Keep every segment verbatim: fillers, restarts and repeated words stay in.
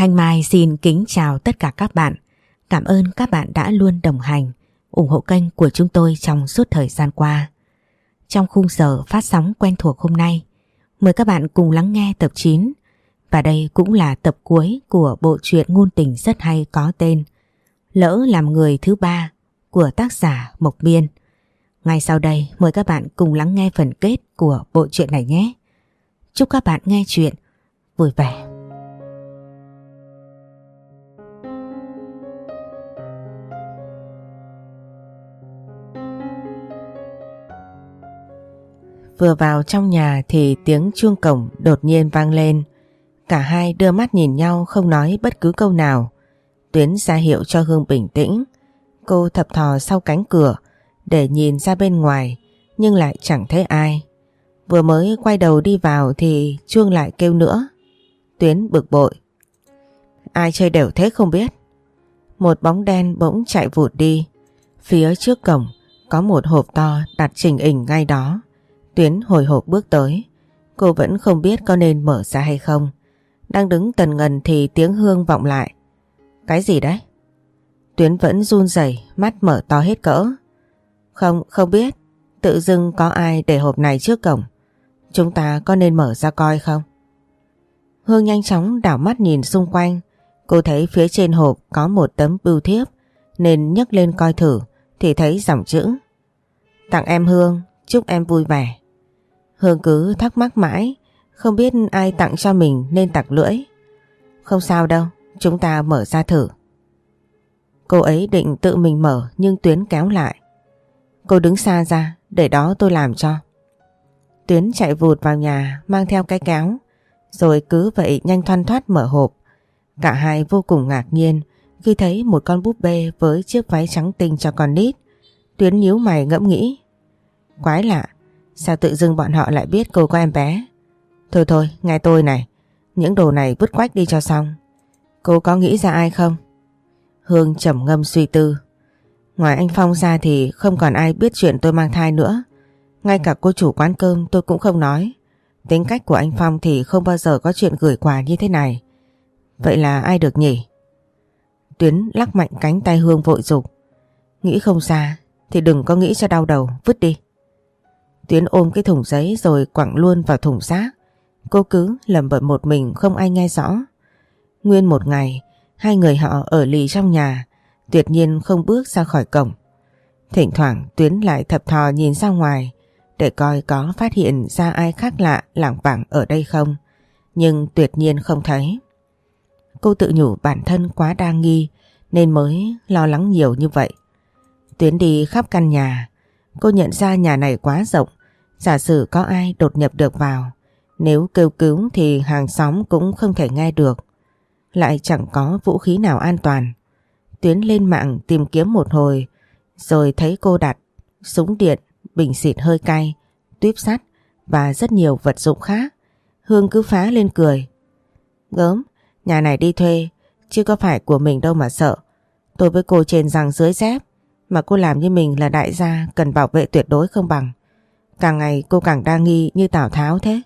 Thanh Mai xin kính chào tất cả các bạn. Cảm ơn các bạn đã luôn đồng hành, ủng hộ kênh của chúng tôi trong suốt thời gian qua. Trong khung giờ phát sóng quen thuộc hôm nay, mời các bạn cùng lắng nghe tập chín. Và đây cũng là tập cuối của bộ truyện ngôn tình rất hay có tên Lỡ làm người thứ ba của tác giả Mộc Miên. Ngay sau đây mời các bạn cùng lắng nghe phần kết của bộ truyện này nhé. Chúc các bạn nghe chuyện vui vẻ. Vừa vào trong nhà thì tiếng chuông cổng đột nhiên vang lên. Cả hai đưa mắt nhìn nhau không nói bất cứ câu nào. Tuyến ra hiệu cho Hương bình tĩnh. Cô thập thò sau cánh cửa để nhìn ra bên ngoài nhưng lại chẳng thấy ai. Vừa mới quay đầu đi vào thì chuông lại kêu nữa. Tuyến bực bội. Ai chơi đều thế không biết. Một bóng đen bỗng chạy vụt đi. Phía trước cổng có một hộp to đặt chỉnh ỉnh ngay đó. Tuyến hồi hộp bước tới. Cô vẫn không biết có nên mở ra hay không. Đang đứng tần ngần thì tiếng Hương vọng lại. Cái gì đấy? Tuyến vẫn run rẩy, mắt mở to hết cỡ. Không, không biết. Tự dưng có ai để hộp này trước cổng. Chúng ta có nên mở ra coi không? Hương nhanh chóng đảo mắt nhìn xung quanh. Cô thấy phía trên hộp có một tấm bưu thiếp nên nhấc lên coi thử thì thấy dòng chữ: Tặng em Hương, chúc em vui vẻ. Hương cứ thắc mắc mãi, không biết ai tặng cho mình nên tặc lưỡi. Không sao đâu, chúng ta mở ra thử. Cô ấy định tự mình mở nhưng Tuyến kéo lại. Cô đứng xa ra, để đó tôi làm cho. Tuyến chạy vụt vào nhà mang theo cái kéo, rồi cứ vậy nhanh thoăn thoắt mở hộp. Cả hai vô cùng ngạc nhiên khi thấy một con búp bê với chiếc váy trắng tinh cho con nít. Tuyến nhíu mày ngẫm nghĩ. Quái lạ, sao tự dưng bọn họ lại biết cô có em bé? Thôi thôi, nghe tôi này, những đồ này vứt quách đi cho xong. Cô có nghĩ ra ai không? Hương trầm ngâm suy tư. Ngoài anh Phong ra thì không còn ai biết chuyện tôi mang thai nữa. Ngay cả cô chủ quán cơm tôi cũng không nói. Tính cách của anh Phong thì không bao giờ có chuyện gửi quà như thế này. Vậy là ai được nhỉ? Tuyến lắc mạnh cánh tay Hương vội dục. Nghĩ không ra thì đừng có nghĩ cho đau đầu, vứt đi. Tuyến ôm cái thùng giấy rồi quẳng luôn vào thùng rác. Cô cứ lẩm bẩm một mình không ai nghe rõ. Nguyên một ngày hai người họ ở lì trong nhà, tuyệt nhiên không bước ra khỏi cổng. Thỉnh thoảng Tuyến lại thập thò nhìn ra ngoài để coi có phát hiện ra ai khác lạ lảng vảng ở đây không, nhưng tuyệt nhiên không thấy. Cô tự nhủ bản thân quá đa nghi nên mới lo lắng nhiều như vậy. Tuyến đi khắp căn nhà. Cô nhận ra nhà này quá rộng. Giả sử có ai đột nhập được vào, nếu kêu cứu thì hàng xóm cũng không thể nghe được. Lại chẳng có vũ khí nào an toàn. Tuyến lên mạng tìm kiếm một hồi, rồi thấy cô đặt súng điện, bình xịt hơi cay, tuyếp sắt và rất nhiều vật dụng khác. Hương cứ phá lên cười. Gớm, nhà này đi thuê, chứ có phải của mình đâu mà sợ. Tôi với cô trên răng dưới dép, mà cô làm như mình là đại gia cần bảo vệ tuyệt đối không bằng. Càng ngày cô càng đa nghi như Tào Tháo thế.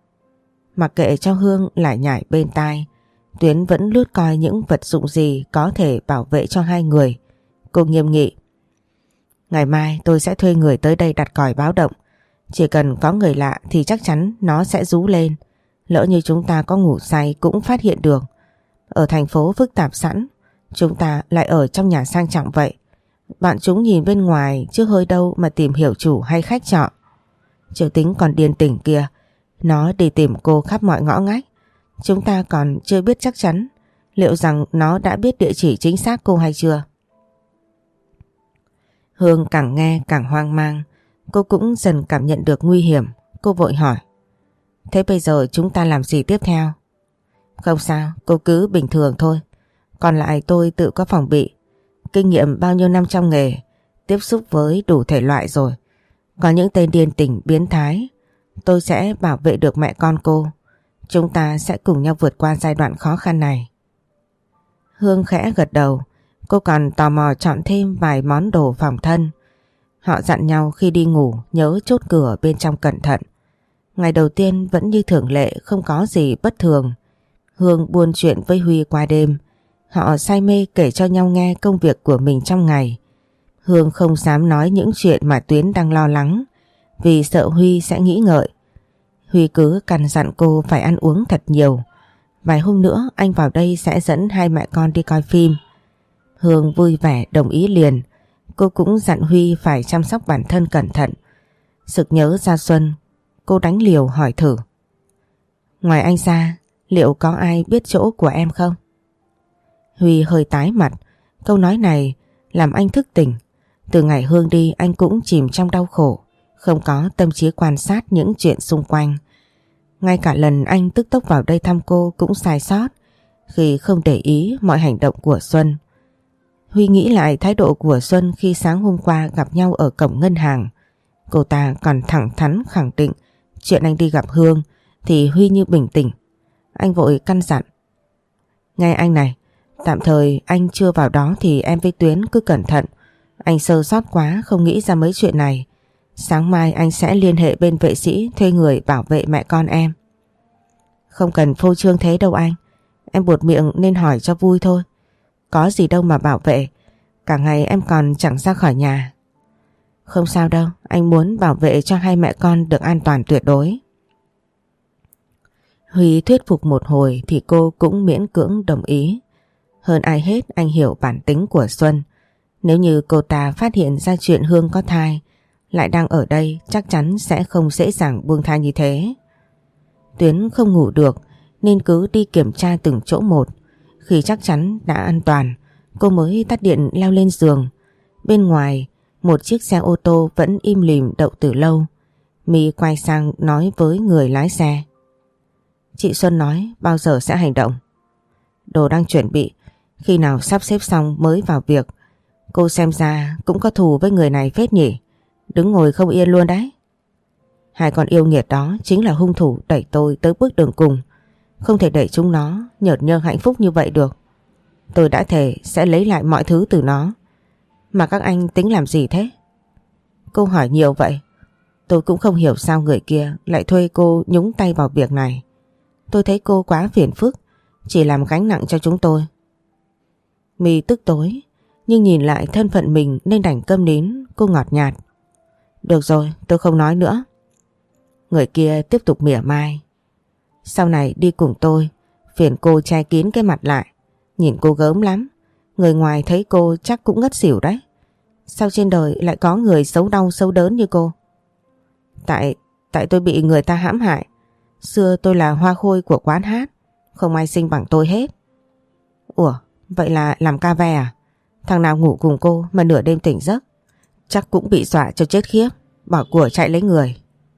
Mặc kệ cho Hương lại nhảy bên tai, Tuyến vẫn lướt coi những vật dụng gì có thể bảo vệ cho hai người. Cô nghiêm nghị. Ngày mai tôi sẽ thuê người tới đây đặt còi báo động. Chỉ cần có người lạ thì chắc chắn nó sẽ rú lên. Lỡ như chúng ta có ngủ say cũng phát hiện được. Ở thành phố phức tạp sẵn, chúng ta lại ở trong nhà sang trọng vậy. Bạn chúng nhìn bên ngoài chứ hơi đâu mà tìm hiểu chủ hay khách trọ. Triệu Tính còn điên tỉnh kìa, nó đi tìm cô khắp mọi ngõ ngách. Chúng ta còn chưa biết chắc chắn liệu rằng nó đã biết địa chỉ chính xác cô hay chưa. Hương càng nghe càng hoang mang. Cô cũng dần cảm nhận được nguy hiểm. Cô vội hỏi. Thế bây giờ chúng ta làm gì tiếp theo? Không sao, cô cứ bình thường thôi. Còn lại tôi tự có phòng bị. Kinh nghiệm bao nhiêu năm trong nghề, tiếp xúc với đủ thể loại rồi. Có những tên điên tình biến thái, tôi sẽ bảo vệ được mẹ con cô. Chúng ta sẽ cùng nhau vượt qua giai đoạn khó khăn này. Hương khẽ gật đầu. Cô còn tò mò chọn thêm vài món đồ phòng thân. Họ dặn nhau khi đi ngủ nhớ chốt cửa bên trong cẩn thận. Ngày đầu tiên vẫn như thường lệ, không có gì bất thường. Hương buôn chuyện với Huy qua đêm. Họ say mê kể cho nhau nghe công việc của mình trong ngày. Hương không dám nói những chuyện mà Tuyến đang lo lắng vì sợ Huy sẽ nghĩ ngợi. Huy cứ căn dặn cô phải ăn uống thật nhiều. Vài hôm nữa anh vào đây sẽ dẫn hai mẹ con đi coi phim. Hương vui vẻ đồng ý liền. Cô cũng dặn Huy phải chăm sóc bản thân cẩn thận. Sực nhớ ra Xuân, cô đánh liều hỏi thử. Ngoài anh ra, liệu có ai biết chỗ của em không? Huy hơi tái mặt. Câu nói này làm anh thức tỉnh. Từ ngày Hương đi anh cũng chìm trong đau khổ, không có tâm trí quan sát những chuyện xung quanh. Ngay cả lần anh tức tốc vào đây thăm cô cũng sai sót khi không để ý mọi hành động của Xuân. Huy nghĩ lại thái độ của Xuân khi sáng hôm qua gặp nhau ở cổng ngân hàng. Cô ta còn thẳng thắn khẳng định chuyện anh đi gặp Hương thì Huy như bình tĩnh. Anh vội căn dặn. Nghe anh này, tạm thời anh chưa vào đó thì em với Tuyến cứ cẩn thận. Anh sơ sót quá không nghĩ ra mấy chuyện này. Sáng mai anh sẽ liên hệ bên vệ sĩ thuê người bảo vệ mẹ con em. Không cần phô trương thế đâu anh. Em buột miệng nên hỏi cho vui thôi. Có gì đâu mà bảo vệ. Cả ngày em còn chẳng ra khỏi nhà. Không sao đâu, anh muốn bảo vệ cho hai mẹ con được an toàn tuyệt đối. Huy thuyết phục một hồi thì cô cũng miễn cưỡng đồng ý. Hơn ai hết anh hiểu bản tính của Xuân. Nếu như cô ta phát hiện ra chuyện Hương có thai, lại đang ở đây, chắc chắn sẽ không dễ dàng buông tha như thế. Tuyến không ngủ được nên cứ đi kiểm tra từng chỗ một. Khi chắc chắn đã an toàn, cô mới tắt điện leo lên giường. Bên ngoài, một chiếc xe ô tô vẫn im lìm đậu từ lâu. My quay sang nói với người lái xe. Chị Xuân nói bao giờ sẽ hành động? Đồ đang chuẩn bị, khi nào sắp xếp xong mới vào việc. Cô xem ra cũng có thù với người này phết nhỉ. Đứng ngồi không yên luôn đấy. Hai con yêu nghiệt đó chính là hung thủ đẩy tôi tới bước đường cùng. Không thể để chúng nó nhợt nhơ hạnh phúc như vậy được. Tôi đã thề sẽ lấy lại mọi thứ từ nó. Mà các anh tính làm gì thế? Cô hỏi nhiều vậy. Tôi cũng không hiểu sao người kia lại thuê cô nhúng tay vào việc này. Tôi thấy cô quá phiền phức, chỉ làm gánh nặng cho chúng tôi. My tức tối, nhưng nhìn lại thân phận mình nên đành câm nín. Cô ngọt nhạt. Được rồi, tôi không nói nữa. Người kia tiếp tục mỉa mai. Sau này đi cùng tôi, phiền cô che kín cái mặt lại. Nhìn cô gớm lắm. Người ngoài thấy cô chắc cũng ngất xỉu đấy. Sao trên đời lại có người xấu đau xấu đớn như cô? Tại, tại tôi bị người ta hãm hại. Xưa tôi là hoa khôi của quán hát, không ai xinh bằng tôi hết. Ủa, vậy là làm ca ve à? Thằng nào ngủ cùng cô mà nửa đêm tỉnh giấc chắc cũng bị dọa cho chết khiếp, bỏ của chạy lấy người.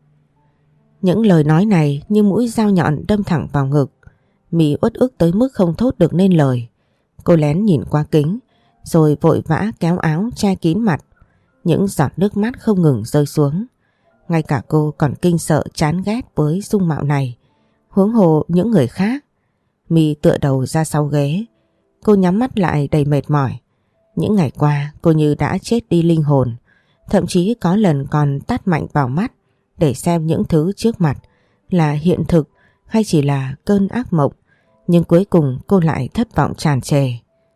Những lời nói này như mũi dao nhọn đâm thẳng vào ngực. My uất ức tới mức không thốt được nên lời. Cô lén nhìn qua kính rồi vội vã kéo áo che kín mặt. Những giọt nước mắt không ngừng rơi xuống. Ngay cả cô còn kinh sợ chán ghét với dung mạo này, huống hồ những người khác. My tựa đầu ra sau ghế. Cô nhắm mắt lại đầy mệt mỏi. Những ngày qua cô như đã chết đi linh hồn. Thậm chí có lần còn tát mạnh vào mắt để xem những thứ trước mặt là hiện thực hay chỉ là cơn ác mộng. Nhưng cuối cùng cô lại thất vọng tràn trề.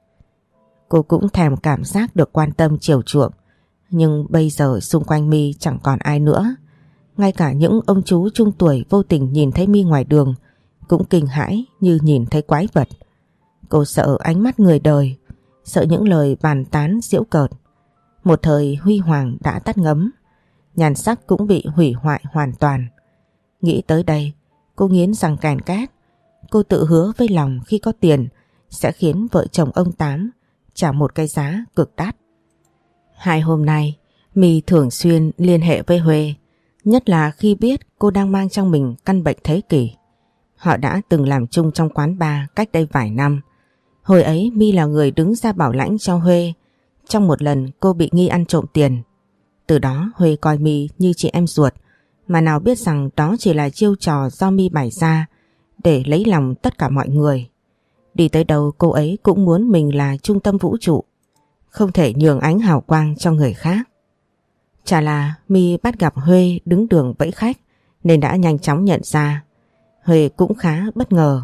Cô cũng thèm cảm giác được quan tâm chiều chuộng. Nhưng bây giờ xung quanh My chẳng còn ai nữa. Ngay cả những ông chú trung tuổi vô tình nhìn thấy My ngoài đường cũng kinh hãi như nhìn thấy quái vật. Cô sợ ánh mắt người đời, sợ những lời bàn tán giễu cợt. Một thời huy hoàng đã tắt ngấm, nhan sắc cũng bị hủy hoại hoàn toàn. Nghĩ tới đây, cô nghiến răng kèn két. Cô tự hứa với lòng khi có tiền sẽ khiến vợ chồng ông Tám trả một cái giá cực đắt. Hai hôm nay, My thường xuyên liên hệ với Huê, nhất là khi biết cô đang mang trong mình căn bệnh thế kỷ. Họ đã từng làm chung trong quán bar cách đây vài năm. Hồi ấy My là người đứng ra bảo lãnh cho Huê trong một lần cô bị nghi ăn trộm tiền. Từ đó Huê coi My như chị em ruột, mà nào biết rằng đó chỉ là chiêu trò do My bày ra để lấy lòng tất cả mọi người. Đi tới đâu cô ấy cũng muốn mình là trung tâm vũ trụ, không thể nhường ánh hào quang cho người khác. Chả là My bắt gặp Huê đứng đường vẫy khách nên đã nhanh chóng nhận ra. Huê cũng khá bất ngờ,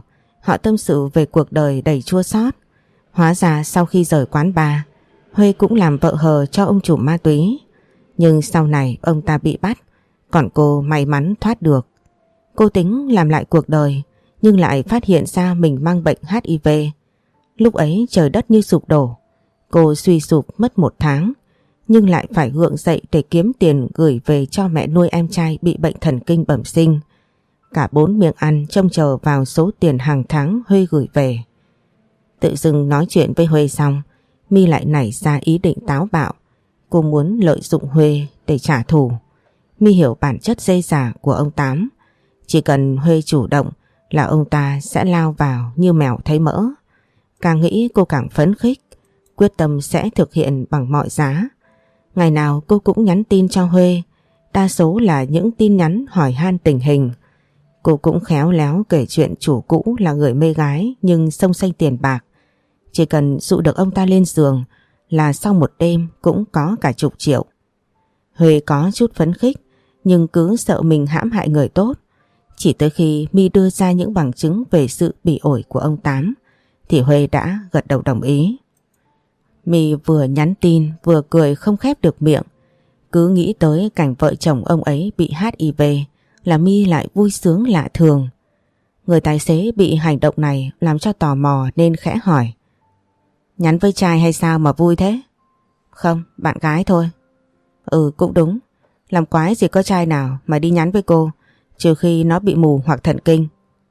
Họ tâm sự về cuộc đời đầy chua xót. Hóa ra sau khi rời quán bar, Huê cũng làm vợ hờ cho ông chủ ma túy. Nhưng sau này ông ta bị bắt, còn cô may mắn thoát được. Cô tính làm lại cuộc đời, nhưng lại phát hiện ra mình mang bệnh hát i vê. Lúc ấy trời đất như sụp đổ. Cô suy sụp mất một tháng, nhưng lại phải gượng dậy để kiếm tiền gửi về cho mẹ nuôi em trai bị bệnh thần kinh bẩm sinh. Cả bốn miệng ăn trông chờ vào số tiền hàng tháng Huê gửi về. Tự dưng nói chuyện với Huê xong, My lại nảy ra ý định táo bạo. Cô muốn lợi dụng Huê để trả thù. My hiểu bản chất dê dả của ông Tám. Chỉ cần Huê chủ động là ông ta sẽ lao vào như mèo thấy mỡ. Càng nghĩ cô càng phấn khích, quyết tâm sẽ thực hiện bằng mọi giá. Ngày nào cô cũng nhắn tin cho Huê, đa số là những tin nhắn hỏi han tình hình. Cô cũng khéo léo kể chuyện chủ cũ là người mê gái nhưng xông xanh tiền bạc. Chỉ cần dụ được ông ta lên giường là sau một đêm cũng có cả chục triệu. Huê có chút phấn khích nhưng cứ sợ mình hãm hại người tốt. Chỉ tới khi My đưa ra những bằng chứng về sự bị ổi của ông Tám thì Huê đã gật đầu đồng ý. My vừa nhắn tin vừa cười không khép được miệng. Cứ nghĩ tới cảnh vợ chồng ông ấy bị hát i vê là My lại vui sướng lạ thường. Người tài xế bị hành động này làm cho tò mò nên khẽ hỏi: nhắn với trai hay sao mà vui thế? Không, bạn gái thôi. Ừ cũng đúng, làm quái gì có trai nào mà đi nhắn với cô, trừ khi nó bị mù hoặc thần kinh.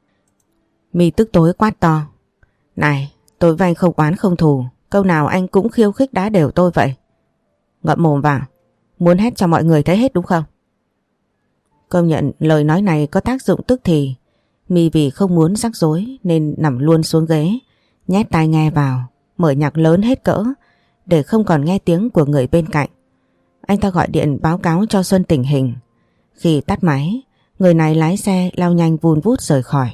My tức tối quát to: này, tôi với anh không oán không thù, câu nào anh cũng khiêu khích đá đều tôi vậy. Ngậm mồm vào, muốn hét cho mọi người thấy hết đúng không? Công nhận lời nói này có tác dụng tức thì. My vì không muốn rắc rối nên nằm luôn xuống ghế, nhét tai nghe vào, mở nhạc lớn hết cỡ để không còn nghe tiếng của người bên cạnh. Anh ta gọi điện báo cáo cho Xuân tình hình. Khi tắt máy, người này lái xe lao nhanh vun vút rời khỏi.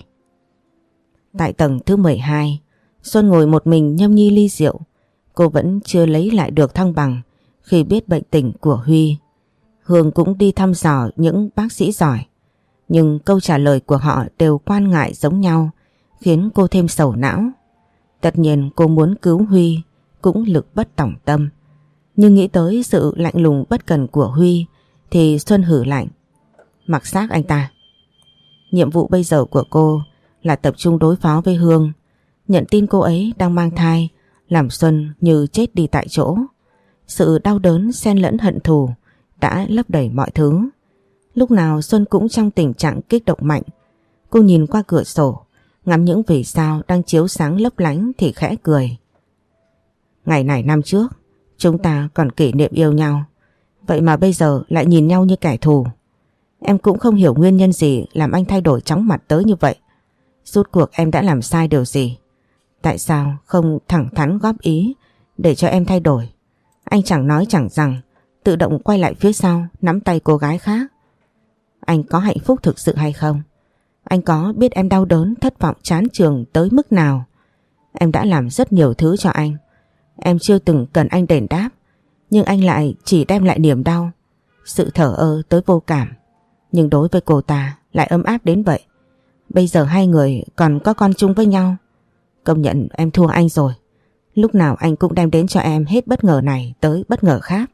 Tại tầng thứ mười hai, Xuân ngồi một mình nhâm nhi ly rượu. Cô vẫn chưa lấy lại được thăng bằng khi biết bệnh tình của Huy. Hương cũng đi thăm dò những bác sĩ giỏi, nhưng câu trả lời của họ đều quan ngại giống nhau, khiến cô thêm sầu não. Tất nhiên cô muốn cứu Huy cũng lực bất tòng tâm, nhưng nghĩ tới sự lạnh lùng bất cần của Huy thì Xuân hử lạnh: mặc xác anh ta. Nhiệm vụ bây giờ của cô là tập trung đối phó với Hương. Nhận tin cô ấy đang mang thai làm Xuân như chết đi tại chỗ. Sự đau đớn xen lẫn hận thù đã lấp đầy mọi thứ. Lúc nào Xuân cũng trong tình trạng kích động mạnh. Cô nhìn qua cửa sổ, ngắm những vì sao đang chiếu sáng lấp lánh thì khẽ cười. Ngày này năm trước, chúng ta còn kỷ niệm yêu nhau. Vậy mà bây giờ lại nhìn nhau như kẻ thù. Em cũng không hiểu nguyên nhân gì làm anh thay đổi chóng mặt tới như vậy. Rốt cuộc em đã làm sai điều gì? Tại sao không thẳng thắn góp ý để cho em thay đổi? Anh chẳng nói chẳng rằng, tự động quay lại phía sau nắm tay cô gái khác. Anh có hạnh phúc thực sự hay không? Anh có biết em đau đớn, thất vọng, chán chường tới mức nào? Em đã làm rất nhiều thứ cho anh. Em chưa từng cần anh đền đáp, nhưng anh lại chỉ đem lại niềm đau, sự thờ ơ tới vô cảm. Nhưng đối với cô ta lại ấm áp đến vậy. Bây giờ hai người còn có con chung với nhau. Công nhận em thua anh rồi. Lúc nào anh cũng đem đến cho em hết bất ngờ này tới bất ngờ khác.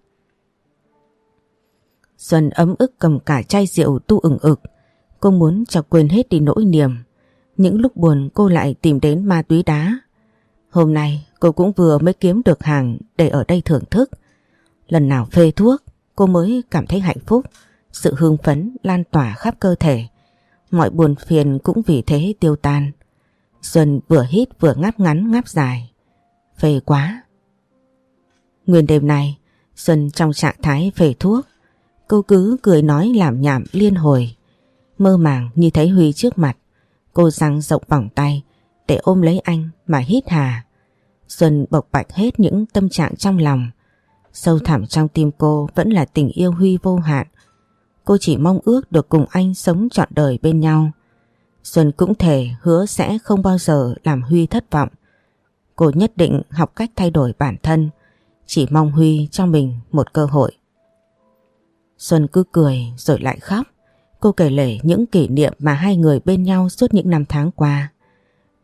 Xuân ấm ức cầm cả chai rượu tu ửng ực. Cô muốn cho quên hết đi nỗi niềm. Những lúc buồn cô lại tìm đến ma túy đá. Hôm nay cô cũng vừa mới kiếm được hàng để ở đây thưởng thức. Lần nào phê thuốc cô mới cảm thấy hạnh phúc. Sự hưng phấn lan tỏa khắp cơ thể. Mọi buồn phiền cũng vì thế tiêu tan. Xuân vừa hít vừa ngáp ngắn ngáp dài. Phê quá. Nguyên đêm này Xuân trong trạng thái phê thuốc. Cô cứ cười nói làm nhảm liên hồi. Mơ màng như thấy Huy trước mặt. Cô dang rộng vòng tay để ôm lấy anh mà hít hà. Xuân bộc bạch hết những tâm trạng trong lòng. Sâu thẳm trong tim cô vẫn là tình yêu Huy vô hạn. Cô chỉ mong ước được cùng anh sống trọn đời bên nhau. Xuân cũng thề hứa sẽ không bao giờ làm Huy thất vọng. Cô nhất định học cách thay đổi bản thân, chỉ mong Huy cho mình một cơ hội. Xuân cứ cười rồi lại khóc. Cô kể lể những kỷ niệm mà hai người bên nhau suốt những năm tháng qua.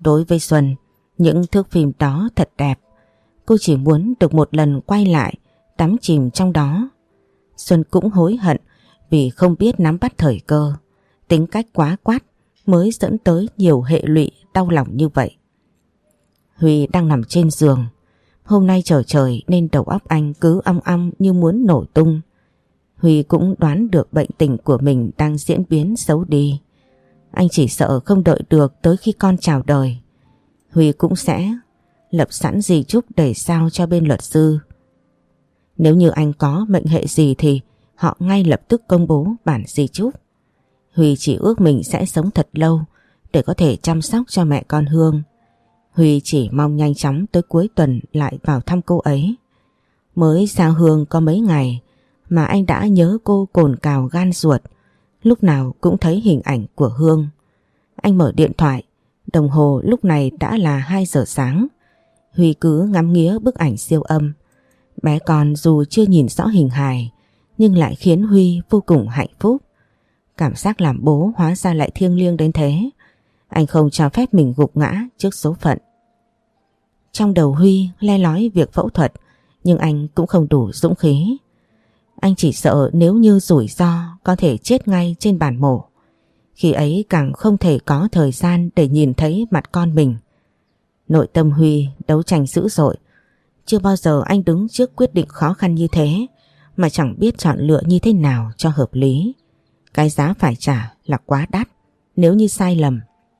Đối với Xuân, những thước phim đó thật đẹp. Cô chỉ muốn được một lần quay lại, đắm chìm trong đó. Xuân cũng hối hận vì không biết nắm bắt thời cơ. Tính cách quá quát mới dẫn tới nhiều hệ lụy đau lòng như vậy. Huy đang nằm trên giường. Hôm nay trở trời nên đầu óc anh cứ ong ong như muốn nổ tung. Huy cũng đoán được bệnh tình của mình đang diễn biến xấu đi. Anh chỉ sợ không đợi được tới khi con chào đời, Huy cũng sẽ lập sẵn di chúc để sao cho bên luật sư. Nếu như anh có mệnh hệ gì thì họ ngay lập tức công bố bản di chúc. Huy chỉ ước mình sẽ sống thật lâu để có thể chăm sóc cho mẹ con Hương. Huy chỉ mong nhanh chóng tới cuối tuần lại vào thăm cô ấy. Mới xa Hương có mấy ngày mà anh đã nhớ cô cồn cào gan ruột, lúc nào cũng thấy hình ảnh của Hương. Anh mở điện thoại, đồng hồ lúc này đã là hai giờ sáng. Huy cứ ngắm nghía bức ảnh siêu âm. Bé con dù chưa nhìn rõ hình hài nhưng lại khiến Huy vô cùng hạnh phúc. Cảm giác làm bố hóa ra lại thiêng liêng đến thế. Anh không cho phép mình gục ngã trước số phận. Trong đầu Huy le lói việc phẫu thuật, nhưng anh cũng không đủ dũng khí. Anh chỉ sợ nếu như rủi ro có thể chết ngay trên bàn mổ. Khi ấy càng không thể có thời gian để nhìn thấy mặt con mình. Nội tâm Huy đấu tranh dữ dội. Chưa bao giờ anh đứng trước quyết định khó khăn như thế mà chẳng biết chọn lựa như thế nào cho hợp lý. Cái giá phải trả là quá đắt nếu như sai lầm.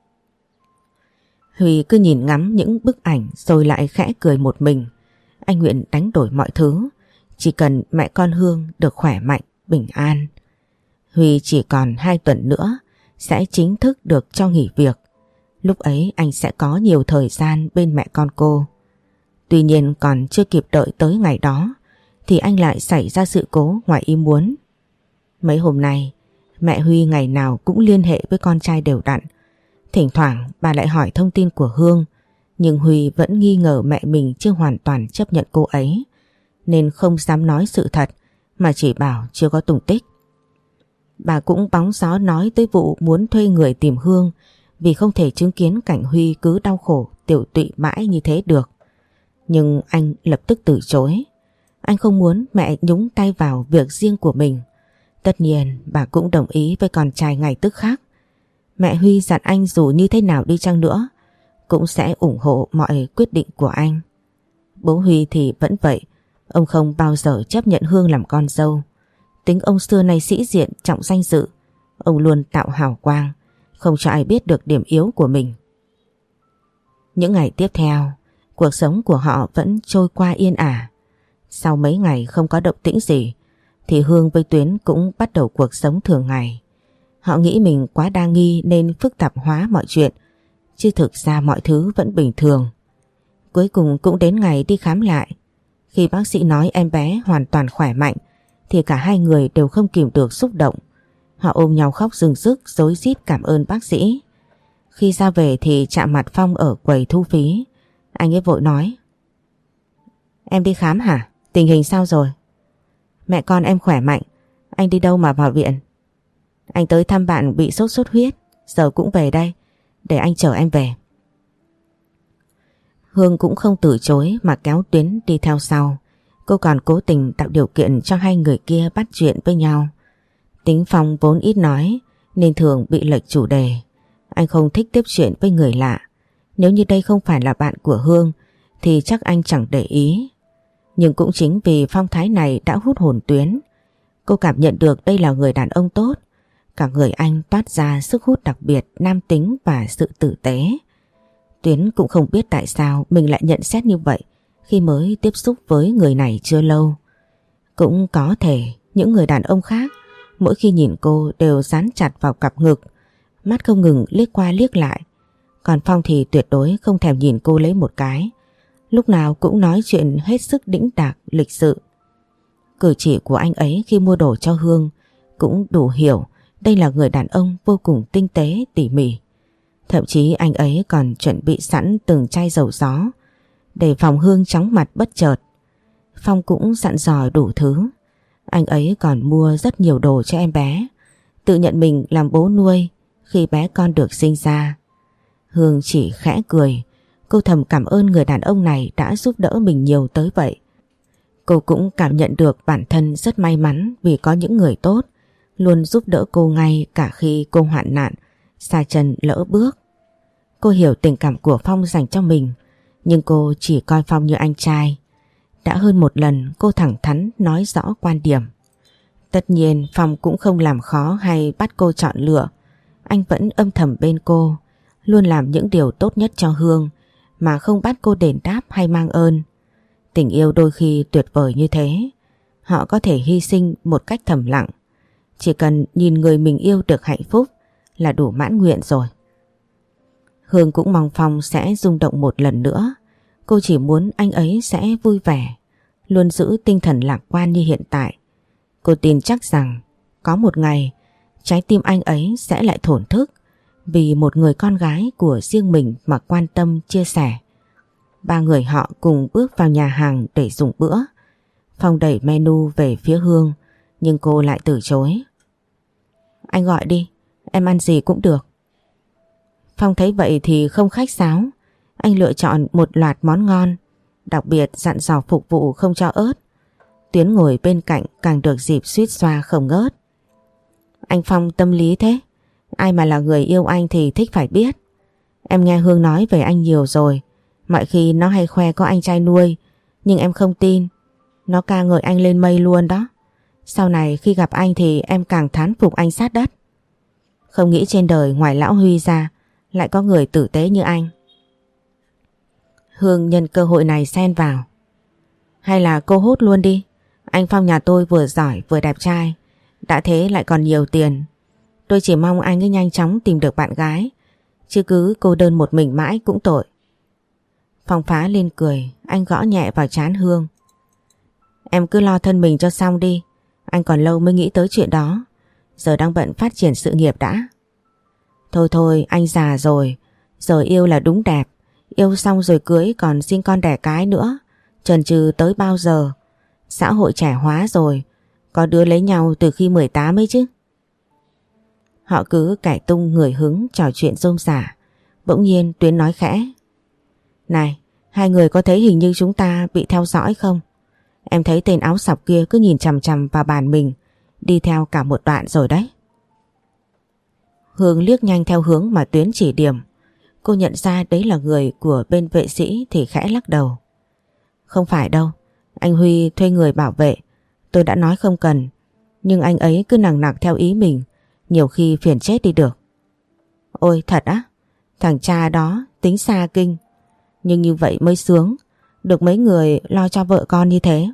Huy cứ nhìn ngắm những bức ảnh rồi lại khẽ cười một mình. Anh nguyện đánh đổi mọi thứ, chỉ cần mẹ con Hương được khỏe mạnh, bình an. Huy chỉ còn hai tuần nữa sẽ chính thức được cho nghỉ việc. Lúc ấy anh sẽ có nhiều thời gian bên mẹ con cô. Tuy nhiên còn chưa kịp đợi tới ngày đó thì anh lại xảy ra sự cố ngoài ý muốn. Mấy hôm nay mẹ Huy ngày nào cũng liên hệ với con trai đều đặn. Thỉnh thoảng bà lại hỏi thông tin của Hương, nhưng Huy vẫn nghi ngờ mẹ mình chưa hoàn toàn chấp nhận cô ấy, nên không dám nói sự thật mà chỉ bảo chưa có tung tích. Bà cũng bóng gió nói tới vụ muốn thuê người tìm Hương vì không thể chứng kiến cảnh Huy cứ đau khổ tiểu tụy mãi như thế được. Nhưng anh lập tức từ chối. Anh không muốn mẹ nhúng tay vào việc riêng của mình. Tất nhiên bà cũng đồng ý với con trai ngay tức khắc. Mẹ Huy dặn anh dù như thế nào đi chăng nữa cũng sẽ ủng hộ mọi quyết định của anh. Bố Huy thì vẫn vậy. Ông không bao giờ chấp nhận Hương làm con dâu. Tính ông xưa nay sĩ diện trọng danh dự. Ông luôn tạo hào quang, không cho ai biết được điểm yếu của mình. Những ngày tiếp theo, cuộc sống của họ vẫn trôi qua yên ả. Sau mấy ngày không có động tĩnh gì thì Hương với Tuyến cũng bắt đầu cuộc sống thường ngày. Họ nghĩ mình quá đa nghi nên phức tạp hóa mọi chuyện, chứ thực ra mọi thứ vẫn bình thường. Cuối cùng cũng đến ngày đi khám lại. Khi bác sĩ nói em bé hoàn toàn khỏe mạnh thì cả hai người đều không kìm được xúc động. Họ ôm nhau khóc rưng rức rối rít cảm ơn bác sĩ. Khi ra về thì chạm mặt Phong ở quầy thu phí. Anh ấy vội nói: Em đi khám hả? Tình hình sao rồi? Mẹ con em khỏe mạnh. Anh đi đâu mà vào viện? Anh tới thăm bạn bị sốt xuất huyết, giờ cũng về đây, để anh chở em về. Hương cũng không từ chối mà kéo Tuyến đi theo sau. Cô còn cố tình tạo điều kiện cho hai người kia bắt chuyện với nhau. Tính Phong vốn ít nói nên thường bị lệch chủ đề. Anh không thích tiếp chuyện với người lạ. Nếu như đây không phải là bạn của Hương thì chắc anh chẳng để ý. Nhưng cũng chính vì phong thái này đã hút hồn Tuyến. Cô cảm nhận được đây là người đàn ông tốt. Cả người anh toát ra sức hút đặc biệt, nam tính và sự tử tế. Tuyến cũng không biết tại sao mình lại nhận xét như vậy khi mới tiếp xúc với người này chưa lâu. Cũng có thể những người đàn ông khác mỗi khi nhìn cô đều dán chặt vào cặp ngực, mắt không ngừng liếc qua liếc lại. Còn Phong thì tuyệt đối không thèm nhìn cô lấy một cái, lúc nào cũng nói chuyện hết sức đĩnh đạc, lịch sự. Cử chỉ của anh ấy khi mua đồ cho Hương cũng đủ hiểu đây là người đàn ông vô cùng tinh tế, tỉ mỉ. Thậm chí anh ấy còn chuẩn bị sẵn từng chai dầu gió để phòng Hương chóng mặt bất chợt. Phong cũng dặn dò đủ thứ. Anh ấy còn mua rất nhiều đồ cho em bé, tự nhận mình làm bố nuôi khi bé con được sinh ra. Hương chỉ khẽ cười. Cô thầm cảm ơn người đàn ông này đã giúp đỡ mình nhiều tới vậy. Cô cũng cảm nhận được bản thân rất may mắn vì có những người tốt luôn giúp đỡ cô ngay cả khi cô hoạn nạn, sa chân lỡ bước. Cô hiểu tình cảm của Phong dành cho mình, nhưng cô chỉ coi Phong như anh trai. Đã hơn một lần cô thẳng thắn nói rõ quan điểm. Tất nhiên Phong cũng không làm khó hay bắt cô chọn lựa. Anh vẫn âm thầm bên cô, luôn làm những điều tốt nhất cho Hương mà không bắt cô đền đáp hay mang ơn. Tình yêu đôi khi tuyệt vời như thế. Họ có thể hy sinh một cách thầm lặng. Chỉ cần nhìn người mình yêu được hạnh phúc là đủ mãn nguyện rồi. Hương cũng mong Phong sẽ rung động một lần nữa. Cô chỉ muốn anh ấy sẽ vui vẻ, luôn giữ tinh thần lạc quan như hiện tại. Cô tin chắc rằng có một ngày trái tim anh ấy sẽ lại thổn thức vì một người con gái của riêng mình mà quan tâm chia sẻ. Ba người họ cùng bước vào nhà hàng để dùng bữa. Phong đẩy menu về phía Hương nhưng cô lại từ chối. Anh gọi đi, em ăn gì cũng được. Phong thấy vậy thì không khách sáo. Anh lựa chọn một loạt món ngon, đặc biệt dặn dò phục vụ không cho ớt. Tuyến ngồi bên cạnh càng được dịp suýt xoa không ngớt. Anh Phong tâm lý thế. Ai mà là người yêu anh thì thích phải biết. Em nghe Hương nói về anh nhiều rồi. Mọi khi nó hay khoe có anh trai nuôi, nhưng em không tin. Nó ca ngợi anh lên mây luôn đó. Sau này khi gặp anh thì em càng thán phục anh sát đất. Không nghĩ trên đời ngoài Lão Huy ra lại có người tử tế như anh. Hương nhân cơ hội này xen vào. Hay là cô hốt luôn đi. Anh Phong nhà tôi vừa giỏi vừa đẹp trai, đã thế lại còn nhiều tiền. Tôi chỉ mong anh ấy nhanh chóng tìm được bạn gái, chứ cứ cô đơn một mình mãi cũng tội. Phong phá lên cười. Anh gõ nhẹ vào trán Hương. Em cứ lo thân mình cho xong đi. Anh còn lâu mới nghĩ tới chuyện đó. Giờ đang bận phát triển sự nghiệp đã. Thôi thôi, anh già rồi. Giờ yêu là đúng đẹp. Yêu xong rồi cưới còn sinh con đẻ cái nữa. Chần chừ tới bao giờ. Xã hội trẻ hóa rồi. Có đứa lấy nhau từ khi mười tám ấy chứ. Họ cứ cải tung người hứng trò chuyện rôm rả. Bỗng nhiên Tuyến nói khẽ. Này, hai người có thấy hình như chúng ta bị theo dõi không? Em thấy tên áo sọc kia cứ nhìn chằm chằm vào bàn mình, đi theo cả một đoạn rồi đấy. Hương liếc nhanh theo hướng mà Tuyến chỉ điểm. Cô nhận ra đấy là người của bên vệ sĩ thì khẽ lắc đầu. Không phải đâu, anh Huy thuê người bảo vệ. Tôi đã nói không cần, nhưng anh ấy cứ nằng nặc theo ý mình, nhiều khi phiền chết đi được. Ôi thật á, thằng cha đó tính xa kinh. Nhưng như vậy mới sướng, được mấy người lo cho vợ con như thế.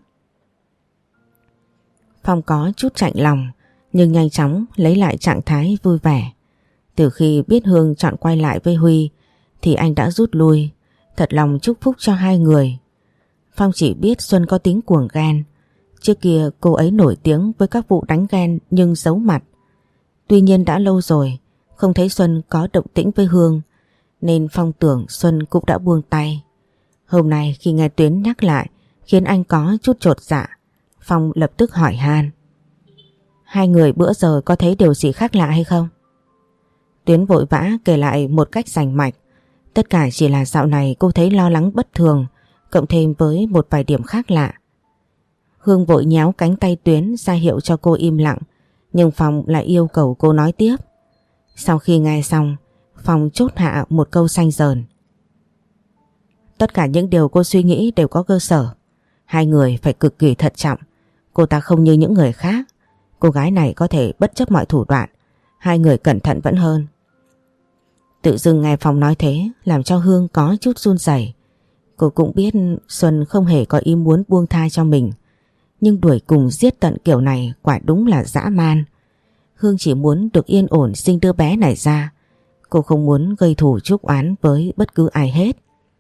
Phong có chút chạnh lòng, nhưng nhanh chóng lấy lại trạng thái vui vẻ. Từ khi biết Hương chọn quay lại với Huy thì anh đã rút lui, thật lòng chúc phúc cho hai người. Phong chỉ biết Xuân có tính cuồng ghen. Trước kia cô ấy nổi tiếng với các vụ đánh ghen nhưng giấu mặt. Tuy nhiên đã lâu rồi không thấy Xuân có động tĩnh với Hương, nên Phong tưởng Xuân cũng đã buông tay. Hôm nay khi nghe Tuyến nhắc lại khiến anh có chút chột dạ. Phong lập tức hỏi han. Hai người bữa giờ có thấy điều gì khác lạ hay không? Tuyến vội vã kể lại một cách rành mạch. Tất cả chỉ là dạo này cô thấy lo lắng bất thường, cộng thêm với một vài điểm khác lạ. Hương vội nhéo cánh tay Tuyến ra hiệu cho cô im lặng, nhưng Phong lại yêu cầu cô nói tiếp. Sau khi nghe xong, Phong chốt hạ một câu xanh dờn. Tất cả những điều cô suy nghĩ đều có cơ sở. Hai người phải cực kỳ thận trọng. Cô ta không như những người khác. Cô gái này có thể bất chấp mọi thủ đoạn. Hai người cẩn thận vẫn hơn. Tự dưng nghe Phong nói thế làm cho Hương có chút run rẩy. Cô cũng biết Xuân không hề có ý muốn buông tha cho mình, nhưng đuổi cùng giết tận kiểu này quả đúng là dã man. Hương chỉ muốn được yên ổn sinh đứa bé này ra. Cô không muốn gây thù chuốc oán với bất cứ ai hết.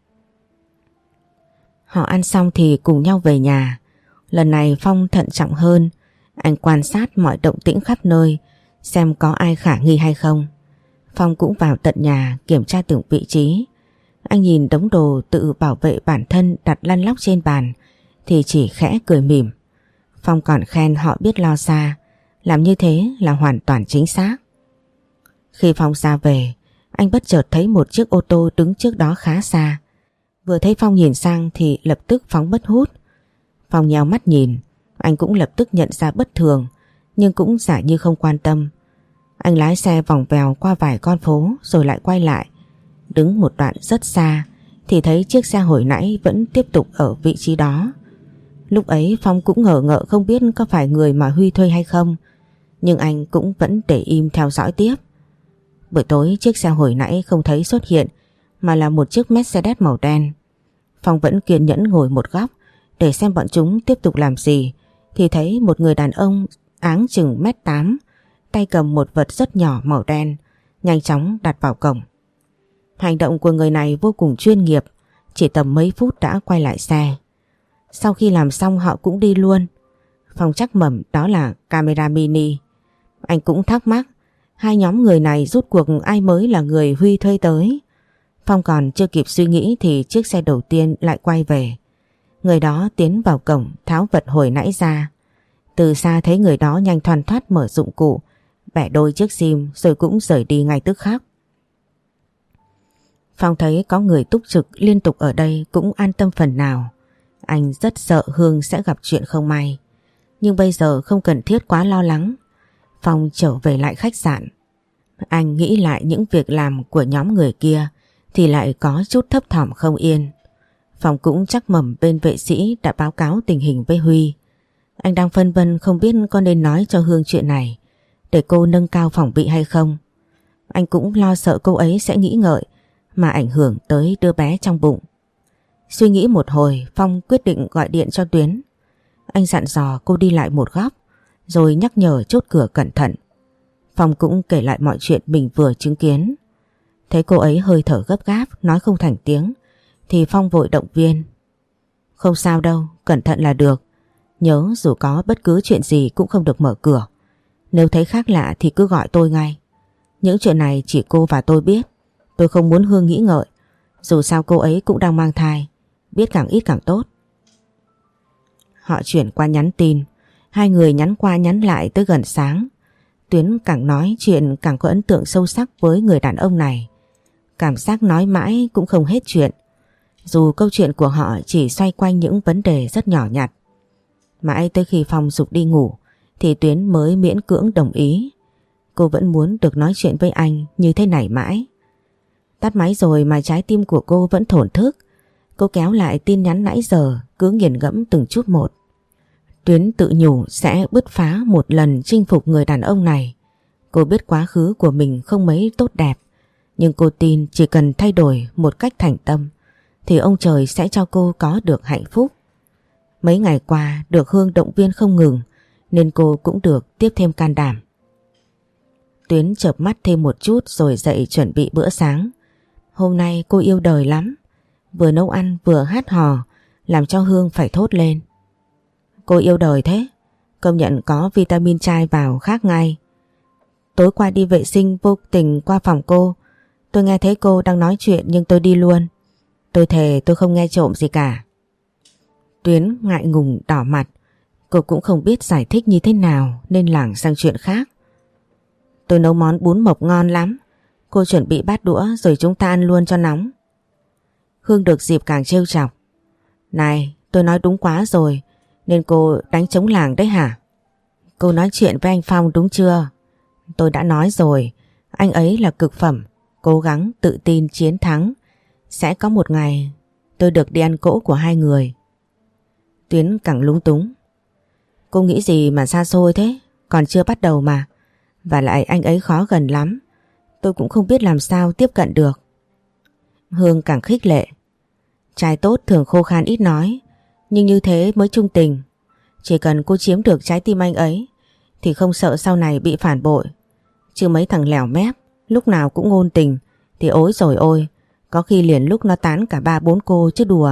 Họ ăn xong thì cùng nhau về nhà. Lần này Phong thận trọng hơn. Anh quan sát mọi động tĩnh khắp nơi, xem có ai khả nghi hay không. Phong cũng vào tận nhà kiểm tra từng vị trí. Anh nhìn đống đồ tự bảo vệ bản thân đặt lăn lóc trên bàn thì chỉ khẽ cười mỉm. Phong còn khen họ biết lo xa, làm như thế là hoàn toàn chính xác. Khi Phong ra về, Anh bất chợt thấy một chiếc ô tô đứng trước đó khá xa. Vừa thấy Phong nhìn sang thì lập tức phóng mất hút. Phong nheo mắt nhìn, anh cũng lập tức nhận ra bất thường, nhưng cũng giả như không quan tâm. Anh lái xe vòng vèo qua vài con phố rồi lại quay lại. Đứng một đoạn rất xa thì thấy chiếc xe hồi nãy vẫn tiếp tục ở vị trí đó. Lúc ấy Phong cũng ngờ ngợ không biết có phải người mà Huy thuê hay không, nhưng anh cũng vẫn để im theo dõi tiếp. Buổi tối chiếc xe hồi nãy không thấy xuất hiện mà là một chiếc Mercedes màu đen. Phong vẫn kiên nhẫn ngồi một góc để xem bọn chúng tiếp tục làm gì thì thấy một người đàn ông áng chừng mét tám, tay cầm một vật rất nhỏ màu đen, nhanh chóng đặt vào cổng. Hành động của người này vô cùng chuyên nghiệp, chỉ tầm mấy phút đã quay lại xe. Sau khi làm xong họ cũng đi luôn. Phong chắc mẩm đó là camera mini. Anh cũng thắc mắc hai nhóm người này rút cuộc ai mới là người Huy thuê tới. Phong còn chưa kịp suy nghĩ thì chiếc xe đầu tiên lại quay về. Người đó tiến vào cổng tháo vật hồi nãy ra. Từ xa thấy người đó nhanh thoăn thoắt mở dụng cụ, bẻ đôi chiếc sim rồi cũng rời đi ngay tức khắc. Phong thấy có người túc trực liên tục ở đây cũng an tâm phần nào. Anh rất sợ Hương sẽ gặp chuyện không may, nhưng bây giờ không cần thiết quá lo lắng. Phong trở về lại khách sạn. Anh nghĩ lại những việc làm của nhóm người kia thì lại có chút thấp thỏm không yên. Phong cũng chắc mẩm bên vệ sĩ đã báo cáo tình hình với Huy. Anh đang phân vân không biết có nên nói cho Hương chuyện này để cô nâng cao phòng bị hay không. Anh cũng lo sợ cô ấy sẽ nghĩ ngợi mà ảnh hưởng tới đứa bé trong bụng. Suy nghĩ một hồi, Phong quyết định gọi điện cho Tuyến. Anh dặn dò cô đi lại một góc rồi nhắc nhở chốt cửa cẩn thận. Phong cũng kể lại mọi chuyện mình vừa chứng kiến. Thấy cô ấy hơi thở gấp gáp, nói không thành tiếng thì Phong vội động viên. Không sao đâu, cẩn thận là được. Nhớ dù có bất cứ chuyện gì cũng không được mở cửa. Nếu thấy khác lạ thì cứ gọi tôi ngay. Những chuyện này chỉ cô và tôi biết. Tôi không muốn Hương nghĩ ngợi. Dù sao cô ấy cũng đang mang thai. Biết càng ít càng tốt. Họ chuyển qua nhắn tin. Hai người nhắn qua nhắn lại tới gần sáng. Tuyến càng nói chuyện càng có ấn tượng sâu sắc với người đàn ông này. Cảm giác nói mãi cũng không hết chuyện. Dù câu chuyện của họ chỉ xoay quanh những vấn đề rất nhỏ nhặt. Mãi tới khi Phong giục đi ngủ thì Tuyến mới miễn cưỡng đồng ý. Cô vẫn muốn được nói chuyện với anh như thế này mãi. Tắt máy rồi mà trái tim của cô vẫn thổn thức. Cô kéo lại tin nhắn nãy giờ, cứ nghiền ngẫm từng chút một. Tuyến tự nhủ sẽ bứt phá một lần chinh phục người đàn ông này. Cô biết quá khứ của mình không mấy tốt đẹp, nhưng cô tin chỉ cần thay đổi một cách thành tâm thì ông trời sẽ cho cô có được hạnh phúc. Mấy ngày qua được Hương động viên không ngừng nên cô cũng được tiếp thêm can đảm. Tuyến chợp mắt thêm một chút rồi dậy chuẩn bị bữa sáng. Hôm nay cô yêu đời lắm, vừa nấu ăn vừa hát hò làm cho Hương phải thốt lên. Cô yêu đời thế, công nhận có vitamin trai vào khác ngay. Tối qua đi vệ sinh vô tình qua phòng cô, tôi nghe thấy cô đang nói chuyện nhưng tôi đi luôn. Tôi thề tôi không nghe trộm gì cả. Tuyến ngại ngùng đỏ mặt, cô cũng không biết giải thích như thế nào nên lảng sang chuyện khác. Tôi nấu món bún mộc ngon lắm, cô chuẩn bị bát đũa rồi chúng ta ăn luôn cho nóng. Hương được dịp càng trêu chọc. Này, tôi nói đúng quá rồi, nên cô đánh trống làng đấy hả? Cô nói chuyện với anh Phong đúng chưa? Tôi đã nói rồi, anh ấy là cực phẩm, cố gắng tự tin chiến thắng. Sẽ có một ngày tôi được đi ăn cỗ của hai người. Tuyến càng lúng túng. Cô nghĩ gì mà xa xôi thế, còn chưa bắt đầu mà. Và lại anh ấy khó gần lắm, tôi cũng không biết làm sao tiếp cận được. Hương càng khích lệ. Trai tốt thường khô khan ít nói, nhưng như thế mới trung tình. Chỉ cần cô chiếm được trái tim anh ấy thì không sợ sau này bị phản bội. Chứ mấy thằng lèo mép lúc nào cũng ngôn tình thì ối rồi ôi, có khi liền lúc nó tán cả ba bốn cô chứ đùa.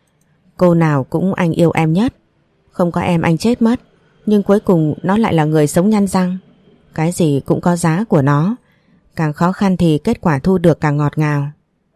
Cô nào cũng anh yêu em nhất, không có em anh chết mất. Nhưng cuối cùng nó lại là người sống nhăn răng. Cái gì cũng có giá của nó, càng khó khăn thì kết quả thu được càng ngọt ngào.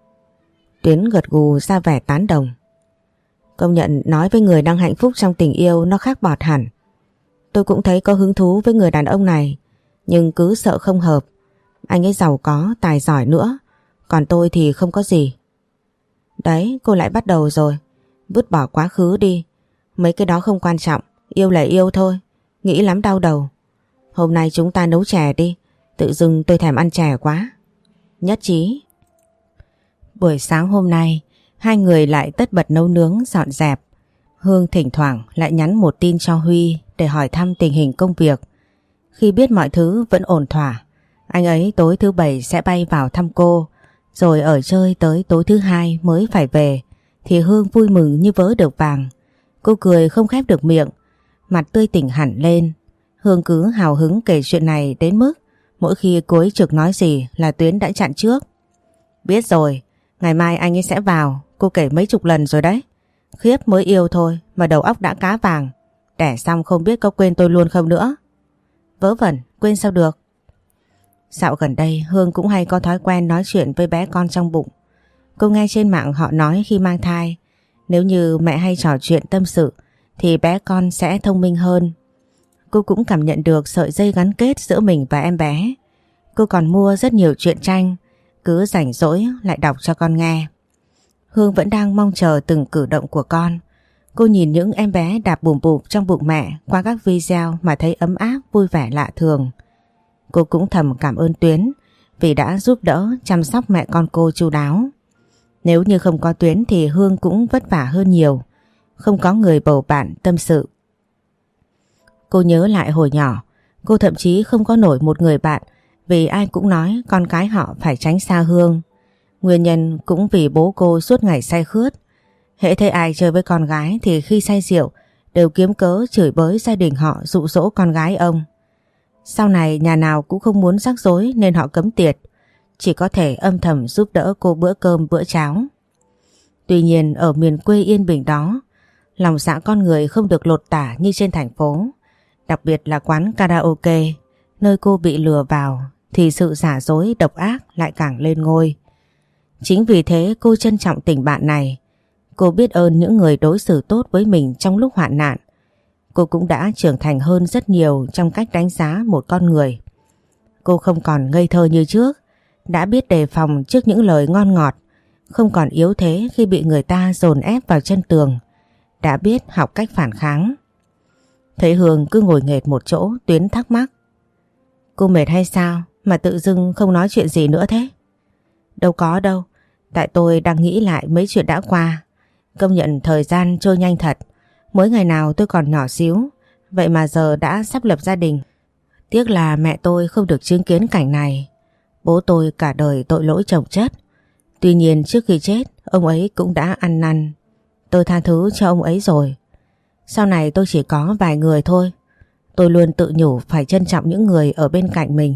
Tuyến gật gù ra vẻ tán đồng. Công nhận nói với người đang hạnh phúc trong tình yêu nó khác bọt hẳn. Tôi cũng thấy có hứng thú với người đàn ông này, nhưng cứ sợ không hợp. Anh ấy giàu có, tài giỏi nữa, Còn tôi thì không có gì. Đấy, cô lại bắt đầu rồi. Vứt bỏ quá khứ đi. Mấy cái đó không quan trọng. Yêu là yêu thôi. Nghĩ lắm đau đầu. Hôm nay chúng ta nấu chè đi. Tự dưng tôi thèm ăn chè quá. Nhất trí. Buổi sáng hôm nay, hai người lại tất bật nấu nướng dọn dẹp. Hương thỉnh thoảng lại nhắn một tin cho Huy để hỏi thăm tình hình công việc. Khi biết mọi thứ vẫn ổn thỏa, anh ấy tối thứ bảy sẽ bay vào thăm cô, rồi ở chơi tới tối thứ hai mới phải về, thì Hương vui mừng như vớ được vàng. Cô cười không khép được miệng, mặt tươi tỉnh hẳn lên. Hương cứ hào hứng kể chuyện này đến mức mỗi khi cô ấy trực nói gì là Tuyến đã chặn trước. Biết rồi, ngày mai anh ấy sẽ vào, cô kể mấy chục lần rồi đấy. Khiếp, mới yêu thôi mà đầu óc đã cá vàng. Đẻ xong không biết có quên tôi luôn không nữa. Vớ vẩn, quên sao được. Dạo gần đây Hương cũng hay có thói quen nói chuyện với bé con trong bụng. Cô nghe trên mạng họ nói khi mang thai, nếu như mẹ hay trò chuyện tâm sự thì bé con sẽ thông minh hơn. Cô cũng cảm nhận được sợi dây gắn kết giữa mình và em bé. Cô còn mua rất nhiều truyện tranh, cứ rảnh rỗi lại đọc cho con nghe. Hương vẫn đang mong chờ từng cử động của con. Cô nhìn những em bé đạp bùm bụp trong bụng mẹ qua các video mà thấy ấm áp, vui vẻ lạ thường. Cô cũng thầm cảm ơn Tuyến vì đã giúp đỡ chăm sóc mẹ con cô chu đáo. Nếu như không có Tuyến thì Hương cũng vất vả hơn nhiều, không có người bầu bạn tâm sự. Cô nhớ lại hồi nhỏ, cô thậm chí không có nổi một người bạn vì ai cũng nói con cái họ phải tránh xa Hương. Nguyên nhân cũng vì bố cô suốt ngày say khướt. Hễ thấy ai chơi với con gái thì khi say rượu đều kiếm cớ chửi bới gia đình họ dụ dỗ con gái ông. Sau này nhà nào cũng không muốn rắc rối nên họ cấm tiệt, chỉ có thể âm thầm giúp đỡ cô bữa cơm bữa cháo. Tuy nhiên ở miền quê yên bình đó, lòng dạ con người không được lột tả như trên thành phố. Đặc biệt là quán karaoke, nơi cô bị lừa vào thì sự giả dối độc ác lại càng lên ngôi. Chính vì thế cô trân trọng tình bạn này. Cô biết ơn những người đối xử tốt với mình trong lúc hoạn nạn. Cô cũng đã trưởng thành hơn rất nhiều trong cách đánh giá một con người. Cô không còn ngây thơ như trước, đã biết đề phòng trước những lời ngon ngọt, không còn yếu thế khi bị người ta dồn ép vào chân tường, đã biết học cách phản kháng. Thấy Hương cứ ngồi nghệt một chỗ, Tuyến thắc mắc. Cô mệt hay sao mà tự dưng không nói chuyện gì nữa thế? Đâu có đâu, tại tôi đang nghĩ lại mấy chuyện đã qua. Công nhận thời gian trôi nhanh thật. Mới ngày nào tôi còn nhỏ xíu, vậy mà giờ đã sắp lập gia đình. Tiếc là mẹ tôi không được chứng kiến cảnh này. Bố tôi cả đời tội lỗi chồng chất. Tuy nhiên trước khi chết, ông ấy cũng đã ăn năn. Tôi tha thứ cho ông ấy rồi. Sau này tôi chỉ có vài người thôi. Tôi luôn tự nhủ phải trân trọng những người ở bên cạnh mình.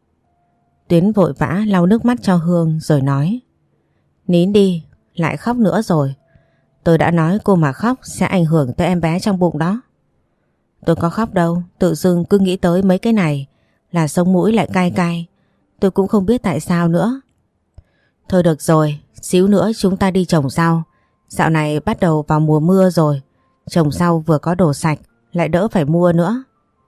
Tuyến vội vã lau nước mắt cho Hương rồi nói. Nín đi, lại khóc nữa rồi. Tôi đã nói cô mà khóc sẽ ảnh hưởng tới em bé trong bụng đó. Tôi có khóc đâu, tự dưng cứ nghĩ tới mấy cái này là sống mũi lại cay cay. Tôi cũng không biết tại sao nữa. Thôi được rồi, xíu nữa chúng ta đi trồng rau. Dạo này bắt đầu vào mùa mưa rồi. Trồng rau vừa có đồ sạch, lại đỡ phải mua nữa.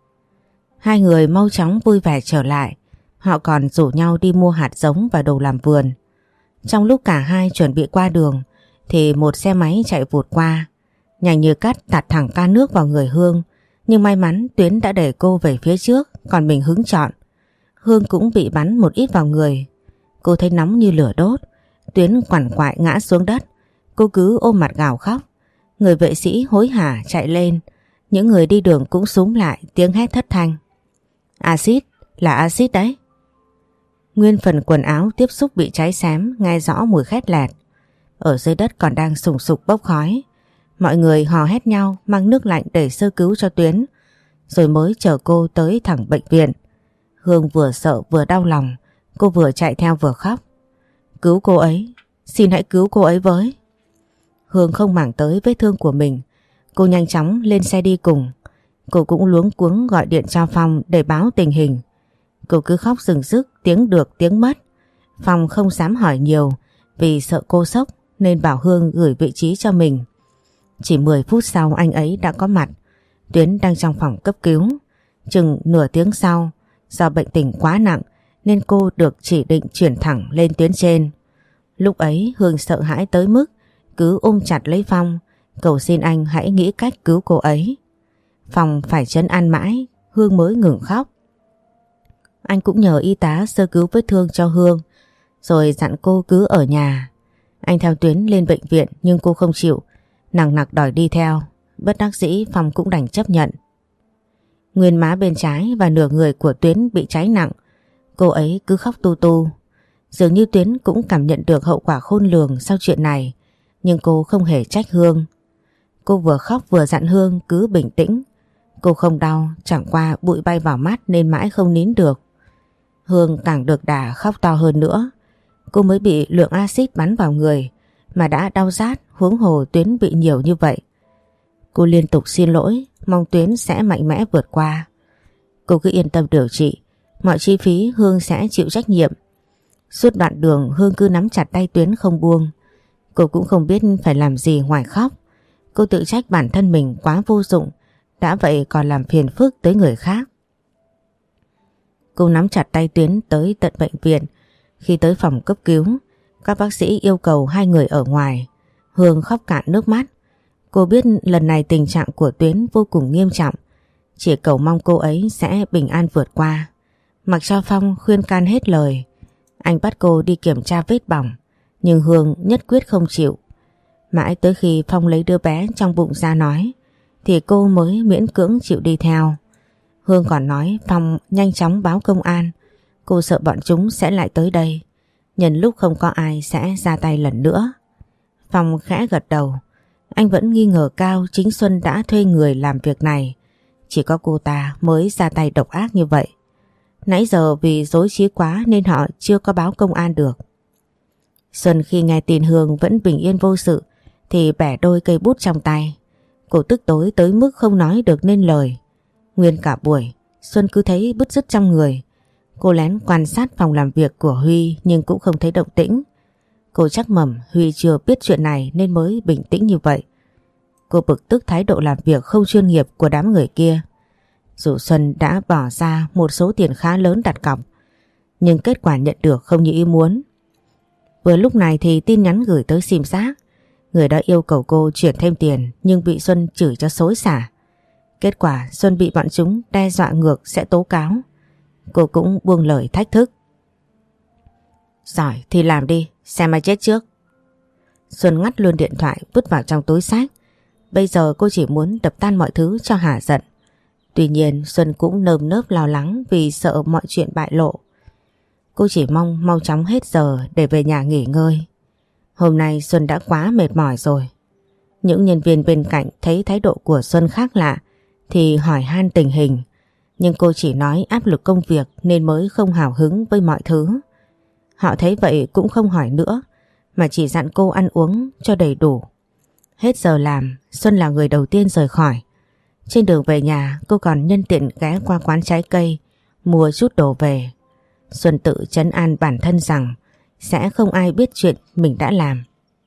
Hai người mau chóng vui vẻ trở lại. Họ còn rủ nhau đi mua hạt giống và đồ làm vườn. Trong lúc cả hai chuẩn bị qua đường thì một xe máy chạy vụt qua, nhanh như cắt tạt thẳng can nước vào người Hương. Nhưng may mắn Tuyến đã đẩy cô về phía trước, còn mình hứng chọn. Hương cũng bị bắn một ít vào người. Cô thấy nóng như lửa đốt. Tuyến quằn quại ngã xuống đất. Cô cứ ôm mặt gào khóc. Người vệ sĩ hối hả chạy lên. Những người đi đường cũng xúm lại, tiếng hét thất thanh. Axit, là axit đấy. Nguyên phần quần áo tiếp xúc bị cháy xém, nghe rõ mùi khét lẹt. Ở dưới đất còn đang sùng sục bốc khói. Mọi người hò hét nhau mang nước lạnh để sơ cứu cho Tuyến, rồi mới chở cô tới thẳng bệnh viện. Hương vừa sợ vừa đau lòng, cô vừa chạy theo vừa khóc. Cứu cô ấy, xin hãy cứu cô ấy với. Hương không màng tới vết thương của mình, cô nhanh chóng lên xe đi cùng. Cô cũng luống cuống gọi điện cho Phong để báo tình hình. Cô cứ khóc rừng rức, tiếng được tiếng mất. Phong không dám hỏi nhiều vì sợ cô sốc nên bảo Hương gửi vị trí cho mình. Chỉ mười phút sau anh ấy đã có mặt. Tuyến đang trong phòng cấp cứu. Chừng nửa tiếng sau, do bệnh tình quá nặng nên cô được chỉ định chuyển thẳng lên tuyến trên. Lúc ấy Hương sợ hãi tới mức cứ ôm chặt lấy Phong, cầu xin anh hãy nghĩ cách cứu cô ấy. Phong phải trấn an mãi, Hương mới ngừng khóc. Anh cũng nhờ y tá sơ cứu vết thương cho Hương, rồi dặn cô cứ ở nhà. Anh theo Tuyến lên bệnh viện nhưng cô không chịu, nằng nặc đòi đi theo. Bất đắc dĩ Phong cũng đành chấp nhận. Nguyên má bên trái và nửa người của Tuyến bị cháy nặng. Cô ấy cứ khóc tu tu. Dường như Tuyến cũng cảm nhận được hậu quả khôn lường sau chuyện này, nhưng cô không hề trách Hương. Cô vừa khóc vừa dặn Hương cứ bình tĩnh. Cô không đau, chẳng qua bụi bay vào mắt nên mãi không nín được. Hương càng được đà khóc to hơn nữa. Cô mới bị lượng axit bắn vào người mà đã đau rát, huống hồ Tuyến bị nhiều như vậy. Cô liên tục xin lỗi, mong Tuyến sẽ mạnh mẽ vượt qua. Cô cứ yên tâm điều trị, mọi chi phí Hương sẽ chịu trách nhiệm. Suốt đoạn đường Hương cứ nắm chặt tay Tuyến không buông. Cô cũng không biết phải làm gì ngoài khóc. Cô tự trách bản thân mình quá vô dụng, đã vậy còn làm phiền phức tới người khác. Cô nắm chặt tay Tuyến tới tận bệnh viện. Khi tới phòng cấp cứu, các bác sĩ yêu cầu hai người ở ngoài. Hương khóc cạn nước mắt. Cô biết lần này tình trạng của Tuyến vô cùng nghiêm trọng, chỉ cầu mong cô ấy sẽ bình an vượt qua. Mặc cho Phong khuyên can hết lời. Anh bắt cô đi kiểm tra vết bỏng, nhưng Hương nhất quyết không chịu. Mãi tới khi Phong lấy đứa bé trong bụng ra nói, thì cô mới miễn cưỡng chịu đi theo. Hương còn nói Phong nhanh chóng báo công an. Cô sợ bọn chúng sẽ lại tới đây, nhân lúc không có ai sẽ ra tay lần nữa. Phong khẽ gật đầu. Anh vẫn nghi ngờ cao chính Xuân đã thuê người làm việc này. Chỉ có cô ta mới ra tay độc ác như vậy. Nãy giờ vì dối trí quá nên họ chưa có báo công an được. Xuân khi nghe tin Hương vẫn bình yên vô sự thì bẻ đôi cây bút trong tay. Cô tức tối tới mức không nói được nên lời. Nguyên cả buổi Xuân cứ thấy bứt rứt trong người. Cô lén quan sát phòng làm việc của Huy nhưng cũng không thấy động tĩnh. Cô chắc mẩm Huy chưa biết chuyện này nên mới bình tĩnh như vậy. Cô bực tức thái độ làm việc không chuyên nghiệp của đám người kia. Dù Xuân đã bỏ ra một số tiền khá lớn đặt cọc, nhưng kết quả nhận được không như ý muốn. Vừa lúc này thì tin nhắn gửi tới sim giác. Người đã yêu cầu cô chuyển thêm tiền nhưng bị Xuân chửi cho xối xả. Kết quả Xuân bị bọn chúng đe dọa ngược sẽ tố cáo. Cô cũng buông lời thách thức. Giỏi thì làm đi, xem ai chết trước. Xuân ngắt luôn điện thoại vứt vào trong túi xách. Bây giờ cô chỉ muốn đập tan mọi thứ cho hả giận. Tuy nhiên Xuân cũng nơm nớp lo lắng vì sợ mọi chuyện bại lộ. Cô chỉ mong mau chóng hết giờ để về nhà nghỉ ngơi. Hôm nay Xuân đã quá mệt mỏi rồi. Những nhân viên bên cạnh thấy thái độ của Xuân khác lạ thì hỏi han tình hình. Nhưng cô chỉ nói áp lực công việc nên mới không hào hứng với mọi thứ. Họ thấy vậy cũng không hỏi nữa mà chỉ dặn cô ăn uống cho đầy đủ. Hết giờ làm, Xuân là người đầu tiên rời khỏi. Trên đường về nhà cô còn nhân tiện ghé qua quán trái cây mua chút đồ về. Xuân tự trấn an bản thân rằng sẽ không ai biết chuyện mình đã làm.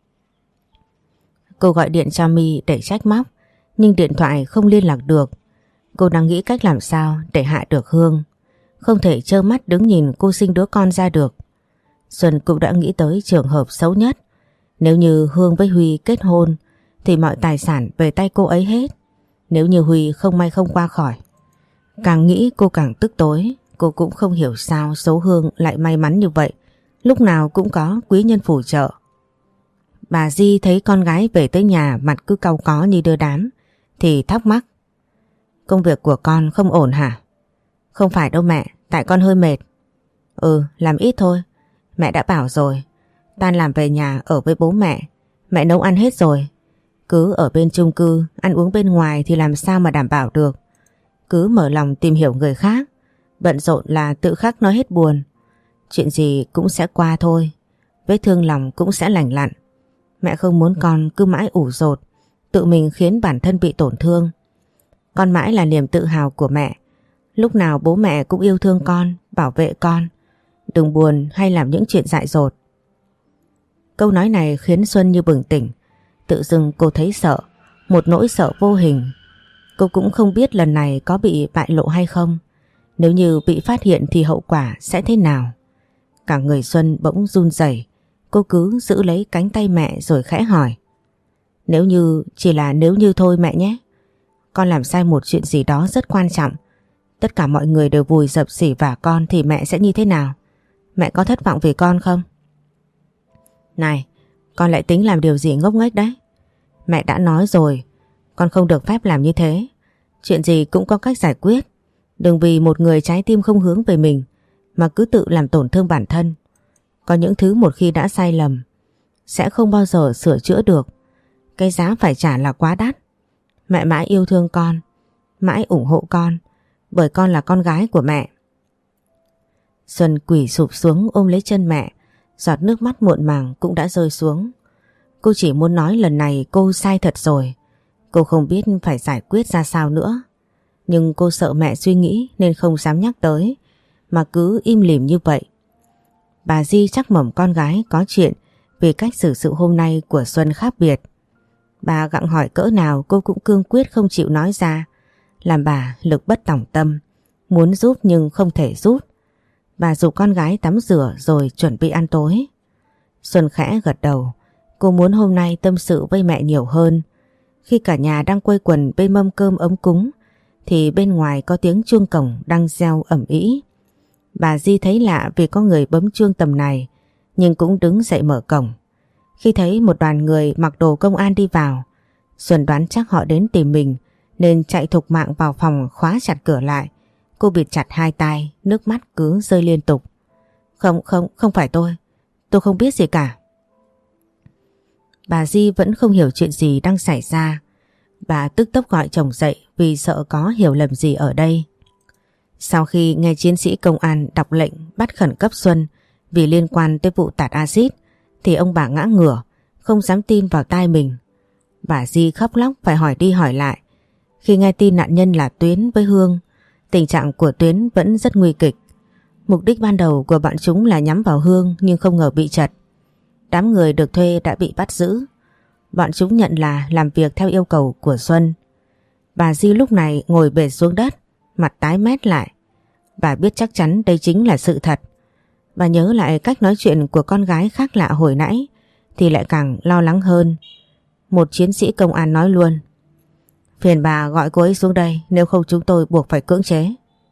Cô gọi điện cho My để trách móc nhưng điện thoại không liên lạc được. Cô đang nghĩ cách làm sao để hạ được Hương. Không thể trơ mắt đứng nhìn cô sinh đứa con ra được. Xuân cũng đã nghĩ tới trường hợp xấu nhất. Nếu như Hương với Huy kết hôn thì mọi tài sản về tay cô ấy hết. Nếu như Huy không may không qua khỏi. Càng nghĩ cô càng tức tối. Cô cũng không hiểu sao số Hương lại may mắn như vậy. Lúc nào cũng có quý nhân phù trợ. Bà Di thấy con gái về tới nhà mặt cứ cau có như đưa đám thì thắc mắc. Công việc của con không ổn hả? Không phải đâu mẹ, tại con hơi mệt. Ừ, làm ít thôi. Mẹ đã bảo rồi. Tan làm về nhà ở với bố mẹ. Mẹ nấu ăn hết rồi. Cứ ở bên chung cư, ăn uống bên ngoài thì làm sao mà đảm bảo được. Cứ mở lòng tìm hiểu người khác. Bận rộn là tự khắc nói hết buồn. Chuyện gì cũng sẽ qua thôi. Vết thương lòng cũng sẽ lành lặn. Mẹ không muốn con cứ mãi ủ dột, tự mình khiến bản thân bị tổn thương. Con mãi là niềm tự hào của mẹ. Lúc nào bố mẹ cũng yêu thương con, bảo vệ con. Đừng buồn hay làm những chuyện dại dột. Câu nói này khiến Xuân như bừng tỉnh. Tự dưng cô thấy sợ, một nỗi sợ vô hình. Cô cũng không biết lần này có bị bại lộ hay không. Nếu như bị phát hiện thì hậu quả sẽ thế nào. Cả người Xuân bỗng run rẩy. cô cứ giữ lấy cánh tay mẹ rồi khẽ hỏi. Nếu như, chỉ là nếu như thôi mẹ nhé. Con làm sai một chuyện gì đó rất quan trọng. Tất cả mọi người đều vùi dập xỉ vả con thì mẹ sẽ như thế nào? Mẹ có thất vọng vì con không? Này, con lại tính làm điều gì ngốc nghếch đấy. Mẹ đã nói rồi, con không được phép làm như thế. Chuyện gì cũng có cách giải quyết. Đừng vì một người trái tim không hướng về mình mà cứ tự làm tổn thương bản thân. Có những thứ một khi đã sai lầm sẽ không bao giờ sửa chữa được. Cái giá phải trả là quá đắt. Mẹ mãi yêu thương con, mãi ủng hộ con, bởi con là con gái của mẹ. Xuân quỳ sụp xuống ôm lấy chân mẹ, giọt nước mắt muộn màng cũng đã rơi xuống. Cô chỉ muốn nói lần này cô sai thật rồi. Cô không biết phải giải quyết ra sao nữa. Nhưng cô sợ mẹ suy nghĩ nên không dám nhắc tới, mà cứ im lìm như vậy. Bà Di chắc mẩm con gái có chuyện vì cách xử sự hôm nay của Xuân khác biệt. Bà gặng hỏi cỡ nào cô cũng cương quyết không chịu nói ra, làm bà lực bất tòng tâm, muốn giúp nhưng không thể giúp. Bà giục con gái tắm rửa rồi chuẩn bị ăn tối. Xuân khẽ gật đầu, cô muốn hôm nay tâm sự với mẹ nhiều hơn. Khi cả nhà đang quây quần bên mâm cơm ấm cúng thì bên ngoài có tiếng chuông cổng đang reo ầm ĩ. Bà Di thấy lạ vì có người bấm chuông tầm này, nhưng cũng đứng dậy mở cổng. Khi thấy một đoàn người mặc đồ công an đi vào, Xuân đoán chắc họ đến tìm mình nên chạy thục mạng vào phòng khóa chặt cửa lại. Cô bịt chặt hai tai, nước mắt cứ rơi liên tục. Không, không, không phải tôi. Tôi không biết gì cả. Bà Di vẫn không hiểu chuyện gì đang xảy ra. Bà tức tốc gọi chồng dậy vì sợ có hiểu lầm gì ở đây. Sau khi nghe chiến sĩ công an đọc lệnh bắt khẩn cấp Xuân vì liên quan tới vụ tạt axit thì ông bà ngã ngửa, không dám tin vào tai mình. Bà Di khóc lóc phải hỏi đi hỏi lại. Khi nghe tin nạn nhân là Tuyến với Hương, tình trạng của Tuyến vẫn rất nguy kịch. Mục đích ban đầu của bọn chúng là nhắm vào Hương nhưng không ngờ bị trật. Đám người được thuê đã bị bắt giữ. Bọn chúng nhận là làm việc theo yêu cầu của Xuân. Bà Di lúc này ngồi bệt xuống đất, mặt tái mét lại. Bà biết chắc chắn đây chính là sự thật. Bà nhớ lại cách nói chuyện của con gái khác lạ hồi nãy thì lại càng lo lắng hơn. Một chiến sĩ công an nói luôn: phiền bà gọi cô ấy xuống đây, nếu không chúng tôi buộc phải cưỡng chế.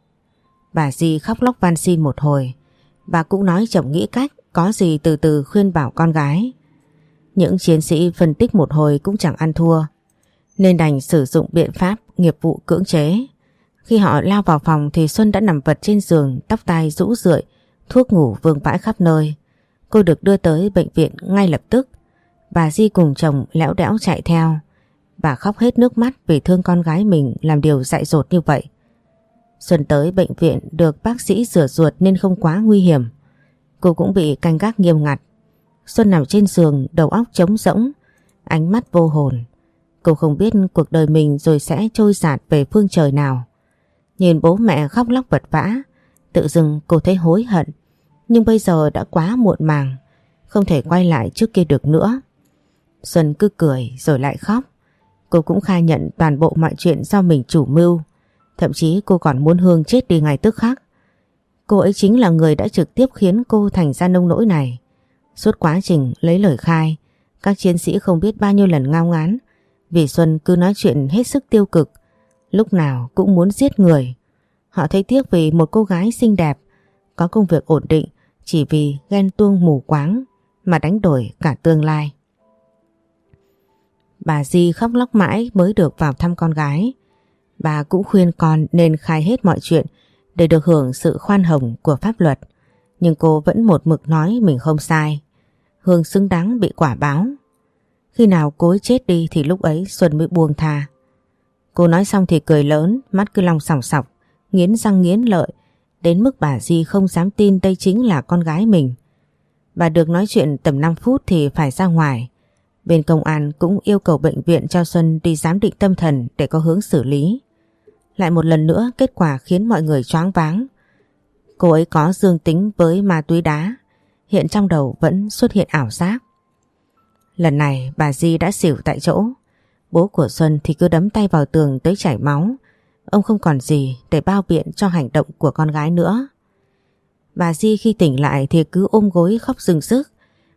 Bà Di khóc lóc van xin một hồi. Bà cũng nói chồng nghĩ cách, có gì từ từ khuyên bảo con gái. Những chiến sĩ phân tích một hồi cũng chẳng ăn thua, nên đành sử dụng biện pháp nghiệp vụ cưỡng chế. Khi họ lao vào phòng thì Xuân đã nằm vật trên giường, tóc tai rũ rượi, thuốc ngủ vương vãi khắp nơi. Cô được đưa tới bệnh viện ngay lập tức. Bà Di cùng chồng lẽo đẽo chạy theo. Bà khóc hết nước mắt vì thương con gái mình làm điều dại dột như vậy. Xuân tới bệnh viện được bác sĩ rửa ruột nên không quá nguy hiểm. Cô cũng bị canh gác nghiêm ngặt. Xuân nằm trên giường, đầu óc trống rỗng, ánh mắt vô hồn. Cô không biết cuộc đời mình rồi sẽ trôi dạt về phương trời nào. Nhìn bố mẹ khóc lóc vật vã, tự dưng cô thấy hối hận. Nhưng bây giờ đã quá muộn màng, không thể quay lại trước kia được nữa. Xuân cứ cười rồi lại khóc. Cô cũng khai nhận toàn bộ mọi chuyện do mình chủ mưu. Thậm chí cô còn muốn Hương chết đi ngay tức khắc. Cô ấy chính là người đã trực tiếp khiến cô thành ra nông nỗi này. Suốt quá trình lấy lời khai, các chiến sĩ không biết bao nhiêu lần ngao ngán vì Xuân cứ nói chuyện hết sức tiêu cực, lúc nào cũng muốn giết người. Họ thấy tiếc vì một cô gái xinh đẹp, có công việc ổn định, chỉ vì ghen tuông mù quáng mà đánh đổi cả tương lai. Bà Di khóc lóc mãi mới được vào thăm con gái. Bà cũng khuyên con nên khai hết mọi chuyện để được hưởng sự khoan hồng của pháp luật. Nhưng cô vẫn một mực nói mình không sai. Hương xứng đáng bị quả báo. Khi nào cô ấy chết đi thì lúc ấy Xuân mới buông tha. Cô nói xong thì cười lớn, mắt cứ long sòng sọc, nghiến răng nghiến lợi, đến mức bà Di không dám tin đây chính là con gái mình. Bà được nói chuyện tầm năm phút thì phải ra ngoài. Bên công an cũng yêu cầu bệnh viện cho Xuân đi giám định tâm thần để có hướng xử lý. Lại một lần nữa kết quả khiến mọi người choáng váng. Cô ấy có dương tính với ma túy đá, hiện trong đầu vẫn xuất hiện ảo giác. Lần này bà Di đã xỉu tại chỗ. Bố của Xuân thì cứ đấm tay vào tường tới chảy máu. Ông không còn gì để bao biện cho hành động của con gái nữa. Bà Di khi tỉnh lại thì cứ ôm gối khóc rưng rức.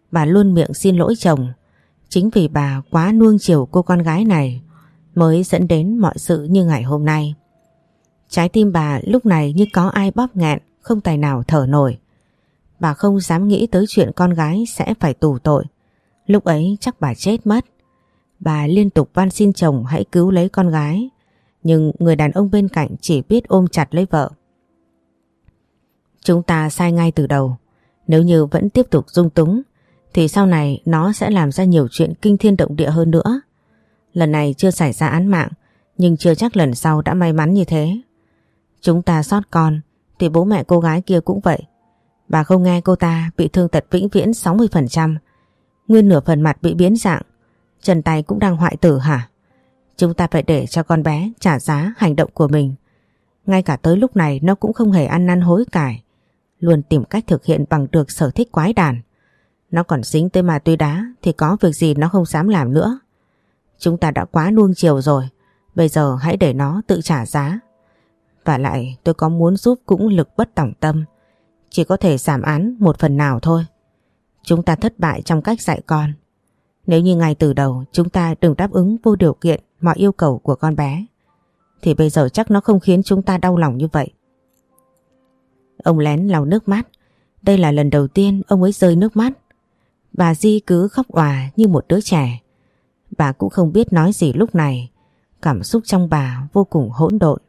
bà luôn miệng xin lỗi chồng. Chính vì bà quá nuông chiều cô con gái này mới dẫn đến mọi sự như ngày hôm nay. Trái tim bà lúc này như có ai bóp nghẹn, không tài nào thở nổi. Bà không dám nghĩ tới chuyện con gái sẽ phải tù tội. Lúc ấy chắc bà chết mất. Bà liên tục van xin chồng hãy cứu lấy con gái, nhưng người đàn ông bên cạnh chỉ biết ôm chặt lấy vợ. Chúng ta sai ngay từ đầu. Nếu như vẫn tiếp tục dung túng thì sau này nó sẽ làm ra nhiều chuyện kinh thiên động địa hơn nữa. Lần này chưa xảy ra án mạng, nhưng chưa chắc lần sau đã may mắn như thế. Chúng ta sót con thì bố mẹ cô gái kia cũng vậy. Bà không nghe cô ta bị thương tật vĩnh viễn sáu mươi phần trăm, nguyên nửa phần mặt bị biến dạng, chân tay cũng đang hoại tử hả? Chúng ta phải để cho con bé trả giá hành động của mình. Ngay cả tới lúc này nó cũng không hề ăn năn hối cải, luôn tìm cách thực hiện bằng được sở thích quái đản. Nó còn dính tới ma túy đá thì có việc gì nó không dám làm nữa. Chúng ta đã quá nuông chiều rồi, bây giờ hãy để nó tự trả giá. Và lại tôi có muốn giúp cũng lực bất tòng tâm, chỉ có thể giảm án một phần nào thôi. Chúng ta thất bại trong cách dạy con. Nếu như ngay từ đầu chúng ta đừng đáp ứng vô điều kiện mọi yêu cầu của con bé, thì bây giờ chắc nó không khiến chúng ta đau lòng như vậy. Ông lén lau nước mắt. Đây là lần đầu tiên ông ấy rơi nước mắt. Bà Di cứ khóc òa như một đứa trẻ. Bà cũng không biết nói gì lúc này. Cảm xúc trong bà vô cùng hỗn độn.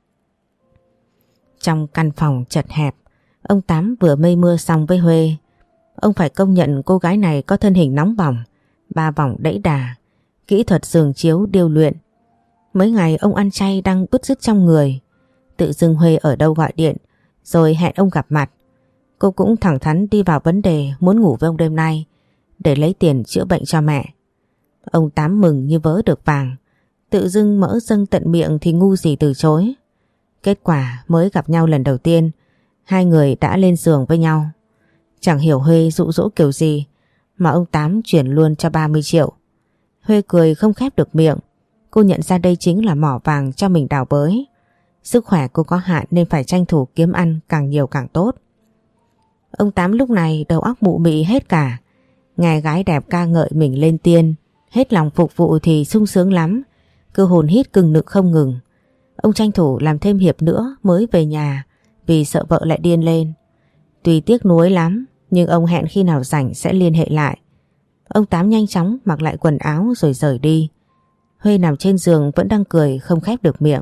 Trong căn phòng chật hẹp, ông Tám vừa mây mưa xong với Huê. Ông phải công nhận cô gái này có thân hình nóng bỏng, ba vòng đẫy đà, kỹ thuật giường chiếu điêu luyện. Mấy ngày ông ăn chay đang bứt rứt trong người. Tự dưng Huê ở đâu gọi điện rồi hẹn ông gặp mặt. Cô cũng thẳng thắn đi vào vấn đề muốn ngủ với ông đêm nay để lấy tiền chữa bệnh cho mẹ. Ông Tám mừng như vớ được vàng. Tự dưng mỡ dâng tận miệng thì ngu gì từ chối. Kết quả mới gặp nhau lần đầu tiên, hai người đã lên giường với nhau. Chẳng hiểu Huê dụ dỗ kiểu gì mà ông Tám chuyển luôn cho ba mươi triệu. Huê cười không khép được miệng. Cô nhận ra đây chính là mỏ vàng cho mình đào bới. Sức khỏe cô có hạn nên phải tranh thủ kiếm ăn càng nhiều càng tốt. Ông Tám lúc này đầu óc mụ mị hết cả. Nghe gái đẹp ca ngợi mình lên tiên, hết lòng phục vụ thì sung sướng lắm, cứ hồn hít cừng nực không ngừng. Ông tranh thủ làm thêm hiệp nữa mới về nhà vì sợ vợ lại điên lên. Tuy tiếc nuối lắm, nhưng ông hẹn khi nào rảnh sẽ liên hệ lại. Ông Tám nhanh chóng mặc lại quần áo rồi rời đi. Huê nằm trên giường vẫn đang cười không khép được miệng.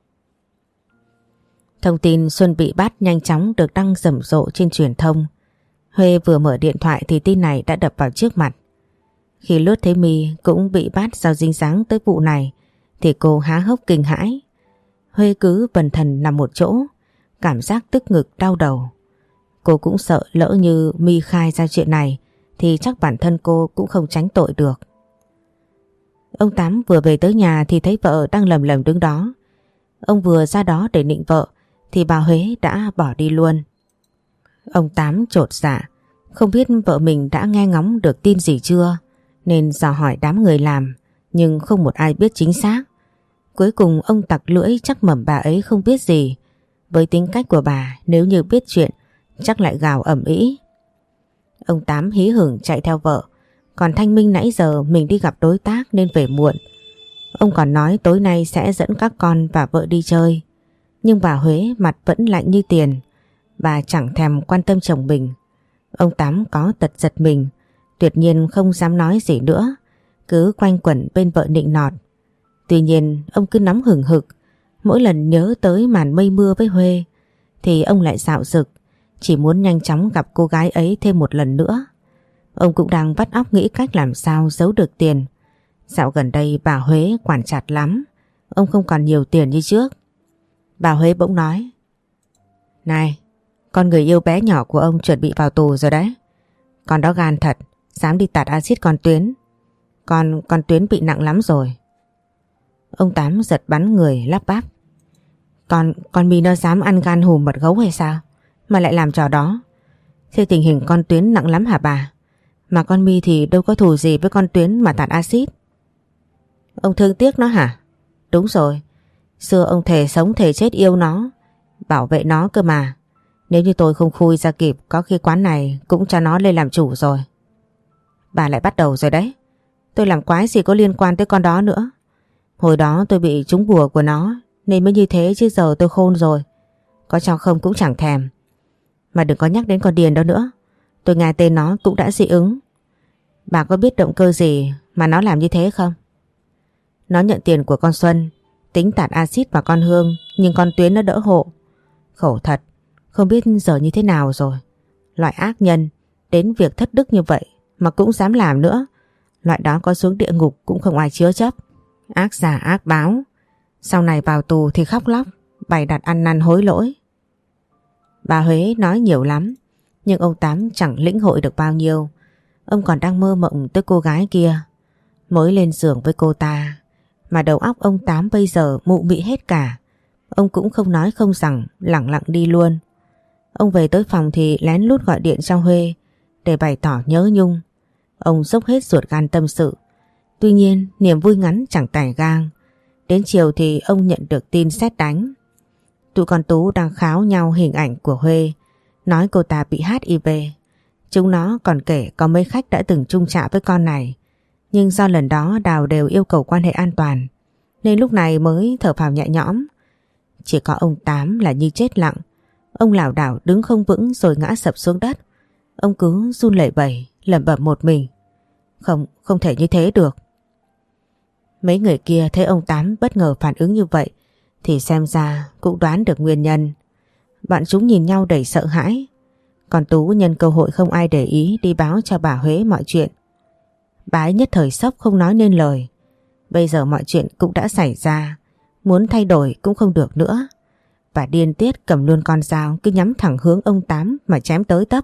Thông tin Xuân bị bắt nhanh chóng được đăng rầm rộ trên truyền thông. Huê vừa mở điện thoại thì tin này đã đập vào trước mặt. Khi lướt thấy My cũng bị bắt do dính dáng tới vụ này thì cô há hốc kinh hãi. Huê cứ bần thần nằm một chỗ, cảm giác tức ngực đau đầu. Cô cũng sợ lỡ như My khai ra chuyện này thì chắc bản thân cô cũng không tránh tội được. Ông Tám vừa về tới nhà thì thấy vợ đang lầm lầm đứng đó. Ông vừa ra đó để nịnh vợ thì bà Huế đã bỏ đi luôn. Ông Tám chột dạ, không biết vợ mình đã nghe ngóng được tin gì chưa, nên dò hỏi đám người làm, nhưng không một ai biết chính xác. Cuối cùng ông tặc lưỡi chắc mẩm bà ấy không biết gì. Với tính cách của bà, nếu như biết chuyện chắc lại gào ầm ĩ. Ông Tám hí hửng chạy theo vợ. Còn Thanh Minh nãy giờ mình đi gặp đối tác nên về muộn. Ông còn nói tối nay sẽ dẫn các con và vợ đi chơi. Nhưng bà Huế mặt vẫn lạnh như tiền. Bà chẳng thèm quan tâm chồng mình. Ông Tám có tật giật mình, tuyệt nhiên không dám nói gì nữa, cứ quanh quẩn bên vợ nịnh nọt. Tuy nhiên ông cứ nóng hừng hực. Mỗi lần nhớ tới màn mây mưa với Huê thì ông lại dạo dực, chỉ muốn nhanh chóng gặp cô gái ấy thêm một lần nữa. Ông cũng đang vắt óc nghĩ cách làm sao giấu được tiền. Dạo gần đây bà Huế quản chặt lắm, ông không còn nhiều tiền như trước. Bà Huế bỗng nói: "Này, con người yêu bé nhỏ của ông chuẩn bị vào tù rồi đấy. Con đó gan thật, dám đi tạt axit con Tuyến. Con, con Tuyến bị nặng lắm rồi." Ông Tám giật bắn người lắp bắp: Con, con My nó dám ăn gan hùm mật gấu hay sao mà lại làm trò đó? Thế tình hình con Tuyến nặng lắm hả bà? Mà con My thì đâu có thù gì với con Tuyến mà tạt axit. Ông thương tiếc nó hả? Đúng rồi, xưa ông thề sống thề chết yêu nó, bảo vệ nó cơ mà. Nếu như tôi không khui ra kịp, có khi quán này cũng cho nó lên làm chủ rồi. Bà lại bắt đầu rồi đấy. Tôi làm quái gì có liên quan tới con đó nữa. Hồi đó tôi bị trúng bùa của nó nên mới như thế, chứ giờ tôi khôn rồi. Có cho không cũng chẳng thèm. Mà đừng có nhắc đến con Điền đó nữa. Tôi nghe tên nó cũng đã dị ứng. Bà có biết động cơ gì mà nó làm như thế không? Nó nhận tiền của con Xuân, tính tạt axit vào con Hương, nhưng con Tuyến nó đỡ hộ. Khổ thật, không biết giờ như thế nào rồi. Loại ác nhân, đến việc thất đức như vậy mà cũng dám làm nữa. Loại đó có xuống địa ngục cũng không ai chứa chấp. Ác giả ác báo. Sau này vào tù thì khóc lóc, bày đặt ăn năn hối lỗi. Bà Huế nói nhiều lắm, nhưng ông Tám chẳng lĩnh hội được bao nhiêu. Ông còn đang mơ mộng tới cô gái kia. Mới lên giường với cô ta, mà đầu óc ông Tám bây giờ mụ mị hết cả. Ông cũng không nói không rằng, lẳng lặng đi luôn. Ông về tới phòng thì lén lút gọi điện cho Huê để bày tỏ nhớ nhung. Ông dốc hết ruột gan tâm sự. Tuy nhiên niềm vui ngắn chẳng tẻ gang. Đến chiều thì ông nhận được tin sét đánh. Tụi con Tú đang kháo nhau hình ảnh của Huê, nói cô ta bị hát i vê. Chúng nó còn kể có mấy khách đã từng chung chạ với con này, nhưng do lần đó Đào đều yêu cầu quan hệ an toàn, nên lúc này mới thở phào nhẹ nhõm. Chỉ có ông Tám là như chết lặng. Ông lảo đảo đứng không vững rồi ngã sập xuống đất. Ông cứ run lẩy bẩy, lẩm bẩm một mình. Không, không thể như thế được. Mấy người kia thấy ông Tám bất ngờ phản ứng như vậy thì xem ra cũng đoán được nguyên nhân. Bọn chúng nhìn nhau đầy sợ hãi. Còn Tú nhân cơ hội không ai để ý đi báo cho bà Huế mọi chuyện. Bà ấy nhất thời sốc không nói nên lời. Bây giờ mọi chuyện cũng đã xảy ra, muốn thay đổi cũng không được nữa. Bà điên tiết cầm luôn con dao, cứ nhắm thẳng hướng ông Tám mà chém tới tấp.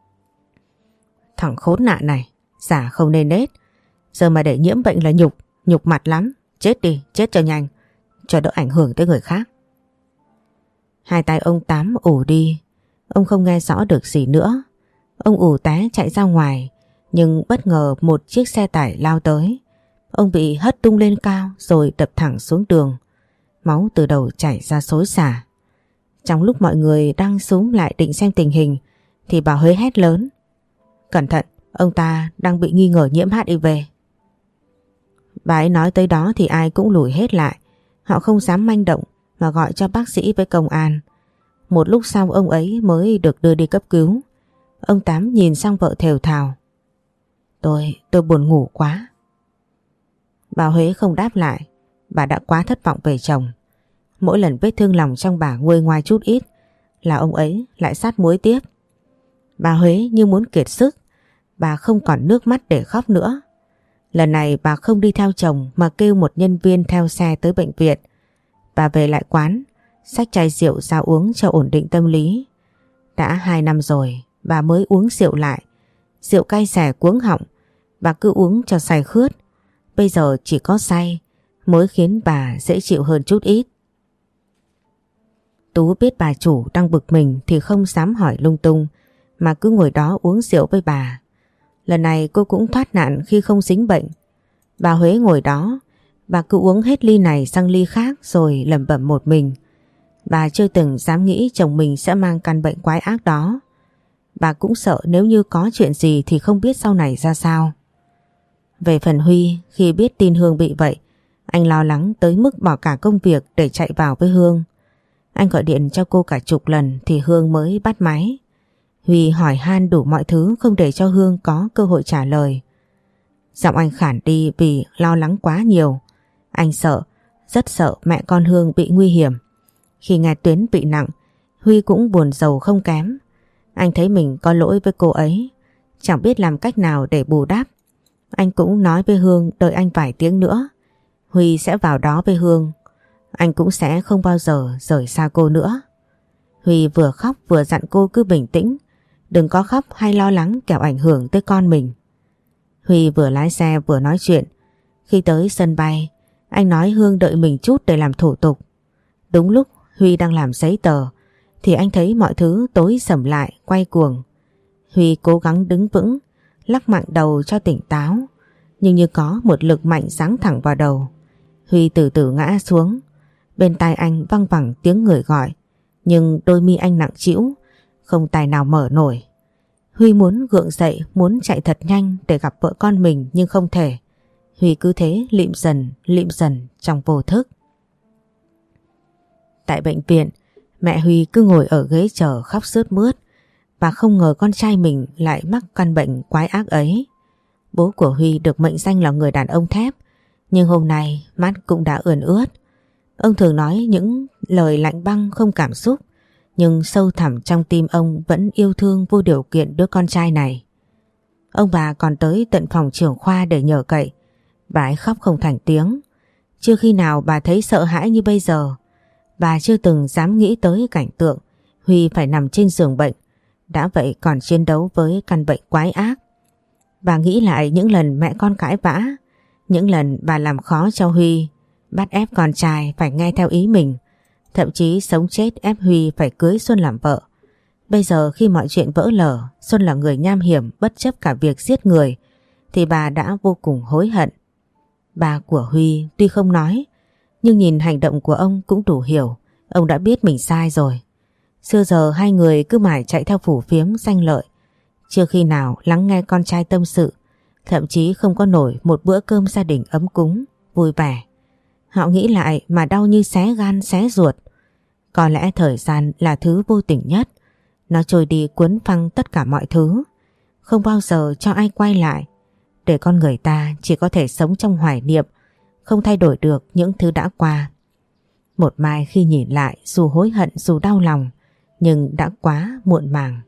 Thằng khốn nạn này, giả không nên nết. Giờ mà để nhiễm bệnh là nhục, nhục mặt lắm. Chết đi, chết cho nhanh, cho đỡ ảnh hưởng tới người khác. Hai tay ông Tám ù đi. Ông không nghe rõ được gì nữa. Ông ù té chạy ra ngoài, nhưng bất ngờ một chiếc xe tải lao tới. Ông bị hất tung lên cao rồi đập thẳng xuống đường. Máu từ đầu chảy ra xối xả. Trong lúc mọi người đang xúm lại định xem tình hình thì bà Huế hét lớn. Cẩn thận, ông ta đang bị nghi ngờ nhiễm hát i vê. Bà ấy nói tới đó thì ai cũng lùi hết lại. Họ không dám manh động mà gọi cho bác sĩ với công an. Một lúc sau ông ấy mới được đưa đi cấp cứu. Ông Tám nhìn sang vợ thều thào. Tôi, tôi buồn ngủ quá. Bà Huế không đáp lại. Bà đã quá thất vọng về chồng. Mỗi lần vết thương lòng trong bà nguôi ngoai chút ít là ông ấy lại sát muối tiếp. Bà Huế như muốn kiệt sức. Bà không còn nước mắt để khóc nữa. Lần này bà không đi theo chồng mà kêu một nhân viên theo xe tới bệnh viện. Bà về lại quán, xách chai rượu ra uống cho ổn định tâm lý. Đã hai năm rồi bà mới uống rượu lại. Rượu cay xè cuống họng, bà cứ uống cho say khướt. Bây giờ chỉ có say mới khiến bà dễ chịu hơn chút ít. Tú biết bà chủ đang bực mình thì không dám hỏi lung tung, mà cứ ngồi đó uống rượu với bà. Lần này cô cũng thoát nạn khi không dính bệnh. Bà Huế ngồi đó, bà cứ uống hết ly này sang ly khác rồi lẩm bẩm một mình. Bà chưa từng dám nghĩ chồng mình sẽ mang căn bệnh quái ác đó. Bà cũng sợ nếu như có chuyện gì thì không biết sau này ra sao. Về phần Huy, khi biết tin Hương bị vậy, anh lo lắng tới mức bỏ cả công việc để chạy vào với Hương. Anh gọi điện cho cô cả chục lần thì Hương mới bắt máy. Huy hỏi han đủ mọi thứ không để cho Hương có cơ hội trả lời. Giọng anh khản đi vì lo lắng quá nhiều. Anh sợ, rất sợ mẹ con Hương bị nguy hiểm. Khi nghe Tuyến bị nặng, Huy cũng buồn rầu không kém. Anh thấy mình có lỗi với cô ấy, chẳng biết làm cách nào để bù đắp. Anh cũng nói với Hương đợi anh vài tiếng nữa, Huy sẽ vào đó với Hương. Anh cũng sẽ không bao giờ rời xa cô nữa. Huy vừa khóc vừa dặn cô cứ bình tĩnh, đừng có khóc hay lo lắng kẻo ảnh hưởng tới con mình. Huy vừa lái xe vừa nói chuyện. Khi tới sân bay, anh nói Hương đợi mình chút để làm thủ tục. Đúng lúc Huy đang làm giấy tờ thì anh thấy mọi thứ tối sầm lại, quay cuồng. Huy cố gắng đứng vững, lắc mạnh đầu cho tỉnh táo, nhưng như có một lực mạnh giáng thẳng vào đầu. Huy từ từ ngã xuống. Bên tai anh văng vẳng tiếng người gọi, nhưng đôi mi anh nặng trĩu, không tài nào mở nổi. Huy muốn gượng dậy, muốn chạy thật nhanh để gặp vợ con mình nhưng không thể. Huy cứ thế lịm dần, lịm dần trong vô thức. Tại bệnh viện, mẹ Huy cứ ngồi ở ghế chờ khóc sướt mướt và không ngờ con trai mình lại mắc căn bệnh quái ác ấy. Bố của Huy được mệnh danh là người đàn ông thép, nhưng hôm nay mắt cũng đã ươn ướt. Ông thường nói những lời lạnh băng không cảm xúc, nhưng sâu thẳm trong tim ông vẫn yêu thương vô điều kiện đứa con trai này. Ông bà còn tới tận phòng trưởng khoa để nhờ cậy. Bà ấy khóc không thành tiếng. Chưa khi nào bà thấy sợ hãi như bây giờ. Bà chưa từng dám nghĩ tới cảnh tượng Huy phải nằm trên giường bệnh, đã vậy còn chiến đấu với căn bệnh quái ác. Bà nghĩ lại những lần mẹ con cãi vã, những lần bà làm khó cho Huy, bắt ép con trai phải nghe theo ý mình, thậm chí sống chết ép Huy phải cưới Xuân làm vợ. Bây giờ khi mọi chuyện vỡ lở, Xuân là người nham hiểm bất chấp cả việc giết người, thì bà đã vô cùng hối hận. Ba của Huy tuy không nói, nhưng nhìn hành động của ông cũng đủ hiểu, ông đã biết mình sai rồi. Xưa giờ hai người cứ mãi chạy theo phủ phiếm danh lợi, chưa khi nào lắng nghe con trai tâm sự, thậm chí không có nổi một bữa cơm gia đình ấm cúng, vui vẻ. Họ nghĩ lại mà đau như xé gan xé ruột. Có lẽ thời gian là thứ vô tình nhất, nó trôi đi cuốn phăng tất cả mọi thứ, không bao giờ cho ai quay lại, để con người ta chỉ có thể sống trong hoài niệm, không thay đổi được những thứ đã qua. Một mai khi nhìn lại, dù hối hận dù đau lòng, nhưng đã quá muộn màng.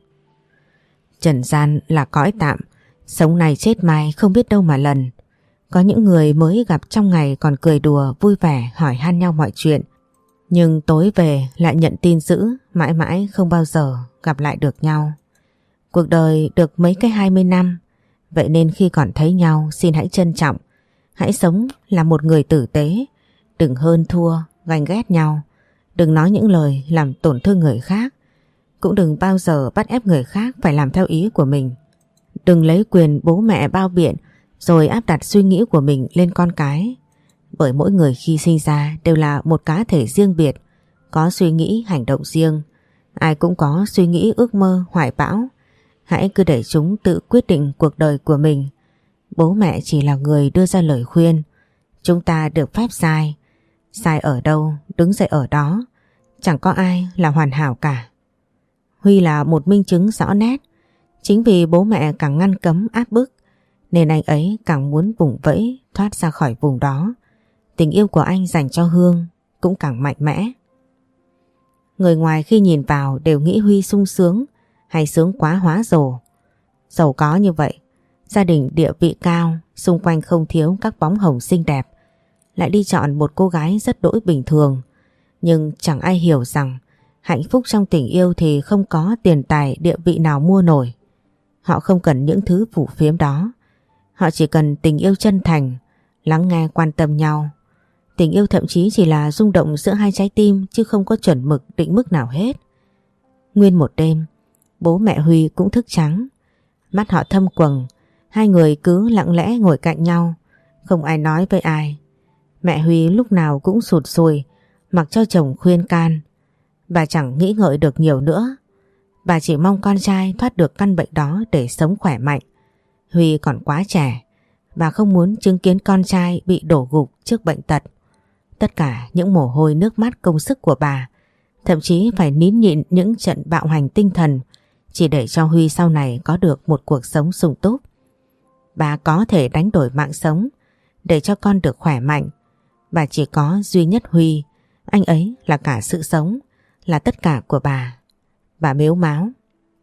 Trần gian là cõi tạm, sống này chết mai không biết đâu mà lần. Có những người mới gặp trong ngày còn cười đùa vui vẻ hỏi han nhau mọi chuyện, nhưng tối về lại nhận tin dữ, mãi mãi không bao giờ gặp lại được nhau. Cuộc đời được mấy cái hai mươi năm, vậy nên khi còn thấy nhau xin hãy trân trọng, hãy sống là một người tử tế, đừng hơn thua, ganh ghét nhau, đừng nói những lời làm tổn thương người khác, cũng đừng bao giờ bắt ép người khác phải làm theo ý của mình. Đừng lấy quyền bố mẹ bao biện rồi áp đặt suy nghĩ của mình lên con cái, bởi mỗi người khi sinh ra đều là một cá thể riêng biệt, có suy nghĩ hành động riêng, ai cũng có suy nghĩ ước mơ hoài bão. Hãy cứ để chúng tự quyết định cuộc đời của mình. Bố mẹ chỉ là người đưa ra lời khuyên, chúng ta được phép sai, sai ở đâu đứng dậy ở đó, chẳng có ai là hoàn hảo cả. Huy là một minh chứng rõ nét. Chính vì bố mẹ càng ngăn cấm áp bức nên anh ấy càng muốn vùng vẫy thoát ra khỏi vùng đó. Tình yêu của anh dành cho Hương cũng càng mạnh mẽ. Người ngoài khi nhìn vào đều nghĩ Huy sung sướng hay sướng quá hóa rồ. Giàu có như vậy, gia đình địa vị cao, xung quanh không thiếu các bóng hồng xinh đẹp, lại đi chọn một cô gái rất đỗi bình thường. Nhưng chẳng ai hiểu rằng hạnh phúc trong tình yêu thì không có tiền tài địa vị nào mua nổi. Họ không cần những thứ phủ phiếm đó. Họ chỉ cần tình yêu chân thành, lắng nghe quan tâm nhau. Tình yêu thậm chí chỉ là rung động giữa hai trái tim chứ không có chuẩn mực định mức nào hết. Nguyên một đêm, bố mẹ Huy cũng thức trắng. Mắt họ thâm quầng, hai người cứ lặng lẽ ngồi cạnh nhau, không ai nói với ai. Mẹ Huy lúc nào cũng sụt sùi, mặc cho chồng khuyên can. Bà chẳng nghĩ ngợi được nhiều nữa. Bà chỉ mong con trai thoát được căn bệnh đó để sống khỏe mạnh. Huy còn quá trẻ, bà không muốn chứng kiến con trai bị đổ gục trước bệnh tật. Tất cả những mồ hôi nước mắt công sức của bà, thậm chí phải nín nhịn những trận bạo hành tinh thần, chỉ để cho Huy sau này có được một cuộc sống sung túc. Bà có thể đánh đổi mạng sống để cho con được khỏe mạnh. Bà chỉ có duy nhất Huy, anh ấy là cả sự sống, là tất cả của bà. Bà mếu máo.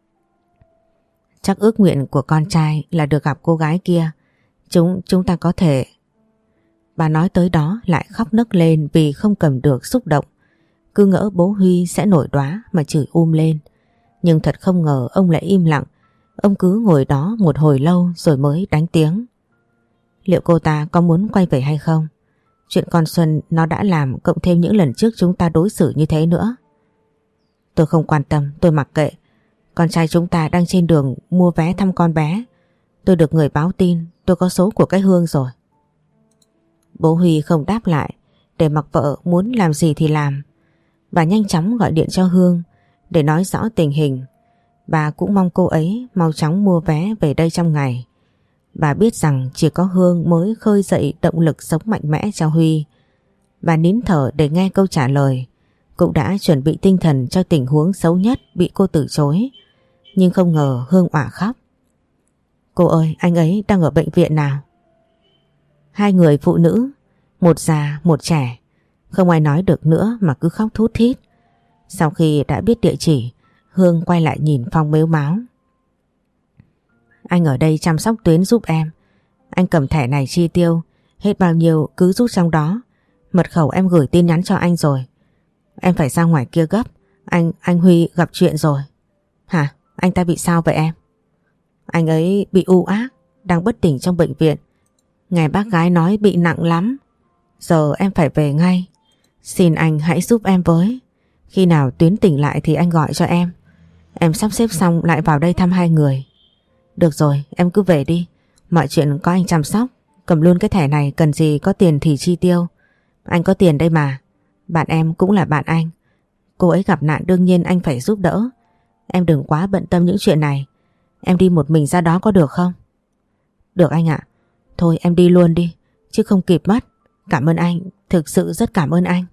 Chắc ước nguyện của con trai là được gặp cô gái kia. Chúng chúng ta có thể... Bà nói tới đó lại khóc nấc lên vì không cầm được xúc động. Cứ ngỡ bố Huy sẽ nổi đoá mà chửi um lên. Nhưng thật không ngờ ông lại im lặng. Ông cứ ngồi đó một hồi lâu rồi mới đánh tiếng. Liệu cô ta có muốn quay về hay không? Chuyện con Xuân nó đã làm, cộng thêm những lần trước chúng ta đối xử như thế nữa. Tôi không quan tâm, tôi mặc kệ. Con trai chúng ta đang trên đường mua vé thăm con bé. Tôi được người báo tin tôi có số của cái Hương rồi. Bố Huy không đáp lại, để mặc vợ muốn làm gì thì làm. Bà nhanh chóng gọi điện cho Hương để nói rõ tình hình. Bà cũng mong cô ấy mau chóng mua vé về đây trong ngày. Bà biết rằng chỉ có Hương mới khơi dậy động lực sống mạnh mẽ cho Huy. Bà nín thở để nghe câu trả lời, cũng đã chuẩn bị tinh thần cho tình huống xấu nhất bị cô từ chối. Nhưng không ngờ Hương òa khóc. Cô ơi, anh ấy đang ở bệnh viện nào? Hai người phụ nữ, một già một trẻ, không ai nói được nữa mà cứ khóc thút thít. Sau khi đã biết địa chỉ, Hương quay lại nhìn Phong mếu máo. Anh ở đây chăm sóc Tuyến giúp em. Anh cầm thẻ này chi tiêu, hết bao nhiêu cứ rút trong đó. Mật khẩu em gửi tin nhắn cho anh rồi. Em phải ra ngoài kia gấp. Anh, anh Huy gặp chuyện rồi. Hả? Anh ta bị sao vậy em? Anh ấy bị u ác, đang bất tỉnh trong bệnh viện. Nghe bác gái nói bị nặng lắm. Giờ em phải về ngay. Xin anh hãy giúp em với. Khi nào Tuyến tỉnh lại thì anh gọi cho em. Em sắp xếp xong lại vào đây thăm hai người. Được rồi, em cứ về đi. Mọi chuyện có anh chăm sóc. Cầm luôn cái thẻ này, cần gì có tiền thì chi tiêu. Anh có tiền đây mà. Bạn em cũng là bạn anh. Cô ấy gặp nạn đương nhiên anh phải giúp đỡ. Em đừng quá bận tâm những chuyện này. Em đi một mình ra đó có được không? Được anh ạ. Thôi em đi luôn đi, chứ không kịp mất. Cảm ơn anh, thực sự rất cảm ơn anh.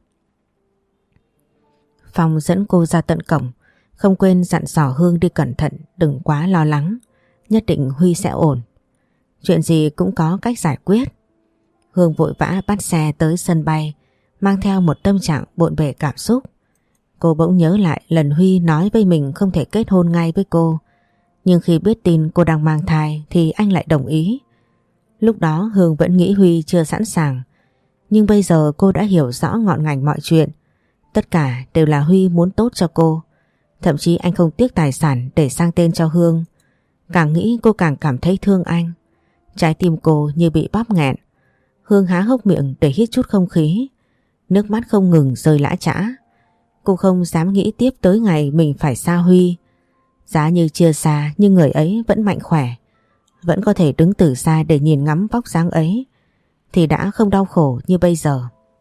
Phong dẫn cô ra tận cổng, không quên dặn dò Hương đi cẩn thận, đừng quá lo lắng. Nhất định Huy sẽ ổn. Chuyện gì cũng có cách giải quyết. Hương vội vã bắt xe tới sân bay, mang theo một tâm trạng bộn bề cảm xúc. Cô bỗng nhớ lại lần Huy nói với mình không thể kết hôn ngay với cô. Nhưng khi biết tin cô đang mang thai thì anh lại đồng ý. Lúc đó Hương vẫn nghĩ Huy chưa sẵn sàng. Nhưng bây giờ cô đã hiểu rõ ngọn ngành mọi chuyện. Tất cả đều là Huy muốn tốt cho cô. Thậm chí anh không tiếc tài sản để sang tên cho Hương. Càng nghĩ cô càng cảm thấy thương anh. Trái tim cô như bị bóp nghẹn. Hương há hốc miệng để hít chút không khí. Nước mắt không ngừng rơi lã chã. Cô không dám nghĩ tiếp tới ngày mình phải xa Huy. Giá như chưa xa nhưng người ấy vẫn mạnh khỏe. Vẫn có thể đứng từ xa để nhìn ngắm vóc dáng ấy. Thì đã không đau khổ như bây giờ.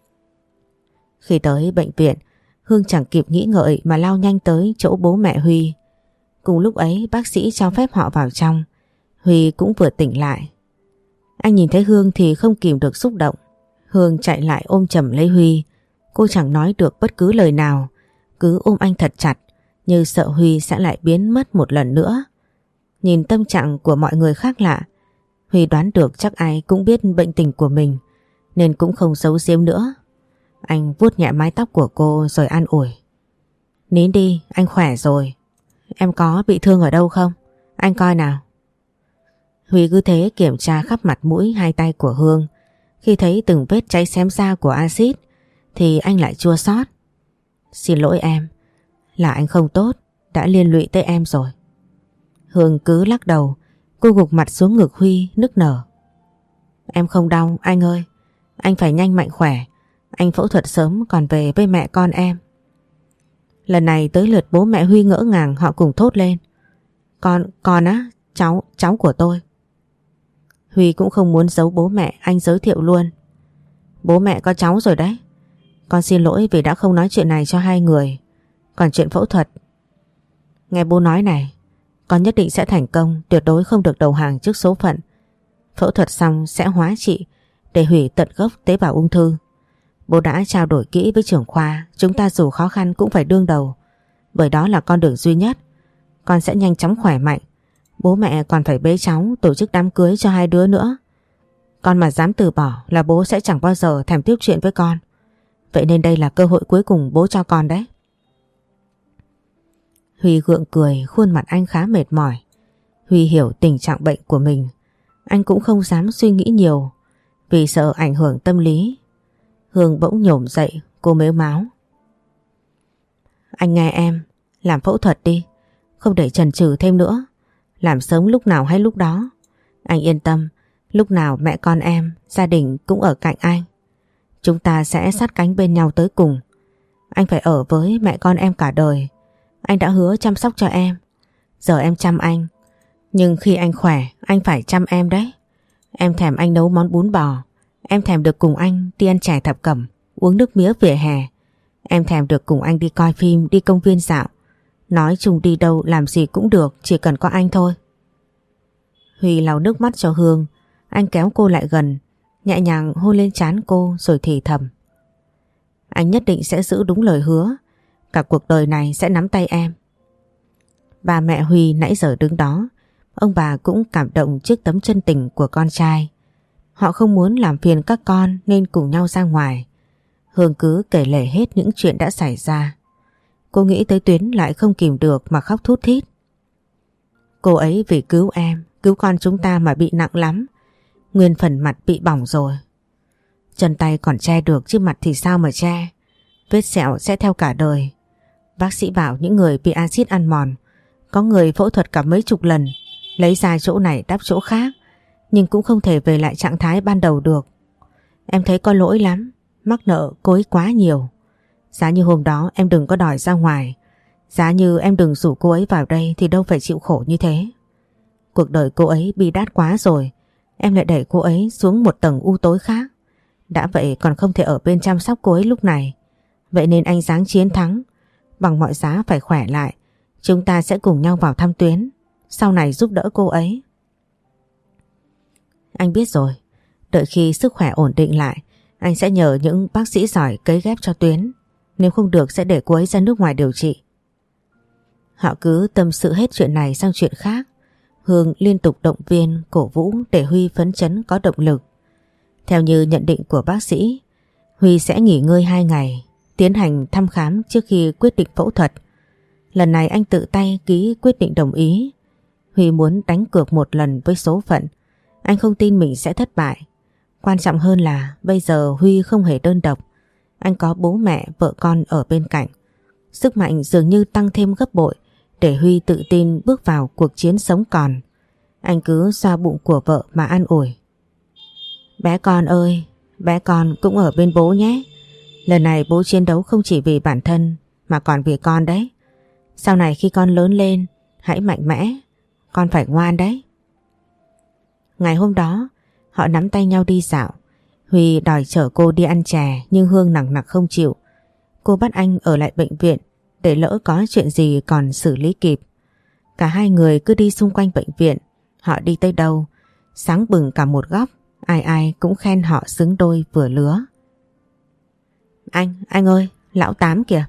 Khi tới bệnh viện, Hương chẳng kịp nghĩ ngợi mà lao nhanh tới chỗ bố mẹ Huy. Cùng lúc ấy bác sĩ cho phép họ vào trong. Huy cũng vừa tỉnh lại. Anh nhìn thấy Hương thì không kìm được xúc động. Hương chạy lại ôm chầm lấy Huy. Cô chẳng nói được bất cứ lời nào, cứ ôm anh thật chặt, như sợ Huy sẽ lại biến mất một lần nữa. Nhìn tâm trạng của mọi người khác lạ, Huy đoán được chắc ai cũng biết bệnh tình của mình, nên cũng không giấu giếm nữa. Anh vuốt nhẹ mái tóc của cô rồi an ủi. Nín đi, anh khỏe rồi. Em có bị thương ở đâu không? Anh coi nào. Huy cứ thế kiểm tra khắp mặt mũi hai tay của Hương. Khi thấy từng vết cháy xém da của axit thì anh lại chua xót. Xin lỗi em, là anh không tốt, đã liên lụy tới em rồi. Hương cứ lắc đầu, cô gục mặt xuống ngực Huy nức nở. Em không đau anh ơi, anh phải nhanh mạnh khỏe, anh phẫu thuật sớm còn về với mẹ con em. Lần này tới lượt bố mẹ Huy ngỡ ngàng, họ cùng thốt lên. Con, con á, cháu, cháu của tôi. Huy cũng không muốn giấu bố mẹ, anh giới thiệu luôn. Bố mẹ có cháu rồi đấy. Con xin lỗi vì đã không nói chuyện này cho hai người. Còn chuyện phẫu thuật, nghe bố nói này, con nhất định sẽ thành công, tuyệt đối không được đầu hàng trước số phận. Phẫu thuật xong sẽ hóa trị để hủy tận gốc tế bào ung thư. Bố đã trao đổi kỹ với trưởng khoa, chúng ta dù khó khăn cũng phải đương đầu, bởi đó là con đường duy nhất. Con sẽ nhanh chóng khỏe mạnh. Bố mẹ còn phải bế cháu, tổ chức đám cưới cho hai đứa nữa. Con mà dám từ bỏ là bố sẽ chẳng bao giờ thèm tiếp chuyện với con. Vậy nên đây là cơ hội cuối cùng bố cho con đấy. Huy gượng cười, khuôn mặt anh khá mệt mỏi. Huy hiểu tình trạng bệnh của mình. Anh cũng không dám suy nghĩ nhiều vì sợ ảnh hưởng tâm lý. Hương bỗng nhổm dậy, cô mếu máo. Anh nghe em, làm phẫu thuật đi, không để chần chừ thêm nữa. Làm sớm lúc nào hay lúc đó. Anh yên tâm, lúc nào mẹ con em, gia đình cũng ở cạnh anh. Chúng ta sẽ sát cánh bên nhau tới cùng. Anh phải ở với mẹ con em cả đời. Anh đã hứa chăm sóc cho em. Giờ em chăm anh. Nhưng khi anh khỏe, anh phải chăm em đấy. Em thèm anh nấu món bún bò. Em thèm được cùng anh đi ăn chè thập cẩm, uống nước mía vỉa hè. Em thèm được cùng anh đi coi phim, đi công viên dạo, Nói chung đi đâu làm gì cũng được, chỉ cần có anh thôi. Huy lau nước mắt cho Hương. Anh kéo cô lại gần, nhẹ nhàng hôn lên trán cô rồi thì thầm. Anh nhất định sẽ giữ đúng lời hứa, cả cuộc đời này sẽ nắm tay em. Ba mẹ Huy nãy giờ đứng đó, ông bà cũng cảm động trước tấm chân tình của con trai. Họ không muốn làm phiền các con nên cùng nhau ra ngoài. Hương cứ kể lể hết những chuyện đã xảy ra. Cô nghĩ tới Tuyến lại không kìm được mà khóc thút thít. Cô ấy vì cứu em, cứu con chúng ta mà bị nặng lắm. Nguyên phần mặt bị bỏng rồi. Chân tay còn che được chứ mặt thì sao mà che. Vết sẹo sẽ theo cả đời. Bác sĩ bảo những người bị axit ăn mòn, có người phẫu thuật cả mấy chục lần, lấy ra chỗ này đắp chỗ khác, nhưng cũng không thể về lại trạng thái ban đầu được. Em thấy có lỗi lắm, mắc nợ cô ấy quá nhiều. Giá như hôm đó em đừng có đòi ra ngoài, giá như em đừng rủ cô ấy vào đây thì đâu phải chịu khổ như thế. Cuộc đời cô ấy bi đát quá rồi, em lại đẩy cô ấy xuống một tầng u tối khác. Đã vậy còn không thể ở bên chăm sóc cô ấy lúc này. Vậy nên anh ráng chiến thắng, bằng mọi giá phải khỏe lại. Chúng ta sẽ cùng nhau vào thăm Tuyến, sau này giúp đỡ cô ấy. Anh biết rồi, đợi khi sức khỏe ổn định lại, anh sẽ nhờ những bác sĩ giỏi cấy ghép cho Tuyến. Nếu không được sẽ để cô ấy ra nước ngoài điều trị. Họ cứ tâm sự hết chuyện này sang chuyện khác. Hương liên tục động viên, cổ vũ để Huy phấn chấn có động lực. Theo như nhận định của bác sĩ, Huy sẽ nghỉ ngơi hai ngày, tiến hành thăm khám trước khi quyết định phẫu thuật. Lần này anh tự tay ký quyết định đồng ý. Huy muốn đánh cược một lần với số phận. Anh không tin mình sẽ thất bại. Quan trọng hơn là bây giờ Huy không hề đơn độc. Anh có bố mẹ, vợ con ở bên cạnh. Sức mạnh dường như tăng thêm gấp bội để Huy tự tin bước vào cuộc chiến sống còn. Anh cứ xoa bụng của vợ mà an ủi. Bé con ơi, bé con cũng ở bên bố nhé. Lần này bố chiến đấu không chỉ vì bản thân mà còn vì con đấy. Sau này khi con lớn lên, hãy mạnh mẽ, con phải ngoan đấy. Ngày hôm đó, họ nắm tay nhau đi dạo. Huy đòi chở cô đi ăn chè nhưng Hương nằng nặc không chịu. Cô bắt anh ở lại bệnh viện để lỡ có chuyện gì còn xử lý kịp. Cả hai người cứ đi xung quanh bệnh viện. Họ đi tới đâu, sáng bừng cả một góc, ai ai cũng khen họ xứng đôi vừa lứa. Anh, anh ơi, lão Tám kìa.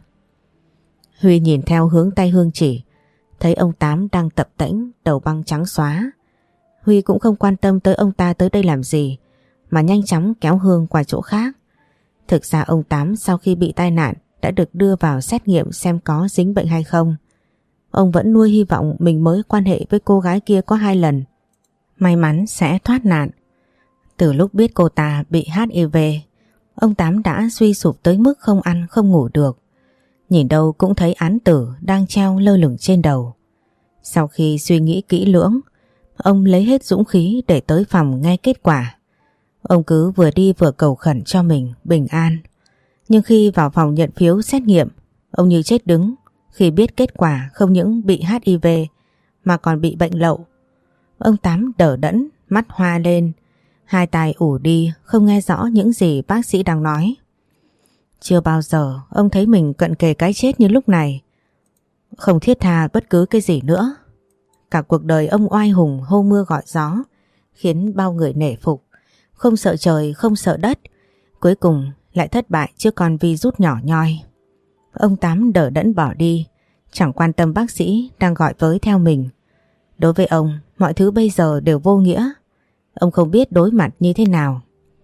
Huy nhìn theo hướng tay Hương chỉ, thấy ông Tám đang tập tễnh, đầu băng trắng xóa. Huy cũng không quan tâm tới ông ta tới đây làm gì, mà nhanh chóng kéo Hương qua chỗ khác. Thực ra ông Tám sau khi bị tai nạn đã được đưa vào xét nghiệm xem có dính bệnh hay không. Ông vẫn nuôi hy vọng mình mới quan hệ với cô gái kia có hai lần, may mắn sẽ thoát nạn. Từ lúc biết cô ta bị hát i vê, ông Tám đã suy sụp tới mức không ăn không ngủ được. Nhìn đâu cũng thấy án tử đang treo lơ lửng trên đầu. Sau khi suy nghĩ kỹ lưỡng, ông lấy hết dũng khí để tới phòng nghe kết quả. Ông cứ vừa đi vừa cầu khẩn cho mình bình an. Nhưng khi vào phòng nhận phiếu xét nghiệm, ông như chết đứng khi biết kết quả không những bị hát i vê mà còn bị bệnh lậu. Ông Tám đờ đẫn, mắt hoa lên, hai tai ủ đi, không nghe rõ những gì bác sĩ đang nói. Chưa bao giờ ông thấy mình cận kề cái chết như lúc này. Không thiết tha bất cứ cái gì nữa. Cả cuộc đời ông oai hùng hô mưa gọi gió, khiến bao người nể phục, không sợ trời không sợ đất, cuối cùng lại thất bại trước con virus nhỏ nhoi. Ông Tám đờ đẫn bỏ đi, chẳng quan tâm bác sĩ đang gọi với theo mình. Đối với ông, mọi thứ bây giờ đều vô nghĩa. Ông không biết đối mặt như thế nào.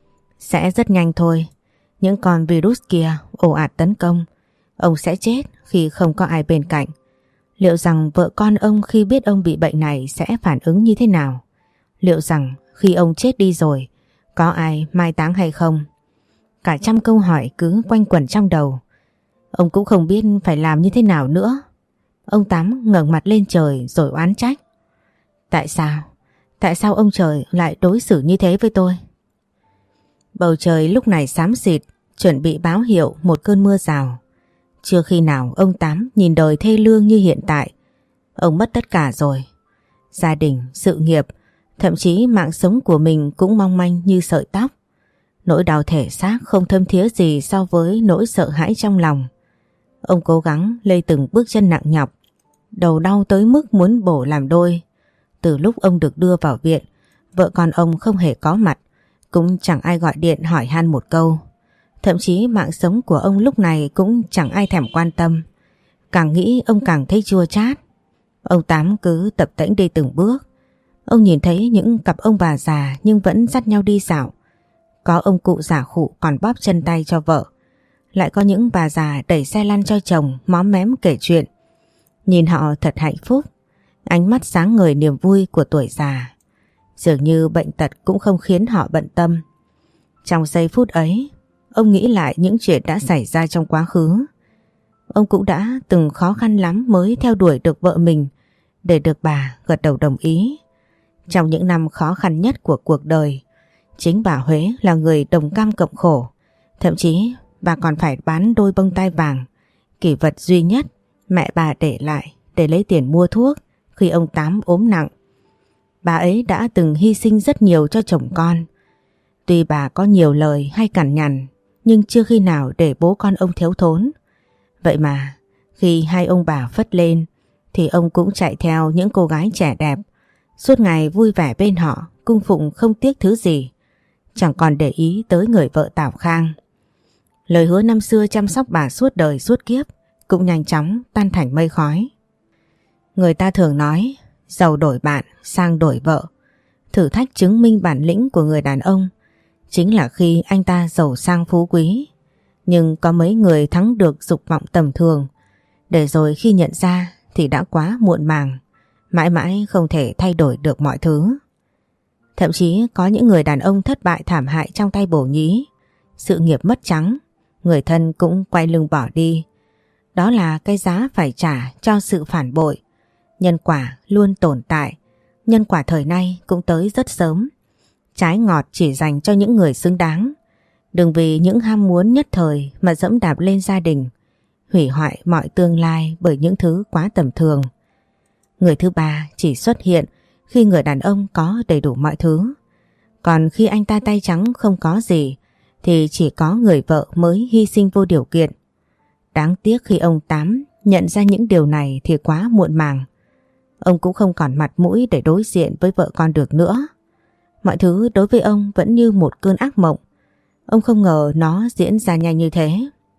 Sẽ rất nhanh thôi, những con virus kia ồ ạt tấn công, ông sẽ chết khi không có ai bên cạnh. Liệu rằng vợ con ông khi biết ông bị bệnh này sẽ phản ứng như thế nào? Liệu rằng khi ông chết đi rồi, có ai mai táng hay không? Cả trăm câu hỏi cứ quanh quẩn trong đầu. Ông cũng không biết phải làm như thế nào nữa. Ông Tám ngẩng mặt lên trời rồi oán trách. Tại sao? Tại sao ông trời lại đối xử như thế với tôi? Bầu trời lúc này xám xịt, chuẩn bị báo hiệu một cơn mưa rào. Chưa khi nào ông Tám nhìn đời thê lương như hiện tại. Ông mất tất cả rồi. Gia đình, sự nghiệp, thậm chí mạng sống của mình cũng mong manh như sợi tóc. Nỗi đau thể xác không thâm thía gì so với nỗi sợ hãi trong lòng. Ông cố gắng lê từng bước chân nặng nhọc đầu đau tới mức muốn bổ làm đôi. Từ lúc ông được đưa vào viện, vợ con ông không hề có mặt, cũng chẳng ai gọi điện hỏi han một câu. Thậm chí mạng sống của ông lúc này cũng chẳng ai thèm quan tâm. Càng nghĩ ông càng thấy chua chát. Ông Tám cứ tập tễnh đi từng bước. Ông nhìn thấy những cặp ông bà già nhưng vẫn dắt nhau đi dạo. Có ông cụ giả khụ còn bóp chân tay cho vợ. Lại có những bà già đẩy xe lăn cho chồng móm mém kể chuyện. Nhìn họ thật hạnh phúc. Ánh mắt sáng ngời niềm vui của tuổi già. Dường như bệnh tật cũng không khiến họ bận tâm. Trong giây phút ấy, ông nghĩ lại những chuyện đã xảy ra trong quá khứ. Ông cũng đã từng khó khăn lắm mới theo đuổi được vợ mình để được bà gật đầu đồng ý. Trong những năm khó khăn nhất của cuộc đời, chính bà Huế là người đồng cam cộng khổ. Thậm chí bà còn phải bán đôi bông tai vàng, kỷ vật duy nhất mẹ bà để lại để lấy tiền mua thuốc khi ông Tám ốm nặng. Bà ấy đã từng hy sinh rất nhiều cho chồng con. Tuy bà có nhiều lời hay cằn nhằn, nhưng chưa khi nào để bố con ông thiếu thốn. Vậy mà khi hai ông bà phất lên thì ông cũng chạy theo những cô gái trẻ đẹp, suốt ngày vui vẻ bên họ, cung phụng không tiếc thứ gì, chẳng còn để ý tới người vợ Tảo Khang. Lời hứa năm xưa chăm sóc bà suốt đời suốt kiếp cũng nhanh chóng tan thành mây khói. Người ta thường nói giàu đổi bạn, sang đổi vợ. Thử thách chứng minh bản lĩnh của người đàn ông chính là khi anh ta giàu sang phú quý. Nhưng có mấy người thắng được dục vọng tầm thường, để rồi khi nhận ra thì đã quá muộn màng, mãi mãi không thể thay đổi được mọi thứ. Thậm chí có những người đàn ông thất bại thảm hại trong tay bổ nhí, sự nghiệp mất trắng, người thân cũng quay lưng bỏ đi. Đó là cái giá phải trả cho sự phản bội. Nhân quả luôn tồn tại, nhân quả thời nay cũng tới rất sớm. Trái ngọt chỉ dành cho những người xứng đáng. Đừng vì những ham muốn nhất thời mà dẫm đạp lên gia đình, hủy hoại mọi tương lai bởi những thứ quá tầm thường. Người thứ ba chỉ xuất hiện khi người đàn ông có đầy đủ mọi thứ. Còn khi anh ta tay trắng không có gì thì chỉ có người vợ mới hy sinh vô điều kiện. Đáng tiếc khi ông Tám nhận ra những điều này thì quá muộn màng. Ông cũng không còn mặt mũi để đối diện với vợ con được nữa. Mọi thứ đối với ông vẫn như một cơn ác mộng. Ông không ngờ nó diễn ra nhanh như thế.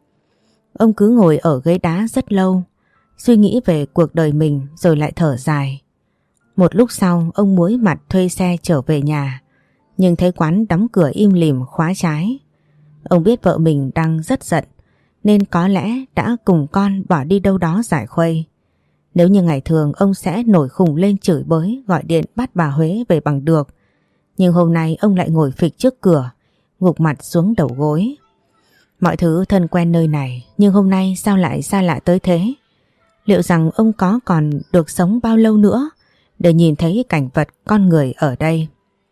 Ông cứ ngồi ở ghế đá rất lâu, suy nghĩ về cuộc đời mình rồi lại thở dài. Một lúc sau ông muối mặt thuê xe trở về nhà, nhưng thấy quán đóng cửa im lìm khóa trái. Ông biết vợ mình đang rất giận, nên có lẽ đã cùng con bỏ đi đâu đó giải khuây. Nếu như ngày thường ông sẽ nổi khùng lên chửi bới, gọi điện bắt bà Huế về bằng được. Nhưng hôm nay ông lại ngồi phịch trước cửa, gục mặt xuống đầu gối. Mọi thứ thân quen nơi này, nhưng hôm nay sao lại xa lạ tới thế? Liệu rằng ông có còn được sống bao lâu nữa để nhìn thấy cảnh vật con người ở đây?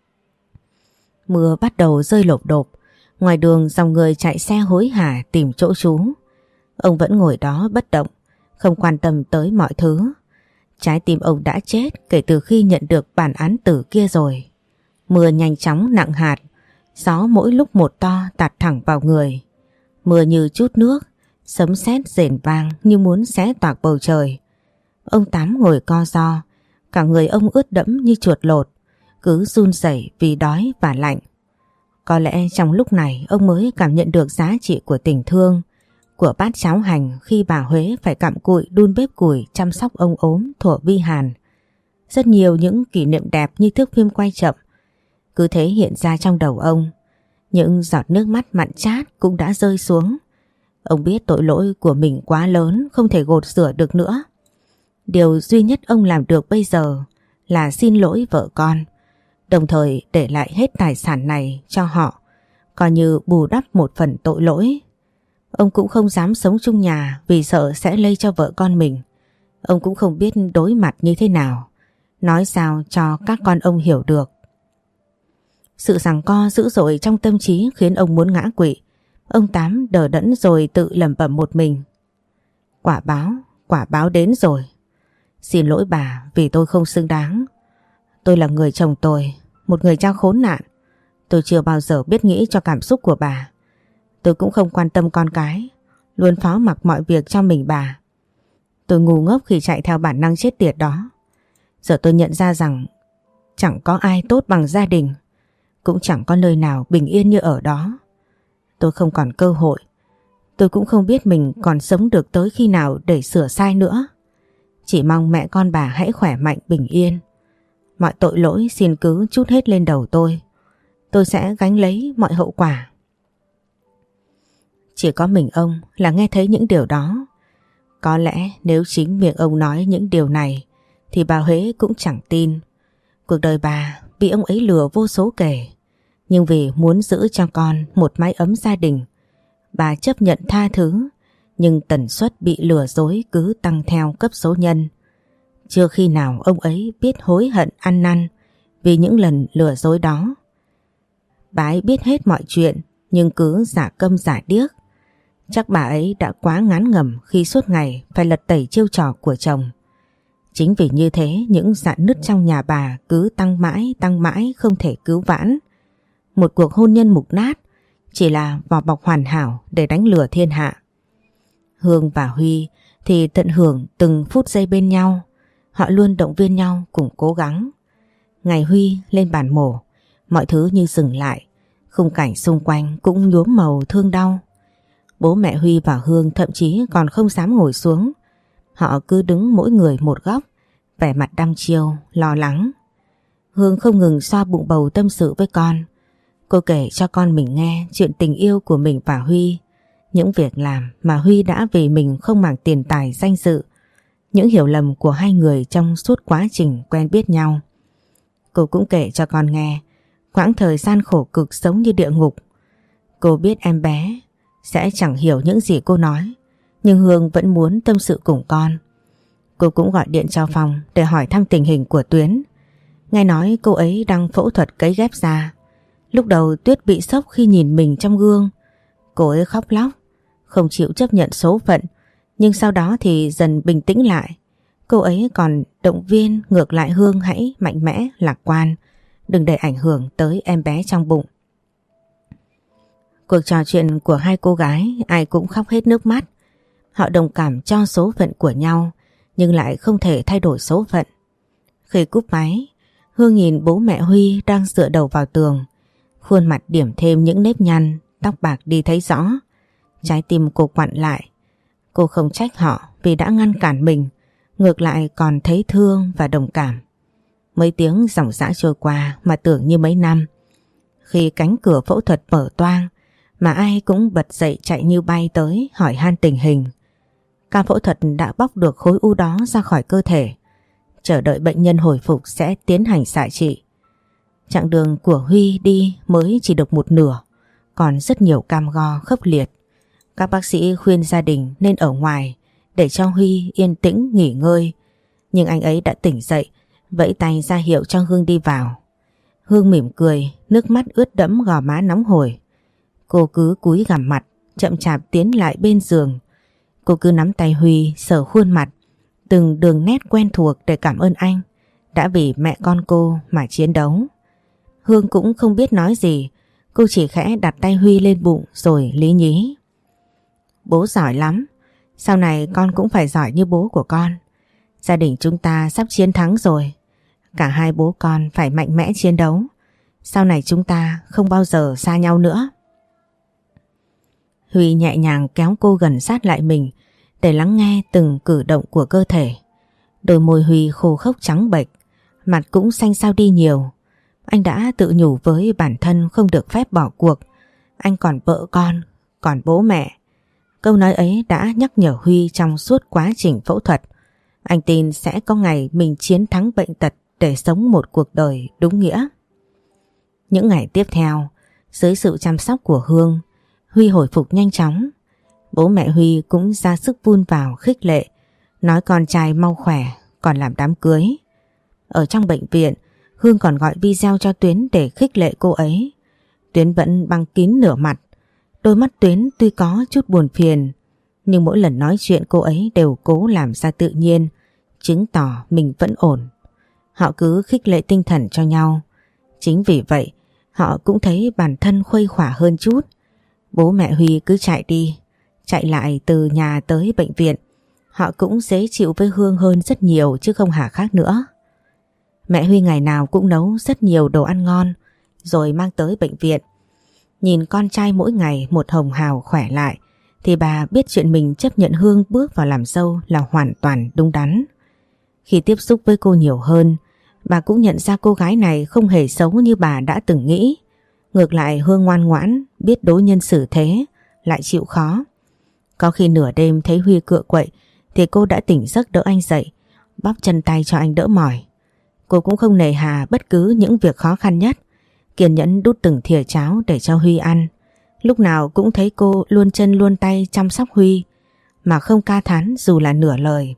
Mưa bắt đầu rơi lộp độp. Ngoài đường dòng người chạy xe hối hả tìm chỗ trú. Ông vẫn ngồi đó bất động, không quan tâm tới mọi thứ. Trái tim ông đã chết kể từ khi nhận được bản án tử kia rồi. Mưa nhanh chóng nặng hạt, gió mỗi lúc một to tạt thẳng vào người. Mưa như chút nước, sấm sét rền vang như muốn xé toạc bầu trời. Ông Tám ngồi co ro, cả người ông ướt đẫm như chuột lột, cứ run rẩy vì đói và lạnh. Có lẽ trong lúc này ông mới cảm nhận được giá trị của tình thương, của bát cháo hành khi bà Huế phải cặm cụi đun bếp củi chăm sóc ông ốm thuở vi hàn. Rất nhiều những kỷ niệm đẹp như thước phim quay chậm cứ thế hiện ra trong đầu ông. Những giọt nước mắt mặn chát cũng đã rơi xuống. Ông biết tội lỗi của mình quá lớn, không thể gột rửa được nữa. Điều duy nhất ông làm được bây giờ là xin lỗi vợ con, đồng thời để lại hết tài sản này cho họ, coi như bù đắp một phần tội lỗi. Ông cũng không dám sống chung nhà vì sợ sẽ lây cho vợ con mình. Ông cũng không biết đối mặt như thế nào, nói sao cho các con ông hiểu được. Sự giằng co dữ dội trong tâm trí khiến ông muốn ngã quỵ. Ông Tám đờ đẫn rồi tự lẩm bẩm một mình. Quả báo, quả báo đến rồi. Xin lỗi bà vì tôi không xứng đáng. Tôi là người chồng tồi, một người cha khốn nạn. Tôi chưa bao giờ biết nghĩ cho cảm xúc của bà. Tôi cũng không quan tâm con cái, luôn phó mặc mọi việc cho mình bà. Tôi ngu ngốc khi chạy theo bản năng chết tiệt đó. Giờ tôi nhận ra rằng chẳng có ai tốt bằng gia đình, cũng chẳng có nơi nào bình yên như ở đó. Tôi không còn cơ hội. Tôi cũng không biết mình còn sống được tới khi nào để sửa sai nữa. Chỉ mong mẹ con bà hãy khỏe mạnh bình yên. Mọi tội lỗi xin cứ trút hết lên đầu tôi. Tôi sẽ gánh lấy mọi hậu quả. Chỉ có mình ông là nghe thấy những điều đó. Có lẽ nếu chính miệng ông nói những điều này thì bà Huế cũng chẳng tin. Cuộc đời bà bị ông ấy lừa vô số kể. Nhưng vì muốn giữ cho con một mái ấm gia đình, bà chấp nhận tha thứ. Nhưng tần suất bị lừa dối cứ tăng theo cấp số nhân. Chưa khi nào ông ấy biết hối hận ăn năn vì những lần lừa dối đó. Bà ấy biết hết mọi chuyện nhưng cứ giả câm giả điếc. Chắc bà ấy đã quá ngán ngẩm khi suốt ngày phải lật tẩy chiêu trò của chồng. Chính vì như thế những rạn nứt trong nhà bà cứ tăng mãi tăng mãi không thể cứu vãn. Một cuộc hôn nhân mục nát chỉ là vỏ bọc hoàn hảo để đánh lừa thiên hạ. Hương và Huy thì tận hưởng từng phút giây bên nhau. Họ luôn động viên nhau cùng cố gắng. Ngày Huy lên bàn mổ, mọi thứ như dừng lại. Khung cảnh xung quanh cũng nhuốm màu thương đau. Bố mẹ Huy và Hương thậm chí còn không dám ngồi xuống. Họ cứ đứng mỗi người một góc, vẻ mặt đăm chiêu, lo lắng. Hương không ngừng xoa bụng bầu tâm sự với con. Cô kể cho con mình nghe chuyện tình yêu của mình và Huy. Những việc làm mà Huy đã vì mình không màng tiền tài danh dự. Những hiểu lầm của hai người trong suốt quá trình quen biết nhau. Cô cũng kể cho con nghe quãng thời gian khổ cực sống như địa ngục. Cô biết em bé sẽ chẳng hiểu những gì cô nói, nhưng Hương vẫn muốn tâm sự cùng con. Cô cũng gọi điện cho Phong để hỏi thăm tình hình của Tuyến. Nghe nói cô ấy đang phẫu thuật cấy ghép da. Lúc đầu Tuyết bị sốc khi nhìn mình trong gương. Cô ấy khóc lóc, không chịu chấp nhận số phận, nhưng sau đó thì dần bình tĩnh lại. Cô ấy còn động viên ngược lại Hương hãy mạnh mẽ, lạc quan, đừng để ảnh hưởng tới em bé trong bụng. Cuộc trò chuyện của hai cô gái ai cũng khóc hết nước mắt. Họ đồng cảm cho số phận của nhau nhưng lại không thể thay đổi số phận. Khi cúp máy, Hương nhìn bố mẹ Huy đang dựa đầu vào tường. Khuôn mặt điểm thêm những nếp nhăn, tóc bạc đi thấy rõ. Trái tim cô quặn lại. Cô không trách họ vì đã ngăn cản mình, ngược lại còn thấy thương và đồng cảm. Mấy tiếng dòng dã trôi qua mà tưởng như mấy năm. Khi cánh cửa phẫu thuật mở toang mà ai cũng bật dậy chạy như bay tới hỏi han tình hình. Ca phẫu thuật đã bóc được khối u đó ra khỏi cơ thể. Chờ đợi bệnh nhân hồi phục sẽ tiến hành xạ trị. Chặng đường của Huy đi mới chỉ được một nửa, còn rất nhiều cam go khốc liệt. Các bác sĩ khuyên gia đình nên ở ngoài để cho Huy yên tĩnh nghỉ ngơi. Nhưng anh ấy đã tỉnh dậy, vẫy tay ra hiệu cho Hương đi vào. Hương mỉm cười, nước mắt ướt đẫm gò má nóng hổi. Cô cứ cúi gằm mặt, chậm chạp tiến lại bên giường. Cô cứ nắm tay Huy sờ khuôn mặt, từng đường nét quen thuộc để cảm ơn anh đã vì mẹ con cô mà chiến đấu. Hương cũng không biết nói gì, cô chỉ khẽ đặt tay Huy lên bụng rồi lý nhí. Bố giỏi lắm, sau này con cũng phải giỏi như bố của con. Gia đình chúng ta sắp chiến thắng rồi. Cả hai bố con phải mạnh mẽ chiến đấu. Sau này chúng ta không bao giờ xa nhau nữa. Huy nhẹ nhàng kéo cô gần sát lại mình để lắng nghe từng cử động của cơ thể. Đôi môi Huy khô khốc trắng bệch, mặt cũng xanh xao đi nhiều. Anh đã tự nhủ với bản thân không được phép bỏ cuộc. Anh còn vợ con, còn bố mẹ. Câu nói ấy đã nhắc nhở Huy trong suốt quá trình phẫu thuật. Anh tin sẽ có ngày mình chiến thắng bệnh tật để sống một cuộc đời đúng nghĩa. Những ngày tiếp theo, dưới sự chăm sóc của Hương, Huy hồi phục nhanh chóng. Bố mẹ Huy cũng ra sức vun vào khích lệ, nói con trai mau khỏe, còn làm đám cưới. Ở trong bệnh viện, Hương còn gọi video cho Tuyến để khích lệ cô ấy. Tuyến vẫn băng kín nửa mặt. Đôi mắt Tuyến tuy có chút buồn phiền, nhưng mỗi lần nói chuyện cô ấy đều cố làm ra tự nhiên, chứng tỏ mình vẫn ổn. Họ cứ khích lệ tinh thần cho nhau. Chính vì vậy, họ cũng thấy bản thân khuây khỏa hơn chút. Bố mẹ Huy cứ chạy đi, chạy lại từ nhà tới bệnh viện. họ cũng dễ chịu với Hương hơn rất nhiều chứ không hả khác nữa. Mẹ Huy ngày nào cũng nấu rất nhiều đồ ăn ngon rồi mang tới bệnh viện. Nhìn con trai mỗi ngày một hồng hào khỏe lại thì bà biết chuyện mình chấp nhận Hương bước vào làm dâu là hoàn toàn đúng đắn. Khi tiếp xúc với cô nhiều hơn, bà cũng nhận ra cô gái này không hề xấu như bà đã từng nghĩ. Ngược lại Hương ngoan ngoãn, biết đối nhân xử thế, lại chịu khó. Có khi nửa đêm thấy Huy cựa quậy thì cô đã tỉnh giấc đỡ anh dậy, bóp chân tay cho anh đỡ mỏi. Cô cũng không nề hà bất cứ những việc khó khăn nhất, kiên nhẫn đút từng thìa cháo để cho Huy ăn. Lúc nào cũng thấy cô luôn chân luôn tay chăm sóc Huy mà không ca thán dù là nửa lời.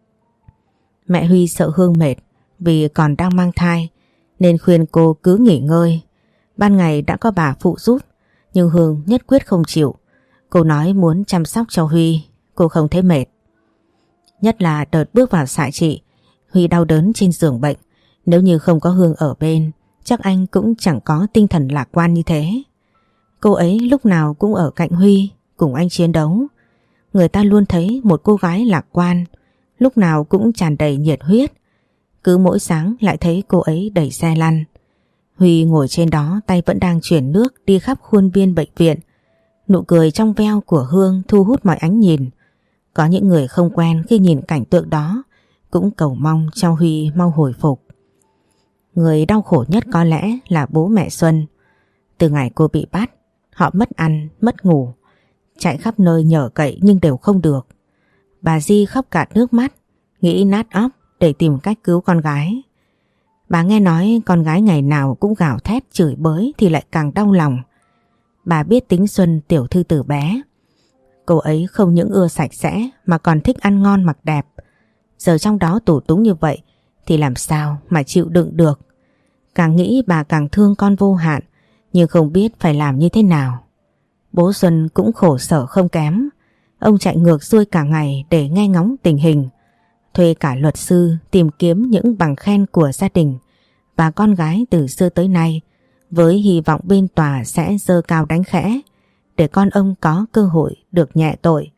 Mẹ Huy sợ Hương mệt vì còn đang mang thai nên khuyên cô cứ nghỉ ngơi. Ban ngày đã có bà phụ giúp nhưng Hương nhất quyết không chịu. Cô nói muốn chăm sóc cho Huy, cô không thấy mệt. Nhất là đợt bước vào xạ trị, Huy đau đớn trên giường bệnh. Nếu như không có Hương ở bên, chắc anh cũng chẳng có tinh thần lạc quan như thế. Cô ấy lúc nào cũng ở cạnh Huy, cùng anh chiến đấu. Người ta luôn thấy một cô gái lạc quan, lúc nào cũng tràn đầy nhiệt huyết. Cứ mỗi sáng lại thấy cô ấy đẩy xe lăn. Huy ngồi trên đó tay vẫn đang chuyển nước đi khắp khuôn viên bệnh viện. Nụ cười trong veo của Hương thu hút mọi ánh nhìn. Có những người không quen khi nhìn cảnh tượng đó cũng cầu mong cho Huy mau hồi phục. Người đau khổ nhất có lẽ là bố mẹ Xuân. Từ ngày cô bị bắt, họ mất ăn, mất ngủ, chạy khắp nơi nhờ cậy nhưng đều không được. Bà Di khóc cạn nước mắt, nghĩ nát óc để tìm cách cứu con gái. Bà nghe nói con gái ngày nào cũng gào thét chửi bới thì lại càng đau lòng. Bà biết tính Xuân tiểu thư từ bé. Cô ấy không những ưa sạch sẽ mà còn thích ăn ngon mặc đẹp. Giờ trong đó tủ túng như vậy thì làm sao mà chịu đựng được. Càng nghĩ bà càng thương con vô hạn nhưng không biết phải làm như thế nào. Bố Xuân cũng khổ sở không kém. Ông chạy ngược xuôi cả ngày để nghe ngóng tình hình. Thuê cả luật sư tìm kiếm những bằng khen của gia đình và con gái từ xưa tới nay với hy vọng bên tòa sẽ giơ cao đánh khẽ để con ông có cơ hội được nhẹ tội.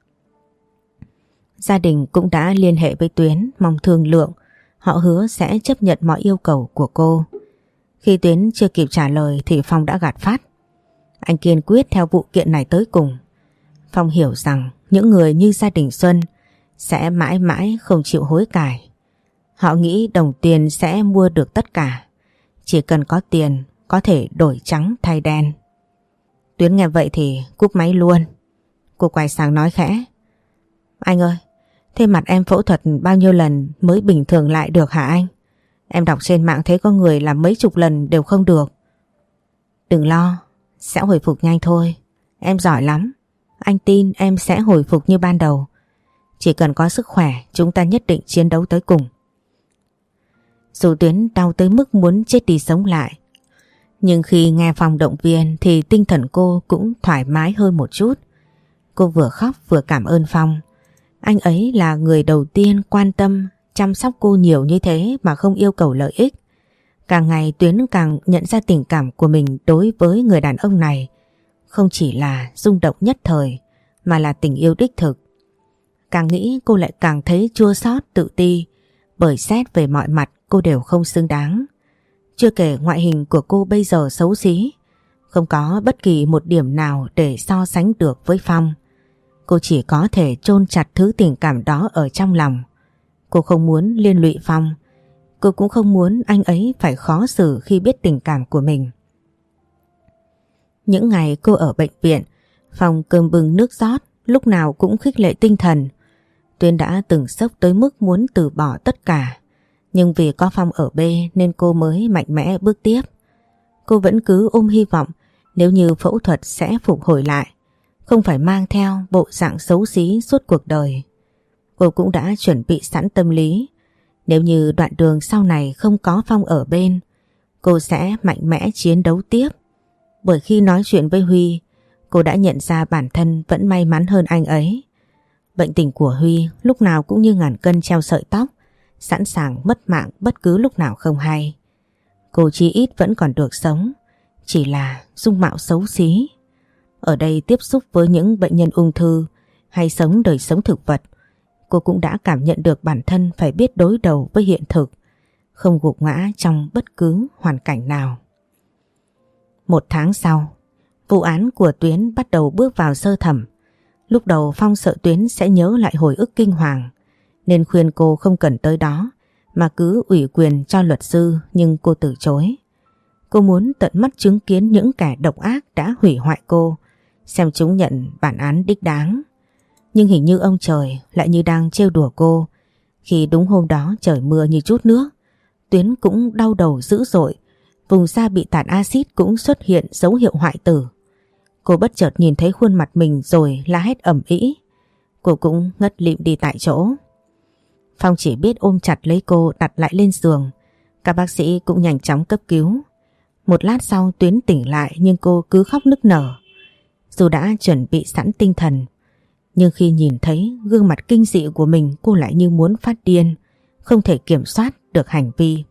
Gia đình cũng đã liên hệ với Tuyến mong thương lượng. Họ hứa sẽ chấp nhận mọi yêu cầu của cô. Khi Tuyến chưa kịp trả lời thì Phong đã gạt phát. Anh kiên quyết theo vụ kiện này tới cùng. Phong hiểu rằng những người như gia đình Xuân sẽ mãi mãi không chịu hối cải. Họ nghĩ đồng tiền sẽ mua được tất cả. Chỉ cần có tiền có thể đổi trắng thay đen. Tuyến nghe vậy thì cúp máy luôn. Cô quay sang nói khẽ. Anh ơi, thế mặt em phẫu thuật bao nhiêu lần mới bình thường lại được hả anh? Em đọc trên mạng thấy có người làm mấy chục lần đều không được. Đừng lo, sẽ hồi phục nhanh thôi. Em giỏi lắm. Anh tin em sẽ hồi phục như ban đầu. Chỉ cần có sức khỏe chúng ta nhất định chiến đấu tới cùng. Dù Tuyến đau tới mức muốn chết đi sống lại, nhưng khi nghe Phong động viên thì tinh thần cô cũng thoải mái hơn một chút. Cô vừa khóc vừa cảm ơn Phong. Anh ấy là người đầu tiên quan tâm, chăm sóc cô nhiều như thế mà không yêu cầu lợi ích. Càng ngày Tuyến càng nhận ra tình cảm của mình đối với người đàn ông này không chỉ là rung động nhất thời mà là tình yêu đích thực. Càng nghĩ cô lại càng thấy chua xót tự ti, bởi xét về mọi mặt cô đều không xứng đáng. Chưa kể ngoại hình của cô bây giờ xấu xí, không có bất kỳ một điểm nào để so sánh được với Phong. Cô chỉ có thể chôn chặt thứ tình cảm đó ở trong lòng. Cô không muốn liên lụy Phong. Cô cũng không muốn anh ấy phải khó xử khi biết tình cảm của mình. Những ngày cô ở bệnh viện, Phong cơm bưng nước rót, lúc nào cũng khích lệ tinh thần. Tuyên đã từng sốc tới mức muốn từ bỏ tất cả. Nhưng vì có Phong ở bên nên cô mới mạnh mẽ bước tiếp. Cô vẫn cứ ôm hy vọng nếu như phẫu thuật sẽ phục hồi lại, không phải mang theo bộ dạng xấu xí suốt cuộc đời. Cô cũng đã chuẩn bị sẵn tâm lý. Nếu như đoạn đường sau này không có Phong ở bên, cô sẽ mạnh mẽ chiến đấu tiếp. Bởi khi nói chuyện với Huy, cô đã nhận ra bản thân vẫn may mắn hơn anh ấy. Bệnh tình của Huy lúc nào cũng như ngàn cân treo sợi tóc, sẵn sàng mất mạng bất cứ lúc nào không hay. Cô chí ít vẫn còn được sống, chỉ là dung mạo xấu xí. Ở đây tiếp xúc với những bệnh nhân ung thư hay sống đời sống thực vật, cô cũng đã cảm nhận được bản thân phải biết đối đầu với hiện thực, không gục ngã trong bất cứ hoàn cảnh nào. Một tháng sau, vụ án của Tuyến bắt đầu bước vào sơ thẩm. Lúc đầu Phong sợ Tuyến sẽ nhớ lại hồi ức kinh hoàng, nên khuyên cô không cần tới đó mà cứ ủy quyền cho luật sư, nhưng cô từ chối. Cô muốn tận mắt chứng kiến những kẻ độc ác đã hủy hoại cô, xem chúng nhận bản án đích đáng. Nhưng hình như ông trời lại như đang trêu đùa cô, khi đúng hôm đó trời mưa như chút nước. Tuyến cũng đau đầu dữ dội, vùng da bị tạt axit cũng xuất hiện dấu hiệu hoại tử. Cô bất chợt nhìn thấy khuôn mặt mình rồi la hét ầm ĩ. Cô cũng ngất lịm đi tại chỗ. Phong chỉ biết ôm chặt lấy cô đặt lại lên giường. Các bác sĩ cũng nhanh chóng cấp cứu. Một lát sau Tuyến tỉnh lại nhưng cô cứ khóc nức nở. Dù đã chuẩn bị sẵn tinh thần, nhưng khi nhìn thấy gương mặt kinh dị của mình, cô lại như muốn phát điên, không thể kiểm soát được hành vi.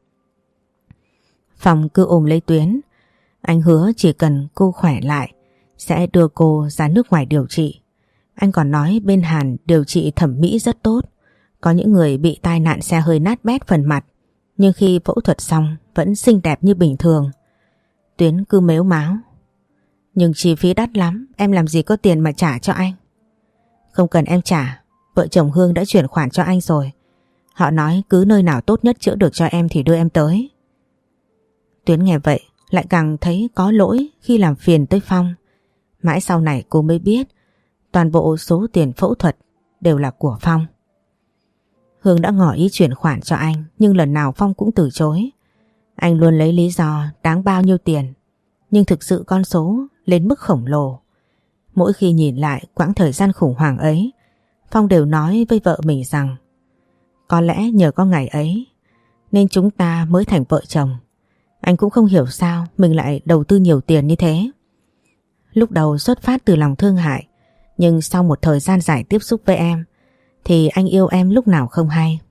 Phong cứ ôm lấy Tuyến. Anh hứa chỉ cần cô khỏe lại sẽ đưa cô ra nước ngoài điều trị. Anh còn nói bên Hàn điều trị thẩm mỹ rất tốt. Có những người bị tai nạn xe hơi nát bét phần mặt, nhưng khi phẫu thuật xong vẫn xinh đẹp như bình thường. Tuyến cứ mếu máo. Nhưng chi phí đắt lắm, em làm gì có tiền mà trả cho anh. Không cần em trả, vợ chồng Hương đã chuyển khoản cho anh rồi. Họ nói cứ nơi nào tốt nhất chữa được cho em thì đưa em tới. Tuyến nghe vậy lại càng thấy có lỗi khi làm phiền tới Phong. Mãi sau này cô mới biết toàn bộ số tiền phẫu thuật đều là của Phong. Hương đã ngỏ ý chuyển khoản cho anh, nhưng lần nào Phong cũng từ chối. Anh luôn lấy lý do đáng bao nhiêu tiền, nhưng thực sự con số lên mức khổng lồ. Mỗi khi nhìn lại quãng thời gian khủng hoảng ấy, Phong đều nói với vợ mình rằng có lẽ nhờ có ngày ấy nên chúng ta mới thành vợ chồng. Anh cũng không hiểu sao mình lại đầu tư nhiều tiền như thế. Lúc đầu xuất phát từ lòng thương hại, nhưng sau một thời gian dài tiếp xúc với em thì anh yêu em lúc nào không hay.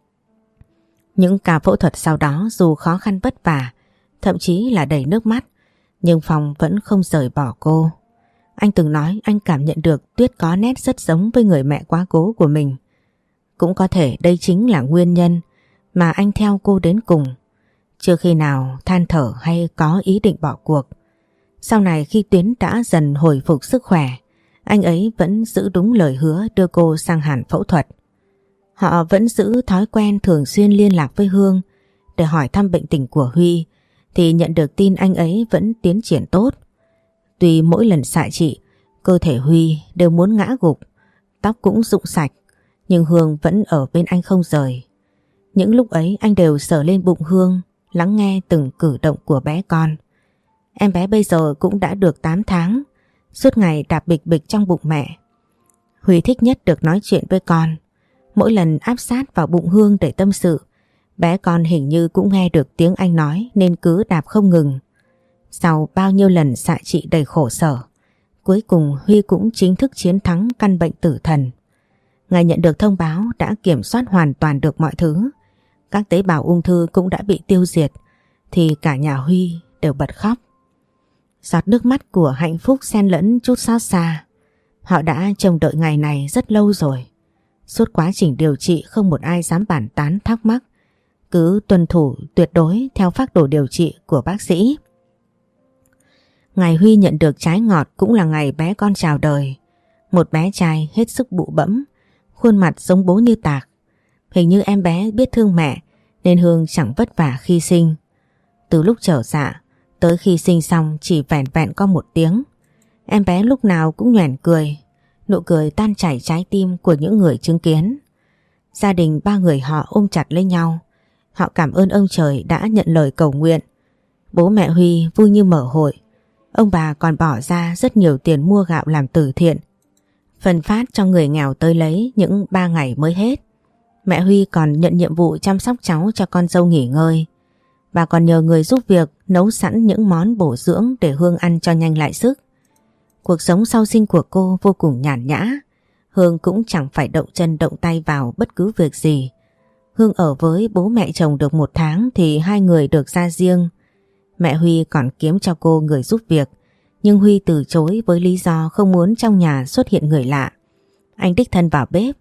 Những ca phẫu thuật sau đó dù khó khăn vất vả, thậm chí là đầy nước mắt, nhưng Phong vẫn không rời bỏ cô. Anh từng nói anh cảm nhận được Tuyết có nét rất giống với người mẹ quá cố của mình. Cũng có thể đây chính là nguyên nhân mà anh theo cô đến cùng, chưa khi nào than thở hay có ý định bỏ cuộc. Sau này khi Tuyến đã dần hồi phục sức khỏe, anh ấy vẫn giữ đúng lời hứa đưa cô sang Hàn phẫu thuật. Họ vẫn giữ thói quen thường xuyên liên lạc với Hương để hỏi thăm bệnh tình của Huy, thì nhận được tin anh ấy vẫn tiến triển tốt. Tuy mỗi lần xạ trị, cơ thể Huy đều muốn ngã gục, tóc cũng rụng sạch, nhưng Hương vẫn ở bên anh không rời. Những lúc ấy anh đều sờ lên bụng Hương, lắng nghe từng cử động của bé con. Em bé bây giờ cũng đã được tám tháng, suốt ngày đạp bịch bịch trong bụng mẹ. Huy thích nhất được nói chuyện với con. Mỗi lần áp sát vào bụng Hương để tâm sự, bé con hình như cũng nghe được tiếng anh nói nên cứ đạp không ngừng. Sau bao nhiêu lần xạ trị đầy khổ sở, cuối cùng Huy cũng chính thức chiến thắng căn bệnh tử thần. Ngày nhận được thông báo đã kiểm soát hoàn toàn được mọi thứ, các tế bào ung thư cũng đã bị tiêu diệt, thì cả nhà Huy đều bật khóc. Giọt nước mắt của hạnh phúc xen lẫn chút xót xa. Họ đã trông đợi ngày này rất lâu rồi. Suốt quá trình điều trị không một ai dám bàn tán thắc mắc, cứ tuân thủ tuyệt đối theo phác đồ điều trị của bác sĩ. Ngày Huy nhận được trái ngọt cũng là ngày bé con chào đời. Một bé trai hết sức bụ bẫm, khuôn mặt giống bố như tạc. Hình như em bé biết thương mẹ nên Hương chẳng vất vả khi sinh. Từ lúc trở dạ tới khi sinh xong chỉ vẻn vẹn có một tiếng. Em bé lúc nào cũng nhoẻn cười, nụ cười tan chảy trái tim của những người chứng kiến. Gia đình ba người họ ôm chặt lấy nhau. Họ cảm ơn ông trời đã nhận lời cầu nguyện. Bố mẹ Huy vui như mở hội. Ông bà còn bỏ ra rất nhiều tiền mua gạo làm từ thiện, phân phát cho người nghèo tới lấy những ba ngày mới hết. Mẹ Huy còn nhận nhiệm vụ chăm sóc cháu cho con dâu nghỉ ngơi. Bà còn nhờ người giúp việc nấu sẵn những món bổ dưỡng để Hương ăn cho nhanh lại sức. Cuộc sống sau sinh của cô vô cùng nhàn nhã. Hương cũng chẳng phải động chân động tay vào bất cứ việc gì. Hương ở với bố mẹ chồng được một tháng thì hai người được ra riêng. Mẹ Huy còn kiếm cho cô người giúp việc, nhưng Huy từ chối với lý do không muốn trong nhà xuất hiện người lạ. Anh đích thân vào bếp,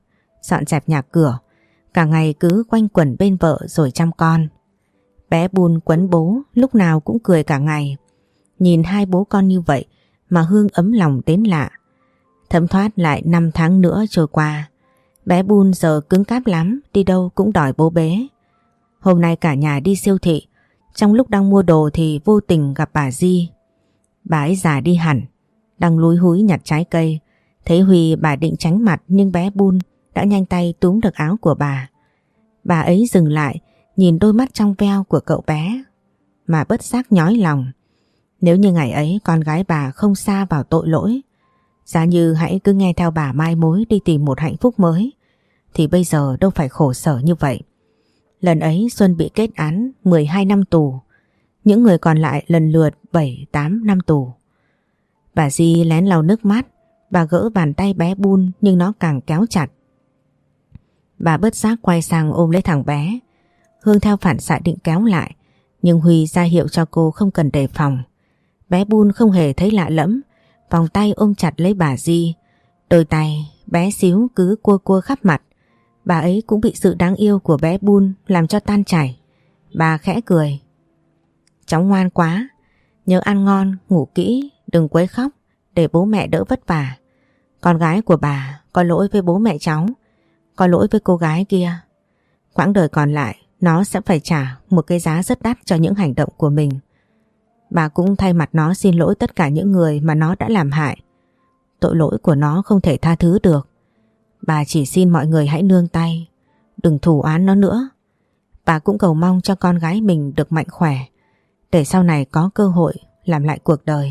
dọn dẹp nhà cửa, cả ngày cứ quanh quẩn bên vợ rồi chăm con. Bé Bun quấn bố lúc nào cũng cười cả ngày. Nhìn hai bố con như vậy mà Hương ấm lòng đến lạ. Thấm thoát lại năm tháng nữa trôi qua. Bé Bun giờ cứng cáp lắm, đi đâu cũng đòi bố bế. Hôm nay cả nhà đi siêu thị, trong lúc đang mua đồ thì vô tình gặp bà Di. Bà ấy già đi hẳn, đang lúi húi nhặt trái cây. Thấy Huy bà định tránh mặt nhưng bé Bun đã nhanh tay túm được áo của bà. Bà ấy dừng lại, nhìn đôi mắt trong veo của cậu bé mà bất giác nhói lòng. Nếu như ngày ấy con gái bà không sa vào tội lỗi, giá như hãy cứ nghe theo bà mai mối đi tìm một hạnh phúc mới, thì bây giờ đâu phải khổ sở như vậy. Lần ấy Xuân bị kết án mười hai năm tù, những người còn lại lần lượt bảy, tám năm tù. Bà Di lén lau nước mắt, bà gỡ bàn tay bé Bun nhưng nó càng kéo chặt. Bà bất giác quay sang ôm lấy thằng bé. Hương theo phản xạ định kéo lại, nhưng Huy ra hiệu cho cô không cần đề phòng. Bé Bun không hề thấy lạ lẫm, vòng tay ôm chặt lấy bà Di. Đôi tay bé xíu cứ cua cua khắp mặt. Bà ấy cũng bị sự đáng yêu của bé Bun làm cho tan chảy. Bà khẽ cười. Cháu ngoan quá, nhớ ăn ngon, ngủ kỹ, đừng quấy khóc để bố mẹ đỡ vất vả. Con gái của bà có lỗi với bố mẹ cháu, có lỗi với cô gái kia. Quãng đời còn lại nó sẽ phải trả một cái giá rất đắt cho những hành động của mình. Bà cũng thay mặt nó xin lỗi tất cả những người mà nó đã làm hại. Tội lỗi của nó không thể tha thứ được. Bà chỉ xin mọi người hãy nương tay, đừng thù oán nó nữa. Bà cũng cầu mong cho con gái mình được mạnh khỏe, để sau này có cơ hội làm lại cuộc đời.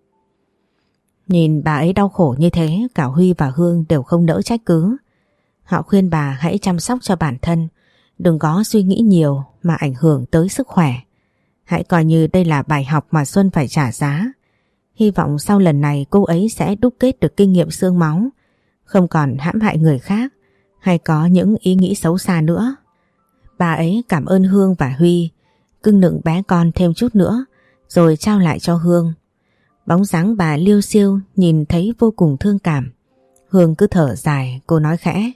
Nhìn bà ấy đau khổ như thế, cả Huy và Hương đều không nỡ trách cứ. Họ khuyên bà hãy chăm sóc cho bản thân, đừng có suy nghĩ nhiều mà ảnh hưởng tới sức khỏe. Hãy coi như đây là bài học mà Xuân phải trả giá. Hy vọng sau lần này cô ấy sẽ đúc kết được kinh nghiệm xương máu, không còn hãm hại người khác hay có những ý nghĩ xấu xa nữa. Bà ấy cảm ơn Hương và Huy, cưng nựng bé con thêm chút nữa rồi trao lại cho Hương. Bóng dáng bà liêu xiêu nhìn thấy vô cùng thương cảm. Hương cứ thở dài, cô nói khẽ.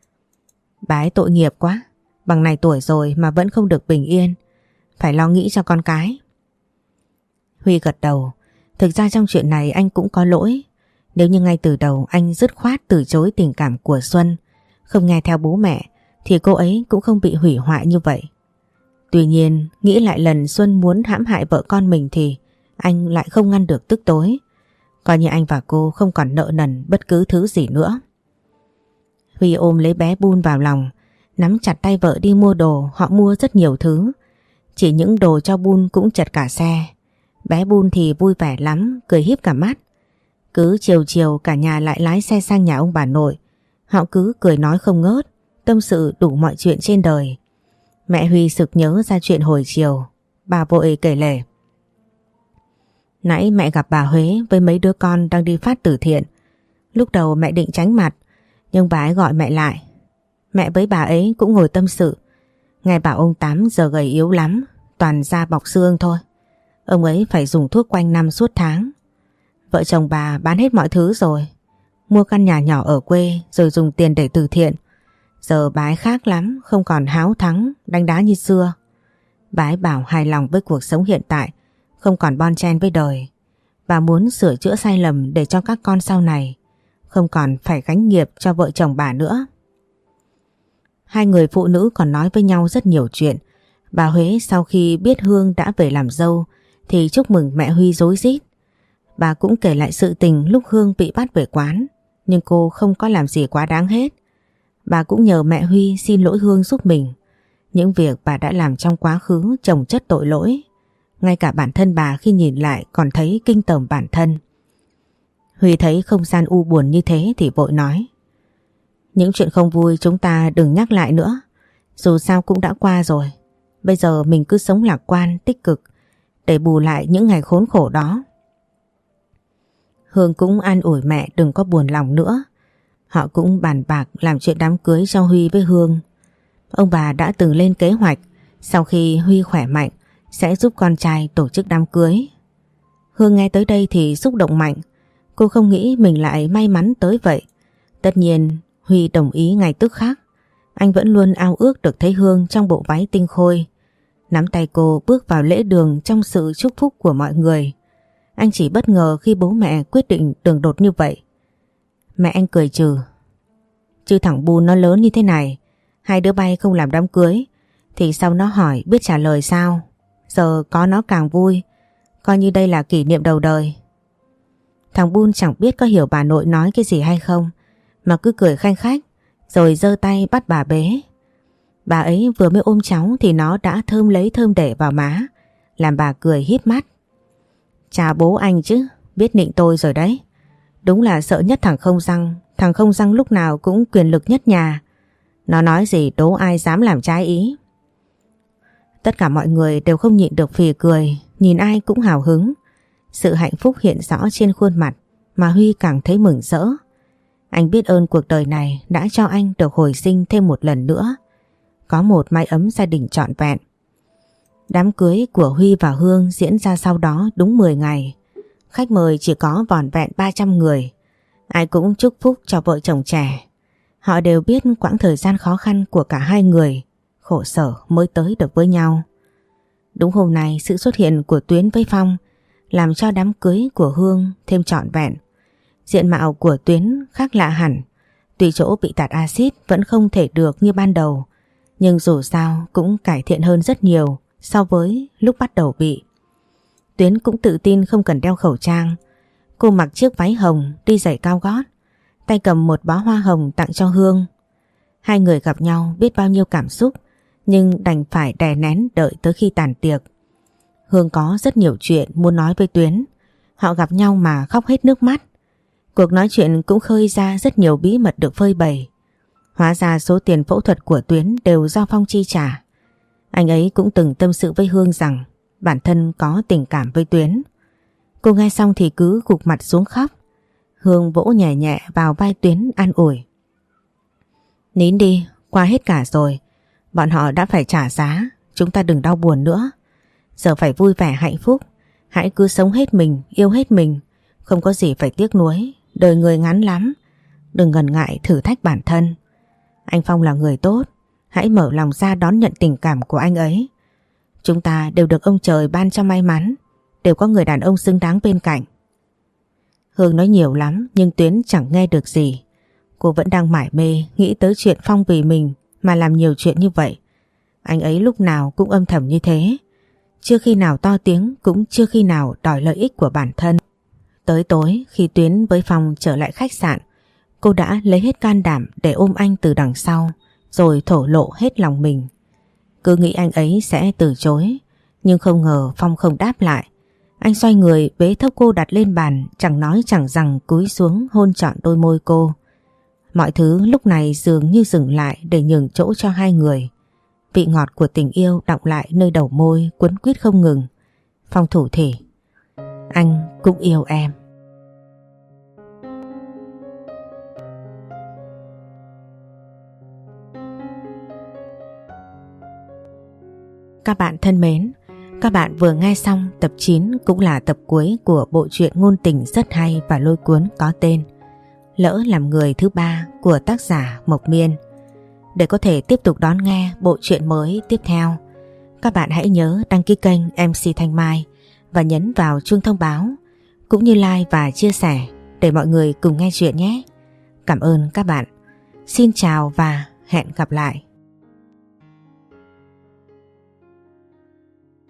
Bà ấy tội nghiệp quá, bằng này tuổi rồi mà vẫn không được bình yên, phải lo nghĩ cho con cái. Huy gật đầu. Thực ra trong chuyện này anh cũng có lỗi. Nếu như ngay từ đầu anh dứt khoát từ chối tình cảm của Xuân, không nghe theo bố mẹ, thì cô ấy cũng không bị hủy hoại như vậy. Tuy nhiên, nghĩ lại lần Xuân muốn hãm hại vợ con mình thì anh lại không ngăn được tức tối. Coi như anh và cô không còn nợ nần bất cứ thứ gì nữa. Huy ôm lấy bé Bun vào lòng, nắm chặt tay vợ đi mua đồ. Họ mua rất nhiều thứ, chỉ những đồ cho Bun cũng chật cả xe. Bé Bun thì vui vẻ lắm, cười híp cả mắt. Cứ chiều chiều cả nhà lại lái xe sang nhà ông bà nội. Họ cứ cười nói không ngớt, tâm sự đủ mọi chuyện trên đời. Mẹ Huy sực nhớ ra chuyện hồi chiều. Bà vội kể lể. Nãy mẹ gặp bà Huế với mấy đứa con đang đi phát từ thiện. Lúc đầu mẹ định tránh mặt, nhưng bà ấy gọi mẹ lại. Mẹ với bà ấy cũng ngồi tâm sự. Nghe bảo ông Tám giờ gầy yếu lắm, toàn da bọc xương thôi. Ông ấy phải dùng thuốc quanh năm suốt tháng. Vợ chồng bà bán hết mọi thứ rồi, mua căn nhà nhỏ ở quê rồi dùng tiền để từ thiện. Giờ bà ấy khác lắm, không còn háo thắng, đánh đá như xưa. Bà ấy bảo hài lòng với cuộc sống hiện tại, không còn bon chen với đời. Bà muốn sửa chữa sai lầm để cho các con sau này không còn phải gánh nghiệp cho vợ chồng bà nữa. Hai người phụ nữ còn nói với nhau rất nhiều chuyện. Bà Huế sau khi biết Hương đã về làm dâu thì chúc mừng mẹ Huy rối rít. Bà cũng kể lại sự tình lúc Hương bị bắt về quán, nhưng cô không có làm gì quá đáng hết. Bà cũng nhờ mẹ Huy xin lỗi Hương giúp mình. Những việc bà đã làm trong quá khứ chồng chất tội lỗi. Ngay cả bản thân bà khi nhìn lại còn thấy kinh tởm bản thân. Huy thấy không gian u buồn như thế thì vội nói. Những chuyện không vui chúng ta đừng nhắc lại nữa. Dù sao cũng đã qua rồi. Bây giờ mình cứ sống lạc quan, tích cực để bù lại những ngày khốn khổ đó. Hương cũng an ủi mẹ đừng có buồn lòng nữa. Họ cũng bàn bạc làm chuyện đám cưới cho Huy với Hương. Ông bà đã từng lên kế hoạch sau khi Huy khỏe mạnh sẽ giúp con trai tổ chức đám cưới. Hương nghe tới đây thì xúc động mạnh. Cô không nghĩ mình lại may mắn tới vậy. Tất nhiên Huy đồng ý ngay tức khắc. Anh vẫn luôn ao ước được thấy Hương trong bộ váy tinh khôi, nắm tay cô bước vào lễ đường trong sự chúc phúc của mọi người. Anh chỉ bất ngờ khi bố mẹ quyết định đường đột như vậy. Mẹ anh cười trừ. Chứ thằng Bu nó lớn như thế này, hai đứa bay không làm đám cưới thì sau nó hỏi biết trả lời sao? Giờ có nó càng vui, coi như đây là kỷ niệm đầu đời. Thằng Bun chẳng biết có hiểu bà nội nói cái gì hay không, mà cứ cười khanh khách rồi giơ tay bắt bà bế. Bà ấy vừa mới ôm cháu thì nó đã thơm lấy thơm để vào má, làm bà cười híp mắt. Chà bố anh chứ, biết nịnh tôi rồi đấy. Đúng là sợ nhất thằng không răng, thằng không răng lúc nào cũng quyền lực nhất nhà. Nó nói gì đố ai dám làm trái ý. Tất cả mọi người đều không nhịn được phì cười, nhìn ai cũng hào hứng. Sự hạnh phúc hiện rõ trên khuôn mặt mà Huy càng thấy mừng rỡ. Anh biết ơn cuộc đời này đã cho anh được hồi sinh thêm một lần nữa, có một mái ấm gia đình trọn vẹn. Đám cưới của Huy và Hương diễn ra sau đó đúng mười ngày. Khách mời chỉ có vỏn vẹn ba trăm người. Ai cũng chúc phúc cho vợ chồng trẻ. Họ đều biết quãng thời gian khó khăn của cả hai người, khổ sở mới tới được với nhau. Đúng hôm nay, sự xuất hiện của Tuyến với Phong làm cho đám cưới của Hương thêm trọn vẹn. Diện mạo của Tuyến khác lạ hẳn. Tuy chỗ bị tạt axit vẫn không thể được như ban đầu, nhưng dù sao cũng cải thiện hơn rất nhiều so với lúc bắt đầu bị. Tuyến cũng tự tin không cần đeo khẩu trang. Cô mặc chiếc váy hồng, đi giày cao gót, tay cầm một bó hoa hồng tặng cho Hương. Hai người gặp nhau biết bao nhiêu cảm xúc, nhưng đành phải đè nén đợi tới khi tàn tiệc. Hương có rất nhiều chuyện muốn nói với Tuyến. Họ gặp nhau mà khóc hết nước mắt. Cuộc nói chuyện cũng khơi ra rất nhiều bí mật được phơi bày. Hóa ra số tiền phẫu thuật của Tuyến đều do Phong chi trả. Anh ấy cũng từng tâm sự với Hương rằng bản thân có tình cảm với Tuyến. Cô nghe xong thì cứ gục mặt xuống khóc. Hương vỗ nhẹ nhẹ vào vai Tuyến an ủi. Nín đi, qua hết cả rồi. Bọn họ đã phải trả giá, chúng ta đừng đau buồn nữa. Giờ phải vui vẻ hạnh phúc. Hãy cứ sống hết mình, yêu hết mình. Không có gì phải tiếc nuối. Đời người ngắn lắm. Đừng ngần ngại thử thách bản thân. Anh Phong là người tốt. Hãy mở lòng ra đón nhận tình cảm của anh ấy. Chúng ta đều được ông trời ban cho may mắn, đều có người đàn ông xứng đáng bên cạnh. Hương nói nhiều lắm nhưng Tuyến chẳng nghe được gì. Cô vẫn đang mải mê nghĩ tới chuyện Phong vì mình mà làm nhiều chuyện như vậy. Anh ấy lúc nào cũng âm thầm như thế, chưa khi nào to tiếng, cũng chưa khi nào đòi lợi ích của bản thân. Tới tối khi Tuyến với Phong trở lại khách sạn, cô đã lấy hết can đảm để ôm anh từ đằng sau, rồi thổ lộ hết lòng mình. Cứ nghĩ anh ấy sẽ từ chối, nhưng không ngờ Phong không đáp lại. Anh xoay người bế thốc cô đặt lên bàn, chẳng nói chẳng rằng cúi xuống hôn trọn đôi môi cô. Mọi thứ lúc này dường như dừng lại để nhường chỗ cho hai người. Vị ngọt của tình yêu đọng lại nơi đầu môi, quấn quýt không ngừng. Phong thủ thỉ: anh cũng yêu em. Các bạn thân mến, các bạn vừa nghe xong tập chín, cũng là tập cuối của bộ truyện ngôn tình rất hay và lôi cuốn có tên Lỡ Làm Người Thứ Ba của tác giả Mộc Miên. Để có thể tiếp tục đón nghe bộ truyện mới tiếp theo, các bạn hãy nhớ đăng ký kênh em xê Thanh Mai và nhấn vào chuông thông báo, cũng như like và chia sẻ để mọi người cùng nghe chuyện nhé. Cảm ơn các bạn. Xin chào và hẹn gặp lại.